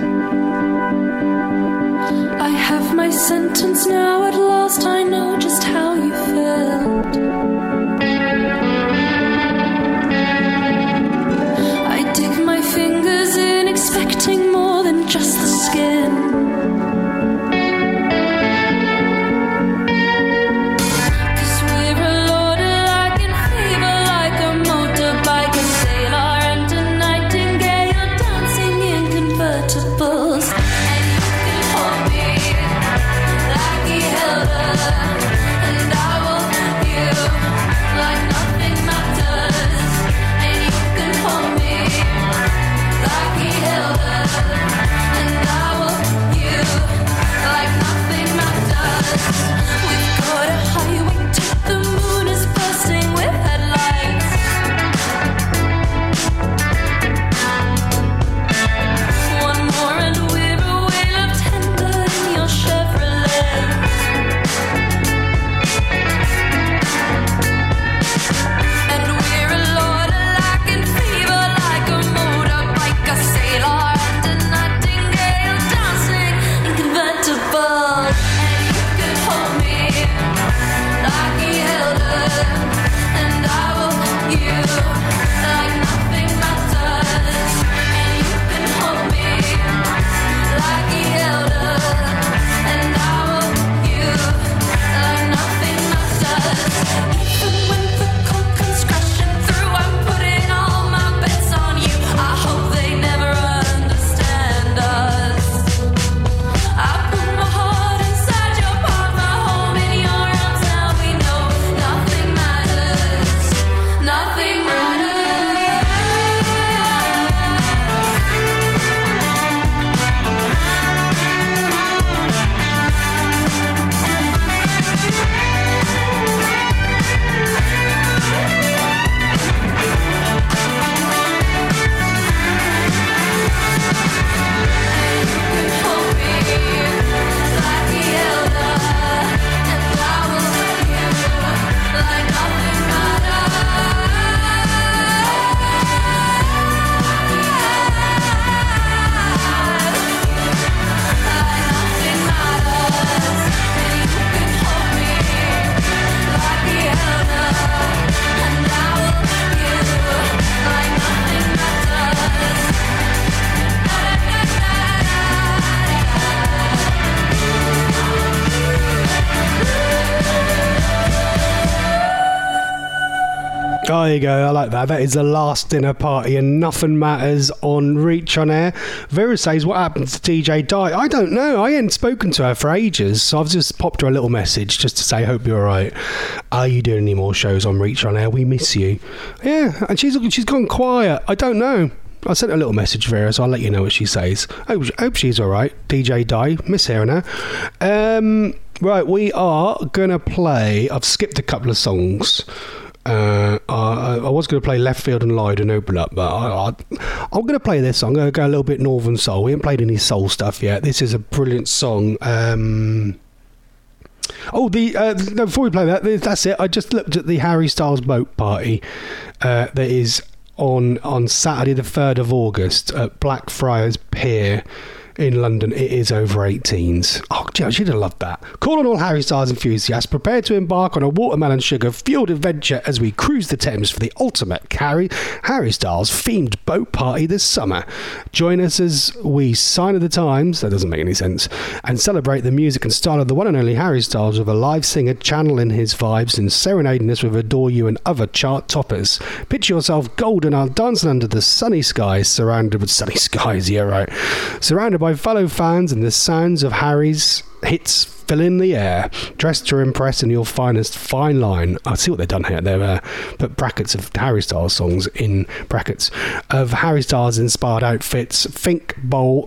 I have my sentence now, at last I know just how you felt. I dig my fingers in, expecting more than just the skin. One more and Oh, there you go. I like that. That is the last dinner party and nothing matters on Reach on Air. Vera says, what happened to DJ Di? I don't know. I hadn't spoken to her for ages, so I've just popped her a little message just to say, hope you're all right. Are you doing any more shows on Reach on Air? We miss you. Yeah, and she's gone quiet. I don't know. I sent her a little message, Vera, so I'll let you know what she says. Hope she's all right. DJ Di, miss hearing her. Right, we are going to play... I've skipped a couple of songs. I was going to play Left Field and Lied and Open Up, but I'm going to play this song. I'm going to go a little bit Northern Soul. We haven't played any soul stuff yet. This is a brilliant song. No, before we play that, that's it. I just looked at the Harry Styles boat party that is on Saturday the 3rd of August at Blackfriars Pier in London. It is over 18s. Oh, gee, I should have loved that. Call on all Harry Styles enthusiasts. Prepare to embark on a watermelon sugar fueled adventure as we cruise the Thames for the ultimate Harry Styles themed boat party this summer. Join us as we sign of the times, that doesn't make any sense, and celebrate the music and style of the one and only Harry Styles with a live singer channeling his vibes and serenading us with Adore You and other chart toppers. Picture yourself golden out dancing under the sunny skies, surrounded with sunny skies, yeah right, surrounded by fellow fans and the sounds of Harry's hits fill in the air, dressed to impress in your finest fine line. I see what they've done here. They've put brackets of Harry Styles songs in brackets of Harry Styles inspired outfits, think bold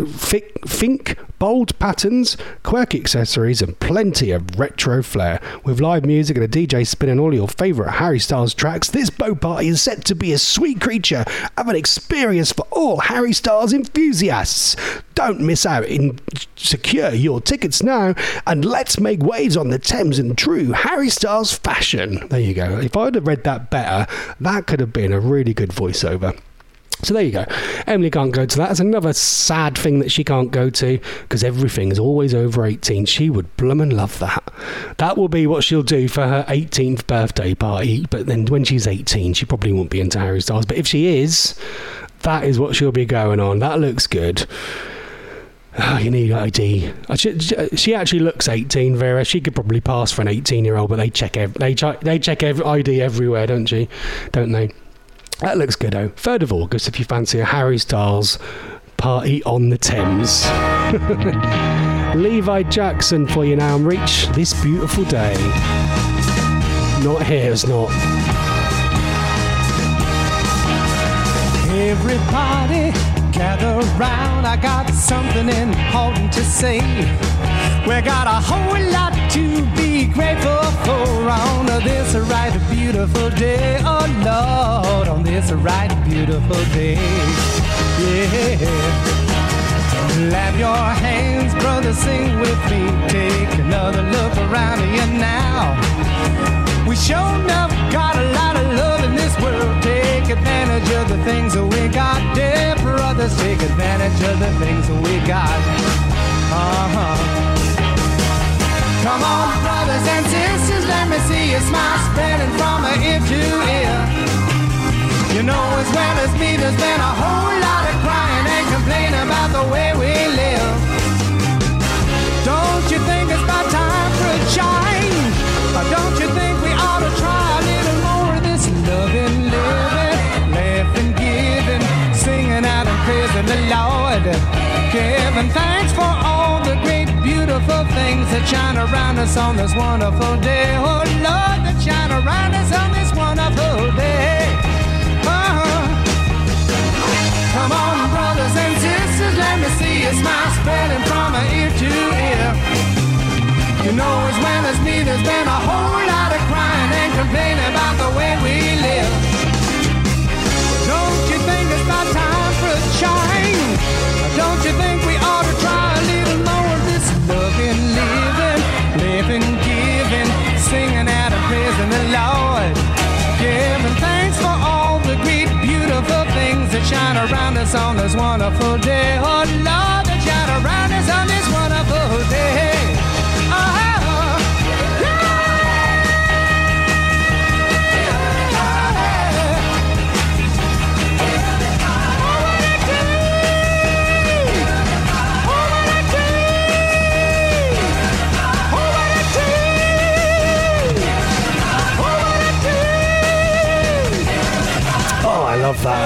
patterns, quirky accessories, and plenty of retro flair. With live music and a DJ spinning all your favourite Harry Styles tracks, this boat party is set to be a sweet creature of an experience for all Harry Styles enthusiasts. Don't miss out and secure your tickets now, and let's make waves on the Thames in true Harry Styles fashion. There you go. If I'd have read that better, that could have been a really good voiceover. So there you go. Emily can't go to that. That's another sad thing that she can't go to, because everything is always over 18. She would bloomin' love that. That will be what she'll do for her 18th birthday party. But then when she's 18, she probably won't be into Harry Styles. But if she is, that is what she'll be going on. That looks good. Oh, you need ID. She actually looks 18, Vera. She could probably pass for an 18-year-old, but they check every ID everywhere, don't they? That looks good, though. 3rd of August, if you fancy a Harry Styles party on the Thames. Levi Jackson for you now, and Reach This Beautiful Day. Not here, it's not. Everybody gather round, I got something important to say. We got a whole lot to be grateful for on this right beautiful day. Oh Lord, on this right beautiful day. Yeah. Clap your hands, brother, sing with me. Take another look around you now. We sure enough got a lot of love in this world. Take advantage of the things that we got. Dear brothers, take advantage of the things that we got. Come on, brothers and sisters, let me see you smile, spreading from ear to ear. You know as well as me, there's been a whole lot of crying and complaining about the way we live. Don't you think it's about time for a change? Or don't you think we ought to try a little more of this loving, living, laughing, giving, singing out and praising the Lord, giving thanks for all the great, beautiful things that shine around us on this wonderful day. Oh Lord, that shine around us on this wonderful day. Come on, brothers and sisters, let me see you smile, spreading from ear to ear. You know as well as me, there's been a whole lot of crying and complaining about the way we live. Don't you think it's about time for a change? Don't you think we ought to try a little more of this loving, living, living, giving, singing out and praising the Lord, giving thanks for all the great, beautiful things that shine around us on this wonderful day. Oh Lord, that shine around us on this wonderful day.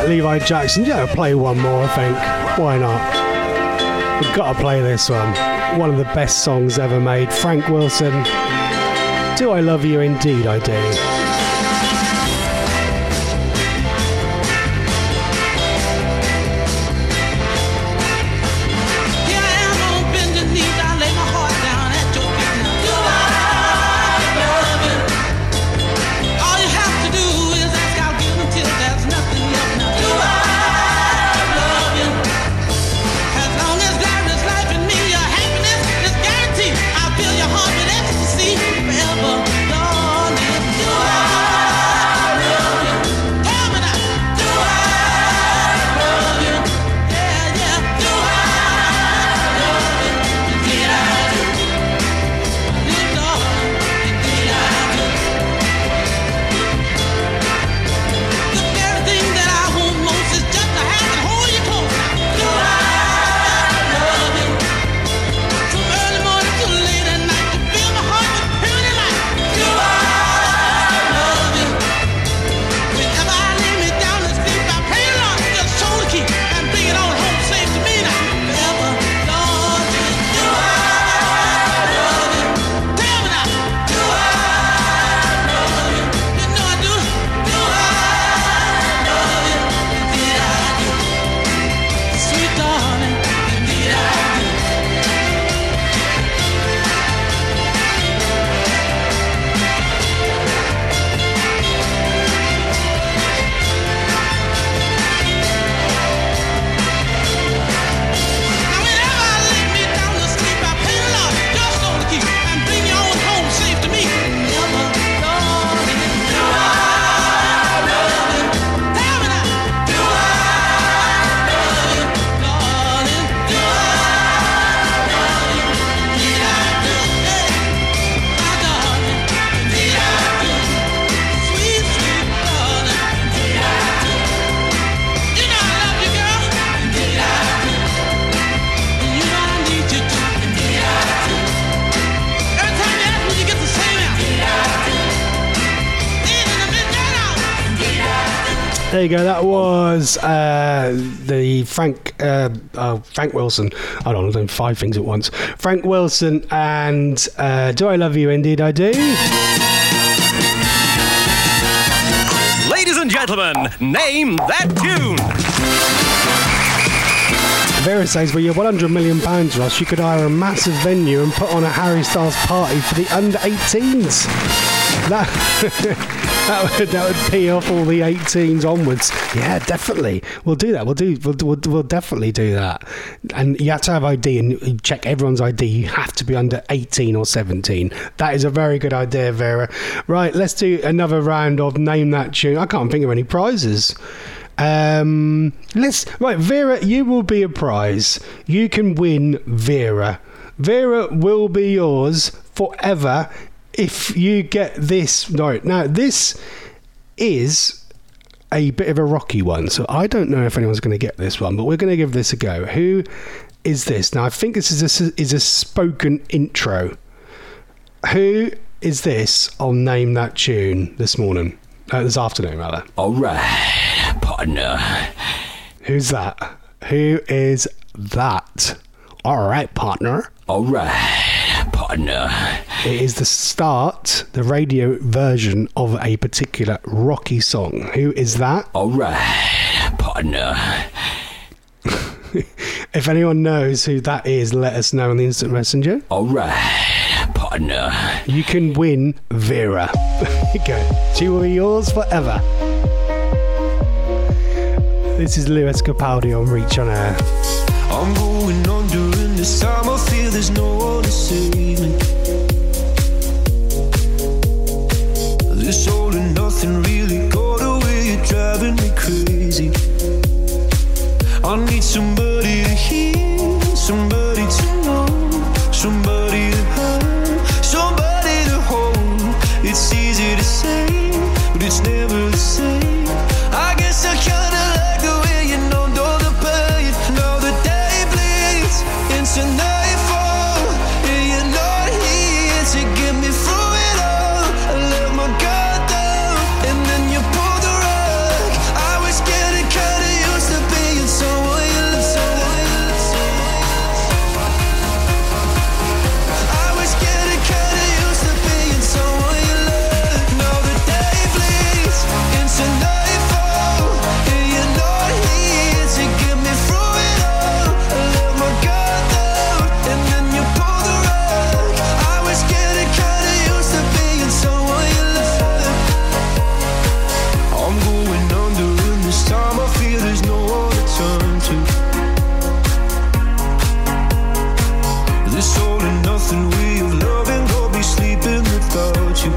Levi Jackson. Yeah, play one more, I think. Why not? We've got to play this one. One of the best songs ever made. Frank Wilson. Do I Love You? Indeed I Do. There you go. That was the Frank Wilson. Hold on, I'm doing 5 things at once. Frank Wilson and Do I Love You? Indeed I Do. Ladies and gentlemen, name that tune. Vera says, well, you're £100 million, Ross. You could hire a massive venue and put on a Harry Styles party for the under-18s. That would pee off all the 18s onwards. Yeah, definitely. We'll do that. We'll definitely do that. And you have to have ID and check everyone's ID. You have to be under 18 or 17. That is a very good idea, Vera. Right, let's do another round of Name That Tune. I can't think of any prizes. Vera, you will be a prize. You can win Vera. Vera will be yours forever if you get this right. Now, this is a bit of a rocky one, so I don't know if anyone's going to get this one, but we're going to give this a go. Who is this? Now, I think this is a spoken intro. Who is this? I'll Name That Tune this afternoon, rather. All right, partner. Who's that? Who is that? All right, partner. All right, partner. It is the radio version of a particular Rocky song. Who is that? All right, partner. If anyone knows who that is, let us know on the Instant Messenger. All right, partner. You can win Vera. There you go. She will be yours forever. This is Lewis Capaldi on Reach on Air. I'm going on during this time. I feel there's no one to save me. This all and nothing really got away. You're driving me crazy. I need somebody to hear, somebody to know, somebody to have, somebody to hold. It's easy to say, but it's never the same. I guess I kinda like the way you know the pain. Now the day bleeds into night. you.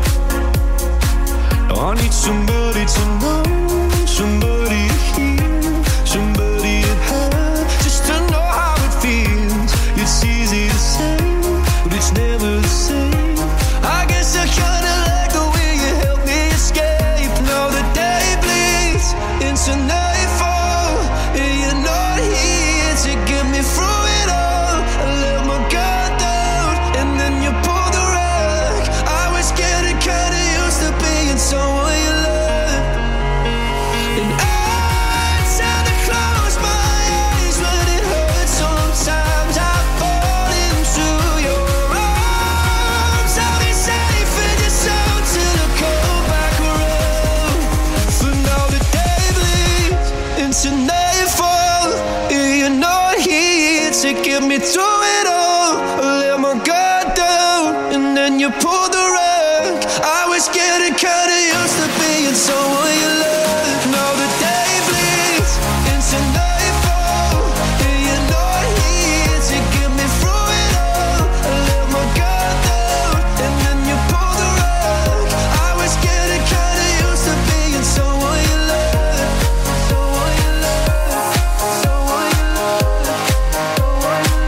I need somebody to know, somebody to hear, somebody to have, just to know how it feels. It's easy to say, but it's never the same. I guess I kinda like the way you help me escape. Now the day bleeds into nightfall, and you're not here to get me through it all. I let my guard down, and then you pull the rug. I was getting kinda used to being someone you love, and I tend to close my eyes when it hurts. Sometimes I fall into your arms. I'll be safe in your soul till I come back around. For now the day bleeds into nightfall, and you're not here to get me through it all. I let my guard down, and then you pull the rug. I was getting kinda used to being someone you love. Now the day bleeds into nightfall, and you're not here to get me through it all. I let my guard down, and then you pull the rug. I was getting kinda used to being someone you love, someone you love, someone you love, someone you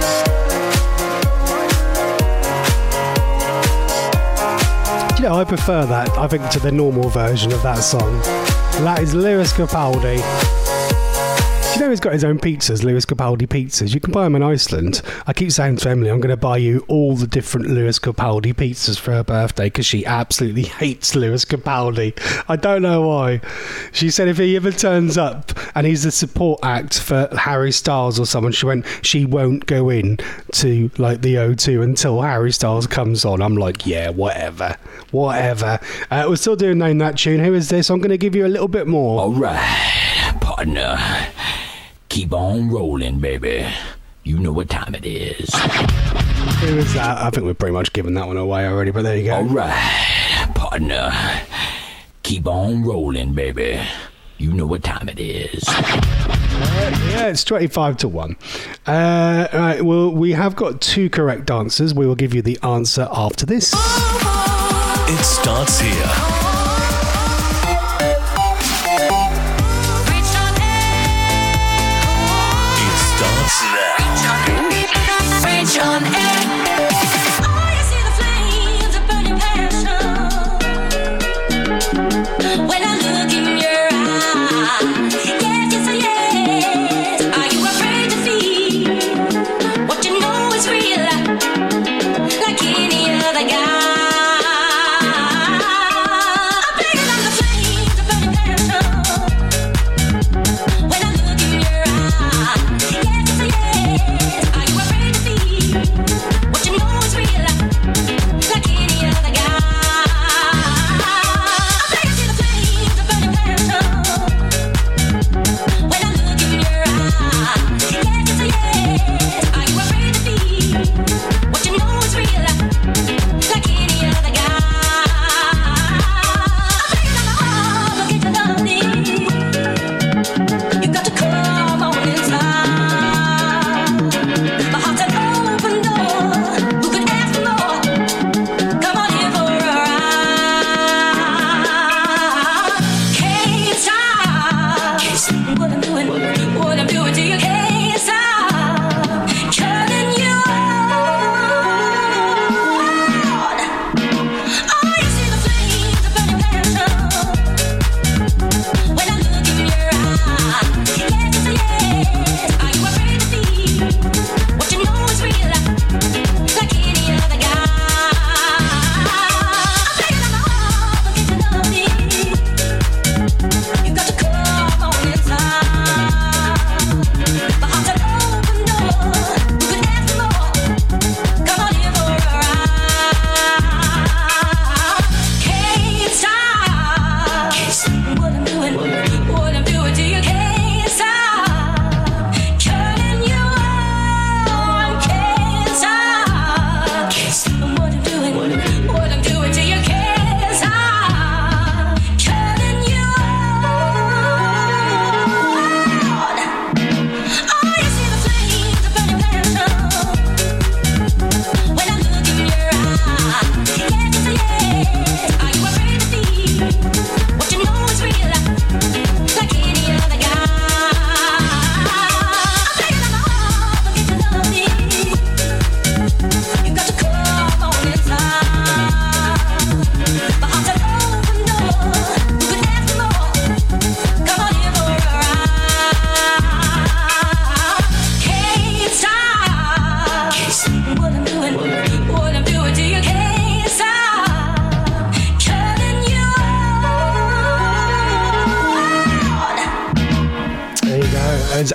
Do you know, I prefer that, I think, to the normal version of that song. That is Lewis Capaldi. Do you know he's got his own pizzas, Lewis Capaldi pizzas? You can buy them in Iceland. I keep saying to Emily, I'm going to buy you all the different Lewis Capaldi pizzas for her birthday because she absolutely hates Lewis Capaldi. I don't know why. She said if he ever turns up and he's a support act for Harry Styles or someone, she won't go in to like the O2 until Harry Styles comes on. I'm like, yeah, whatever. We're still doing Name That Tune. Who is this? I'm going to give you a little bit more. All right, partner. Keep on rolling, baby. You know what time it is. Who is that? I think we've pretty much given that one away already, but there you go. All right, partner. Keep on rolling, baby. You know what time it is. Yeah, it's 25 to 1. Right, well, we have got 2 correct answers. We will give you the answer after this. It starts here. Reach on air. Oh, you see the flames of burning passion when I look in your eyes. Yes. Are you afraid to feel what you know is real, like any other guy? I'm bigger than the flames of burning passion when I look in your eyes. Yes. Are you afraid to feel what you know is real, like any other guy? I play to see the flames of burning passion when I look in your eyes. Yes. Are you afraid to feel what you know is real, like any other guy? I play to the heart, look into loving. You got to come on inside. My heart's an open door.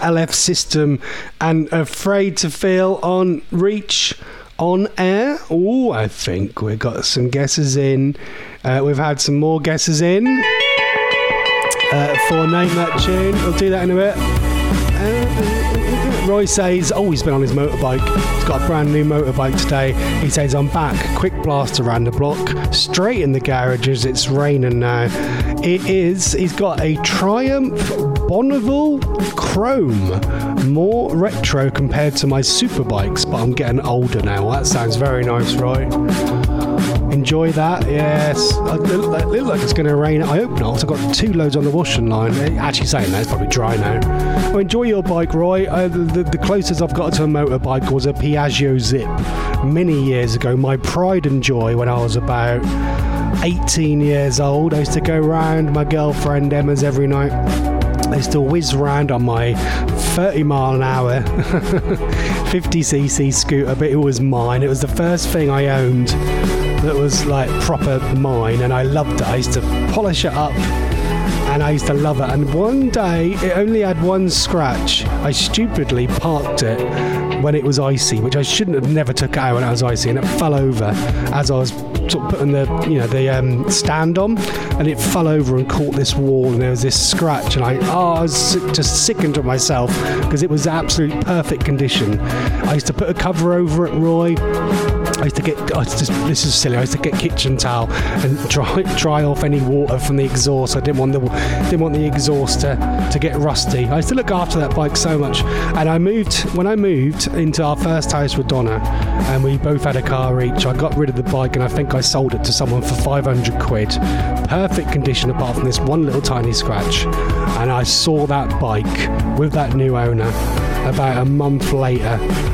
LF System and Afraid to Feel on Reach on Air. Oh, I think we've got some guesses in. We've had some more guesses in for Name That Tune. We'll do that in a bit. Roy says, he's been on his motorbike. He's got a brand new motorbike today. He says, I'm back. Quick blast around the block. Straight in the garage as it's raining now. He's got a Triumph Bonneville Chrome. More retro compared to my superbikes, but I'm getting older now. Well, that sounds very nice, Roy. Enjoy that, yes. It looks like it's going to rain. I hope not. I've got 2 loads on the washing line. Actually saying that, it's probably dry now. Well, enjoy your bike, Roy. The closest I've got to a motorbike was a Piaggio Zip many years ago. My pride and joy when I was about 18 years old. I used to go round my girlfriend Emma's every night. I used to whiz round on my 30 mile an hour 50cc scooter, but it was mine. It was the first thing I owned that was like proper mine, and I loved it. I used to polish it up and I used to love it. And one day it only had one scratch. I stupidly parked it when it was icy, which I shouldn't have never took out when it was icy, and it fell over as I was sort of putting the stand on, and it fell over and caught this wall, and there was this scratch, and I was just sickened of myself because it was absolute perfect condition. I used to put a cover over it, Roy. This is silly. I used to get kitchen towel and dry off any water from the exhaust. I didn't want the exhaust to get rusty. I used to look after that bike so much. And when I moved into our first house with Donna, and we both had a car each, I got rid of the bike, and I think I sold it to someone for 500 quid. Perfect condition apart from this one little tiny scratch. And I saw that bike with that new owner about a month later.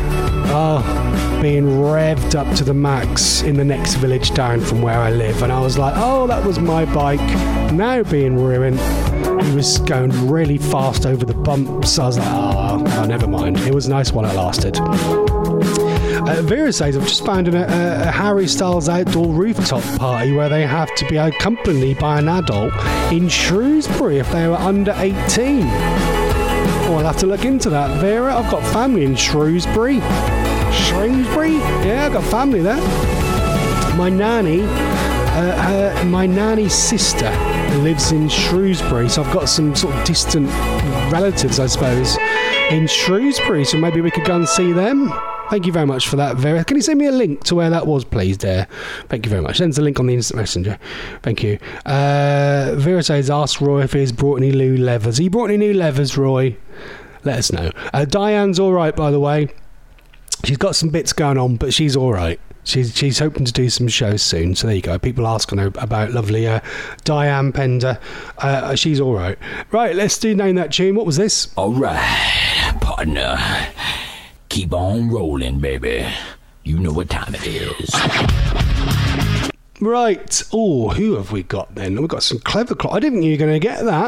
Being revved up to the max in the next village down from where I live, and I was like, that was my bike, now being ruined. He was going really fast over the bumps. I was like, never mind. It was nice while it lasted. Vera says, I've just found a Harry Styles outdoor rooftop party where they have to be accompanied by an adult in Shrewsbury if they were under 18. I'll have to look into that. Vera, I've got family in Shrewsbury. Yeah, I've got family there. My nanny's sister lives in Shrewsbury, so I've got some sort of distant relatives, I suppose, in Shrewsbury, so maybe we could go and see them. Thank you very much for that, Vera. Can you send me a link to where that was, please, dear? Thank you very much. Send the link on the instant messenger. Thank you. Vera says, ask Roy if he's brought any new levers. Have you brought any new levers, Roy? Let us know. Diane's all right, by the way. She's got some bits going on, but she's all right. She's hoping to do some shows soon. So there you go. People asking her about lovely Diane Pender. She's all right. Right, let's do Name That Tune. What was this? All right, partner. Keep on rolling, baby. You know what time it is. Right. Who have we got then? We've got some clever clock. I didn't think you were going to get that.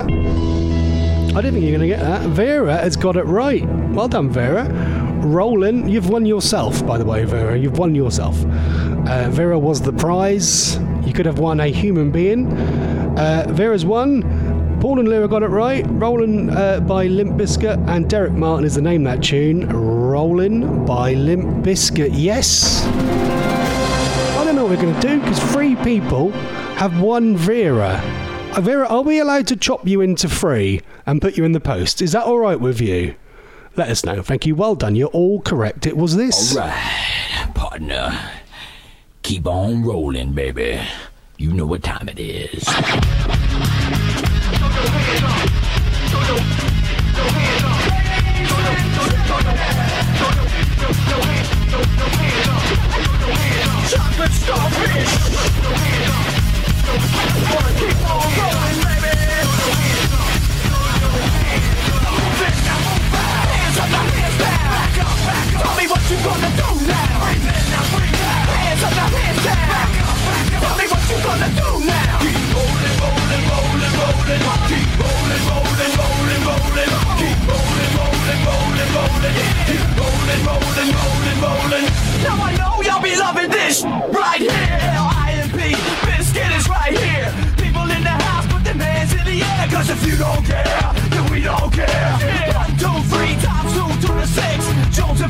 Vera has got it right. Well done, Vera. Roland, you've won yourself, by the way, Vera. You've won yourself. Vera was the prize. You could have won a human being. Vera's won. Paul and Lyra got it right. Rollin' by Limp Bizkit, and Derek Martin is the Name That Tune. Rollin' by Limp Bizkit. Yes. I don't know what we're going to do because 3 people have won Vera. Vera, are we allowed to chop you into 3 and put you in the post? Is that all right with you? Let us know. Thank you. Well done. You're all correct. It was this. All right, partner. Keep on rolling, baby. You know what time it is. Chocolate starfish. Keep on rolling, baby. Hands up, hands down. Back up. Tell me what you gonna do now. Hands up, hands down. Tell me what you gonna do now. Keep rolling, rolling, rolling, rolling. Keep rolling, rolling, rolling, rolling. Keep rolling, rolling, rolling, rolling. Keep rolling, rolling, rolling, rolling. Now I know y'all be loving this right here. IMP, Bizkit is right here. People in the house, put their hands in the air. Cause if you don't care, then we don't care. 1, 2, 3,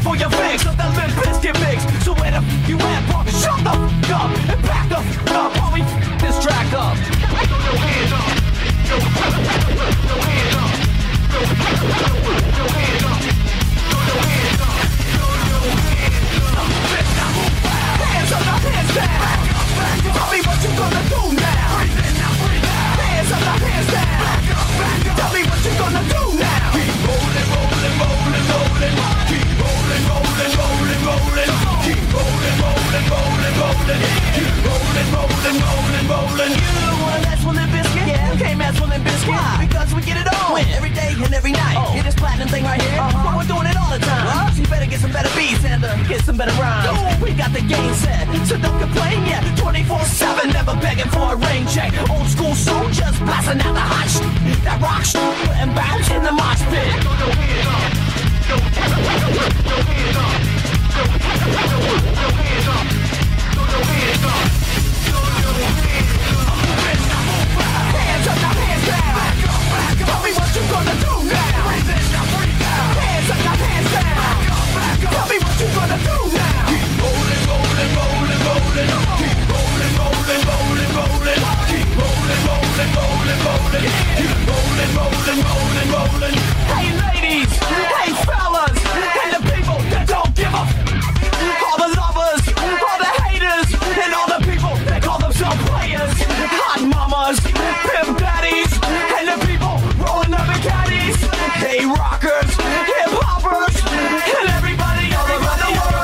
for your fix of the Limp Bizkit mix. So where the f you at, punk? Shut the f up and back the f up while we f this track up. Throw your hands up. Throw your hands up. Throw your hands up. Throw your hands up. Throw your hands up. Let's not move fast. Hands up, now hands down. Tell me what you gonna do now. Hands up, now hands down. Tell me what you gonna do now. Keep rolling, rolling, rolling, rolling. Keep rolling, rolling, rolling, rolling. Keep rolling, rolling, rolling, rolling. Keep rolling, rolling, rolling, rolling. You wanna mess with Limp Bizkit? Yeah, you can't mess with Limp Bizkit. Why? Because we get it on. Win every day and every night. Hear this platinum thing right here? But we're doing it all the time. So you better get some better beats and get some better rhymes. We got the game set, so don't complain. Yeah, 24/7, never begging for a rain check. Old school soldiers blasting out the hot shit. That rock shit and bounce in the mosh pit. Throw your hands up. Throw your hands up. Throw your hands up. Throw your hands up. Throw your hands up. Hands up, now hands down. Tell me what you gonna do now. Hands up, now hands down. Tell me what you gonna do now. Keep rolling, rolling, rolling, rolling. Keep rolling, rolling, rolling, rolling. Keep rolling, rolling, rolling, rolling. Keep rolling, rolling, rolling, rolling. Hey ladies, hey fellas, and the people that don't give a all the lovers, all the haters, and all the people that call themselves players. Hot mamas, pimp daddies, and the people rolling up in caddies. Hey rockers, hip hoppers, and everybody all around the world.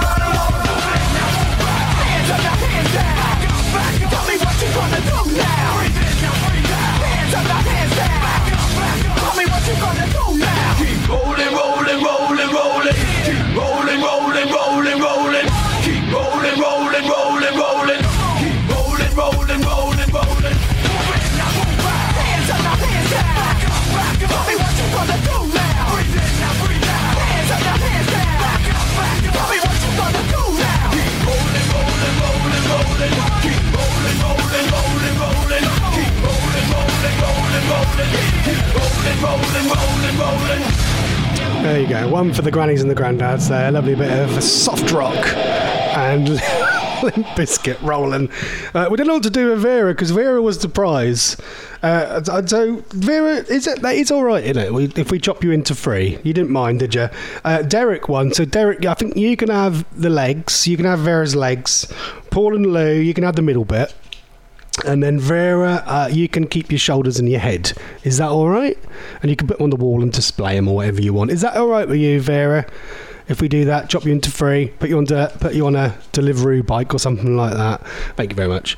Hands up, now hands down. Tell me what you gonna do now. Hands up, now hands down. Tell me what you gonna do now. Keep rolling, rolling, rolling, rolling. Keep rolling, rolling, rolling, rolling. Keep rolling, rolling, rolling, rolling. Keep rolling, rolling, rolling, rolling. Hands up, now hands down. Tell me what you gonna do now. Hands up, now hands down. Tell me what you gonna do now. Keep rolling, rolling, rolling, rolling. Keep rolling, rolling, rolling, rolling. Keep rolling, rolling, rolling, rolling. Keep rolling, rolling, rolling, rolling. There you go. One for the grannies and the granddads there. A lovely bit of soft rock and Limp Bizkit rolling. We don't know what to do with Vera because Vera was the prize. So Vera, it's all right, isn't it? If we chop you into 3, you didn't mind, did you? Derek won. So Derek, I think you can have the legs. You can have Vera's legs. Paul and Lou, you can have the middle bit. And then Vera, you can keep your shoulders and your head. Is that all right? And you can put them on the wall and display them or whatever you want. Is that all right with you, Vera? If we do that, chop you into 3, put you on a Deliveroo bike or something like that. Thank you very much.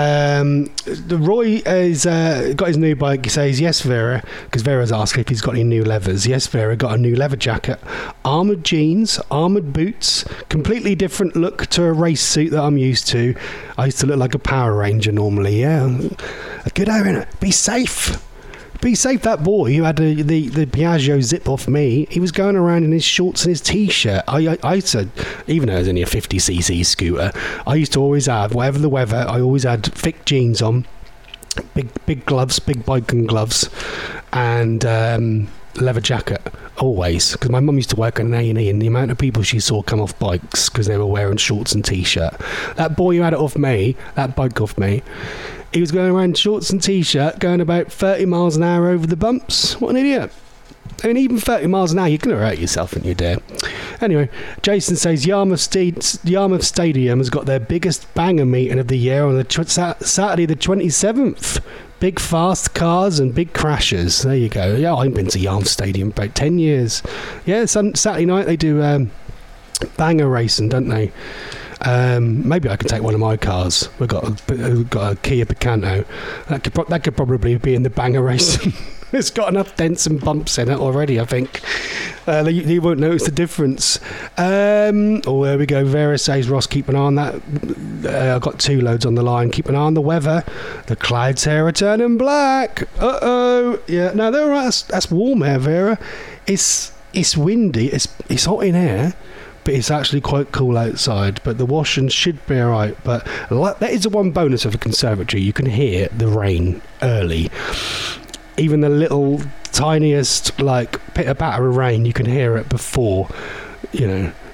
Roy has got his new bike. He says, yes, Vera, because Vera's asked if he's got any new leathers. Yes, Vera, got a new leather jacket, armoured jeans, armoured boots, completely different look to a race suit that I'm used to. I used to look like a Power Ranger normally, yeah. A good area, be safe. Be safe, that boy who had the Piaggio zip off me, he was going around in his shorts and his t-shirt. I used to, even though it was only a 50cc scooter, I used to always have, whatever the weather, I always had thick jeans on, big gloves, big biking gloves, and leather jacket, always, because my mum used to work in an A&E, and the amount of people she saw come off bikes because they were wearing shorts and t-shirt. That boy who had it off me, that bike off me, he was going around shorts and t-shirt, going about 30 miles an hour over the bumps. What an idiot. I mean, even 30 miles an hour, you're going to hurt yourself, aren't you, dear? Anyway, Jason says Yarmouth Stadium has got their biggest banger meeting of the year on the Saturday the 27th. Big fast cars and big crashes. There you go. Yeah, I've been to Yarmouth Stadium about 10 years. Yeah, Saturday night they do banger racing, don't they? Maybe I can take one of my cars. We've got a Kia Picanto. That could probably be in the banger race. It's got enough dents and bumps in it already, I think. You won't notice the difference. There we go. Vera says, Ross, keep an eye on that. I've got 2 loads on the line. Keep an eye on the weather. The clouds here are turning black. Uh-oh. Yeah, no, they're all right. That's warm air, Vera. It's windy. It's hot in here. But it's actually quite cool outside, but the washing should be alright. But that is the one bonus of a conservatory. You can hear the rain early. Even the little tiniest pitter patter of rain, you can hear it before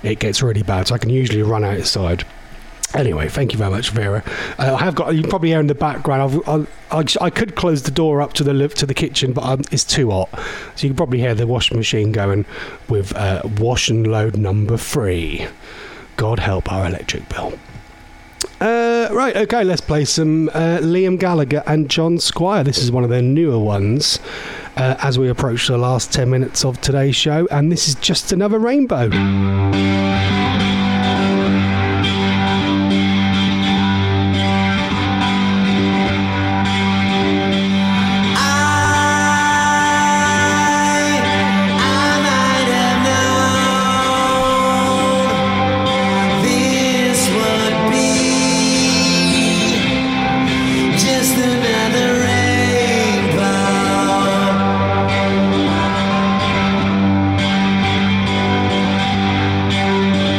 it gets really bad. So I can usually run outside. Anyway, thank you very much, Vera. I have got, you can probably hear in the background, I could close the door up to the kitchen, but it's too hot. So you can probably hear the washing machine going with wash and load number 3. God help our electric bill. Right, okay, let's play some Liam Gallagher and John Squire. This is one of their newer ones as we approach the last 10 minutes of today's show, and this is Just Another Rainbow. Just another rainbow.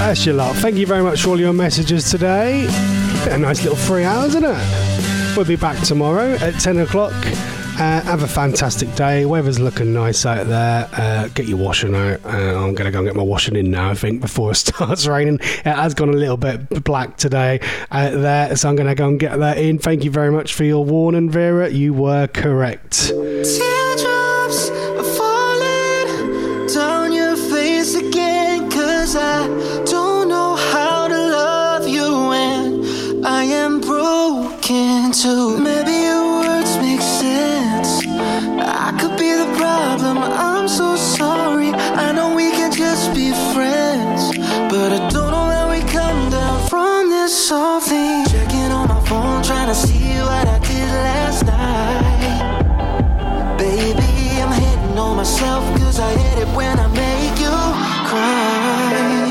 Bless you lot. Thank you very much for all your messages today. Been a nice little 3 hours, isn't it? We'll be back tomorrow at 10 o'clock. Have a fantastic day. Weather's looking nice out there. Get your washing out. I'm going to go and get my washing in now, I think, before it starts raining. It has gone a little bit black today out there, so I'm going to go and get that in. Thank you very much for your warning, Vera. You were correct. Teardrops are falling down your face again, 'cause I don't know how to love you when I am broken too. Maybe your words make sense. I could be the problem. I'm so sorry. I know we can just be friends, but I don't know how we come down from this softly. Checking on my phone, trying to see what I did last night. Baby, I'm hitting on myself, 'cause I hate it when I make you cry.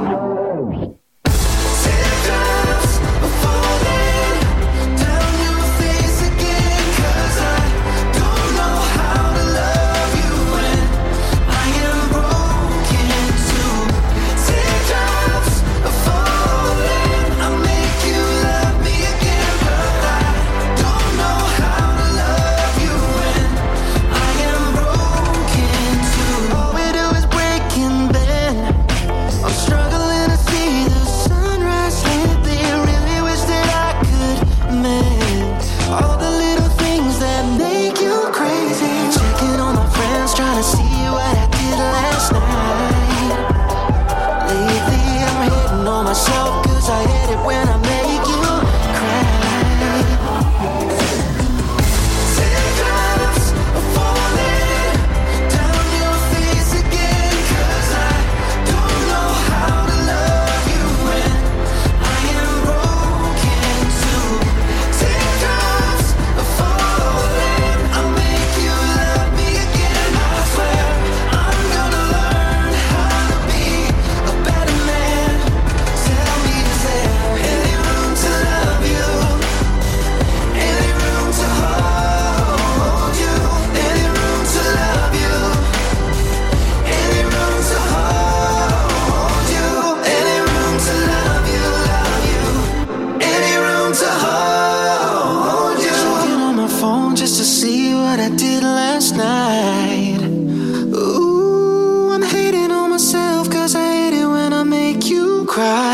Teardrops are falling down your face again, 'cause I don't know how to love you when I am broken too. Teardrops are falling, I'll make you love me again, but I don't know how to love you when I am broken too. All we do is breaking bed. I'm struggling to see the sunrise lately. Really wish that I could mend all the little things that make you crazy. Checking on my friends, trying to see what I did last night. Lately I'm hitting on myself, 'cause I hate it when I make you cry. Teardrops are falling down your face again, 'cause I don't know how to love you when I am broken too. Teardrops are falling, I'll make you love me again. I swear I'm gonna learn how to be a better man. Tell me, is there any room to love you? Any room to hold you? Any room to love you? Any room to hold you? Any room to love you, love you? Any room to hold you? Checking on my phone just to see what I did last night. Ooh, I'm hating on myself, 'cause I hate it when I make you cry.